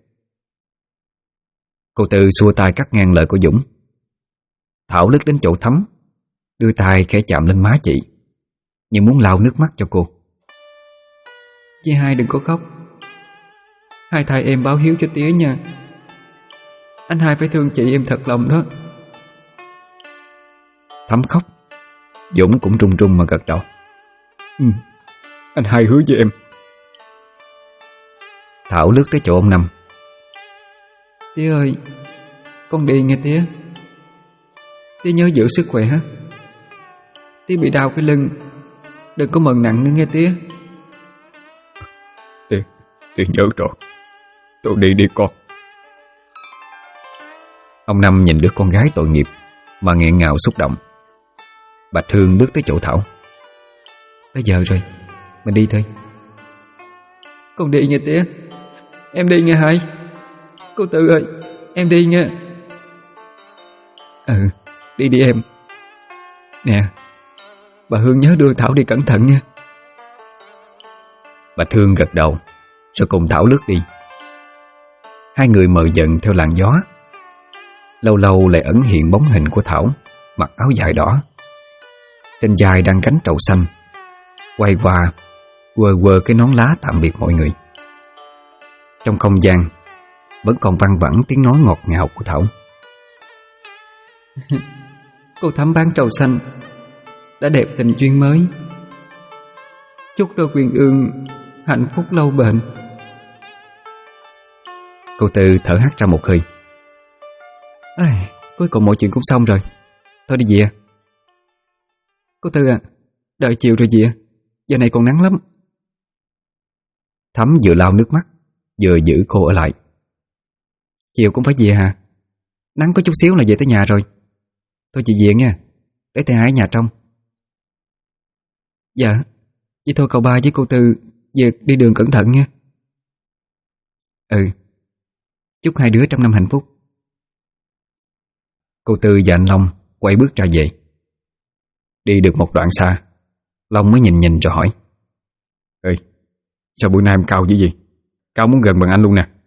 Cô Tư xua tay cắt ngang lời của Dũng. Thảo lướt đến chỗ Thắm, đưa tay khẽ chạm lên má chị, nhưng muốn lau nước mắt cho cô. Chị Hai đừng có khóc. Hai thầy em báo hiếu cho tía nha. Anh Hai phải thương chị em thật lòng đó. Thắm khóc. Dũng cũng run run mà gật đầu. Anh Hai hứa với em. Thảo lướt tới chỗ ông Năm. Tía ơi, con đi nghe tía. Tía nhớ giữ sức khỏe. Tía bị đau cái lưng, đừng có mần nặng nữa nghe tía. Tôi nhớ rồi. Tôi đi con. Ông Năm nhìn đứa con gái tội nghiệp mà nghẹn ngào xúc động. Bạch Hương bước tới chỗ Thảo. Tới giờ rồi, mình đi thôi. Con đi nghe tía. Em đi nghe hai. Cô Tư ơi, em đi nghe. Đi em. Nè, bà Hương nhớ đưa Thảo đi cẩn thận nha. Bạch Hương gật đầu, rồi cùng Thảo lướt đi. Hai người mờ dần theo làn gió. Lâu lâu lại ẩn hiện bóng hình của Thảo, mặc áo dài đỏ, trên vai đang gánh trầu xanh, quay qua quơ quơ cái nón lá tạm biệt mọi người. Trong không gian vẫn còn văng vẳng tiếng nói ngọt ngào của Thảo. Cô Thắm bán trầu xanh đã đẹp tình duyên mới. Chúc đôi quyên ương hạnh phúc lâu bền. Cô Tư thở hắt ra một hơi. Cuối cùng mọi chuyện cũng xong rồi. Thôi đi về. Cô Tư à, đợi chiều rồi về. Giờ này còn nắng lắm. Thắm vừa lau nước mắt vừa giữ cô ở lại. Chiều cũng phải về hả? Nắng có chút xíu là về tới nhà rồi. Thôi chị về nha, để thầy Hải ở nhà trong. Dạ, vậy thôi cậu Ba với cô Tư về đi đường cẩn thận nha. Chúc hai đứa trong năm hạnh phúc. Cô Tư và anh Long quay bước ra về. Đi được một đoạn xa, Long mới nhìn rồi hỏi. Sao bữa nay em cao dữ gì? Cao muốn gần bằng anh luôn nè.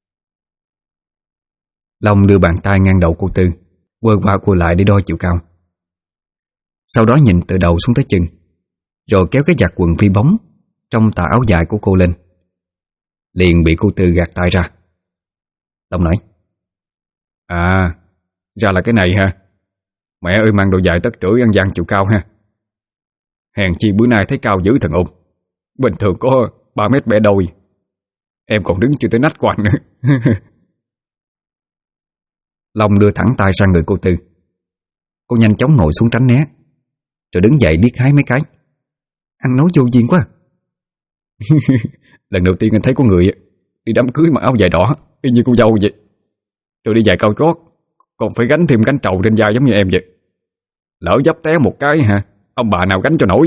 Long đưa bàn tay ngang đầu cô Tư, quơ qua quơ lại để đo chiều cao. Sau đó nhìn từ đầu xuống tới chân, rồi kéo cái giặt quần phi bóng trong tà áo dài của cô lên. Liền bị cô Tư gạt tay ra. Long nói: Ra là cái này ha. Mẹ ơi, mang đồ dài tất rưỡi ăn gian chiều cao ha. Hèn chi bữa nay thấy cao dữ thần ôn. Bình thường có 3 mét bẻ đôi. Em còn đứng chưa tới nách quanh nữa. Long đưa thẳng tay sang người cô Tư. Cô nhanh chóng ngồi xuống tránh né, rồi đứng dậy liếc hái mấy cái. Ăn nói vô duyên quá. Lần đầu tiên anh thấy có người đi đám cưới mặc áo dài đỏ y như cô dâu vậy, rồi đi giày cao gót, còn phải gánh thêm gánh trầu trên vai giống như em vậy. Lỡ dấp té một cái hả, ông bà nào gánh cho nổi.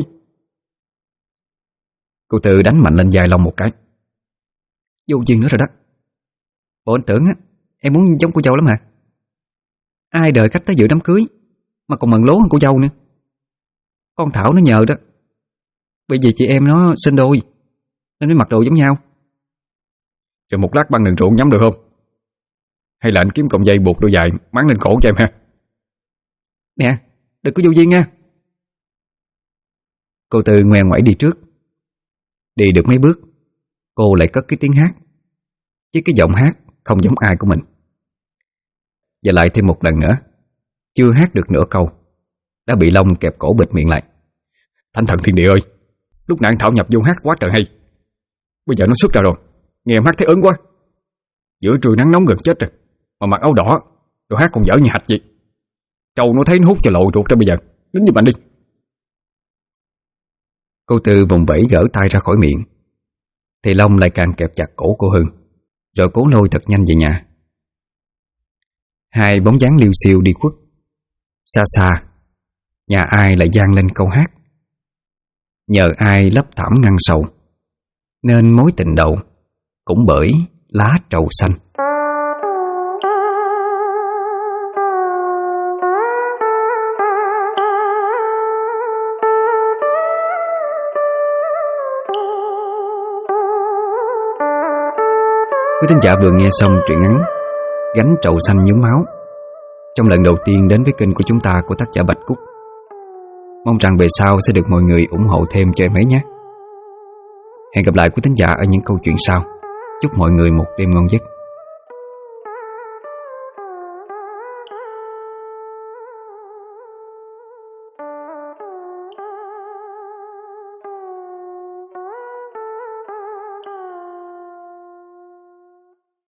Cô Tư đánh mạnh lên vai Long một cái. Vô duyên nữa rồi đó. Bộ anh tưởng em muốn giống cô dâu lắm hả? Ai đợi khách tới dự đám cưới mà còn mần lố hơn cô dâu nữa. Con Thảo nó nhờ đó, bởi vì chị em nó sinh đôi nên mới mặc đồ giống nhau. Rồi một lát băng đường ruộng nhắm được không? Hay là anh kiếm cọng dây buộc đôi dài máng lên cổ cho em ha? Nè, đừng có vô duyên nha. Cô Tư ngoe ngoẩy đi trước. Đi được mấy bước, cô lại cất cái tiếng hát, chứ cái giọng hát không giống ai của mình. Và lại thêm một lần nữa, chưa hát được nửa câu đã bị Long kẹp cổ bịt miệng lại. Thánh thần thiên địa ơi, lúc nãy Thảo nhập vô hát quá trời hay. Bây giờ nó xuất ra rồi, nghe em hát thấy ớn quá. Giữa trưa nắng nóng gần chết rồi, mà mặc áo đỏ, rồi hát còn dở như hạch vậy. Trâu nó thấy nó hút cho lộ ruột ra bây giờ. Nín giùm anh đi. Cô Tư vùng vẫy gỡ tay ra khỏi miệng, thì Long lại càng kẹp chặt cổ cô hơn, rồi cố lôi thật nhanh về nhà. Hai bóng dáng liêu xiêu đi khuất. Xa xa, nhà ai lại vang lên câu hát: nhờ ai lấp thảm ngăn sầu, nên mối tình đầu cũng bởi lá trầu xanh. Quý thính giả vừa nghe xong truyện ngắn Gánh trầu xanh nhuốm máu trong lần đầu tiên đến với kênh của chúng ta của tác giả Bạch Cúc. Mong rằng về sau sẽ được mọi người ủng hộ thêm cho em ấy nhé. Hẹn gặp lại quý thính giả ở những câu chuyện sau. Chúc mọi người một đêm ngon giấc.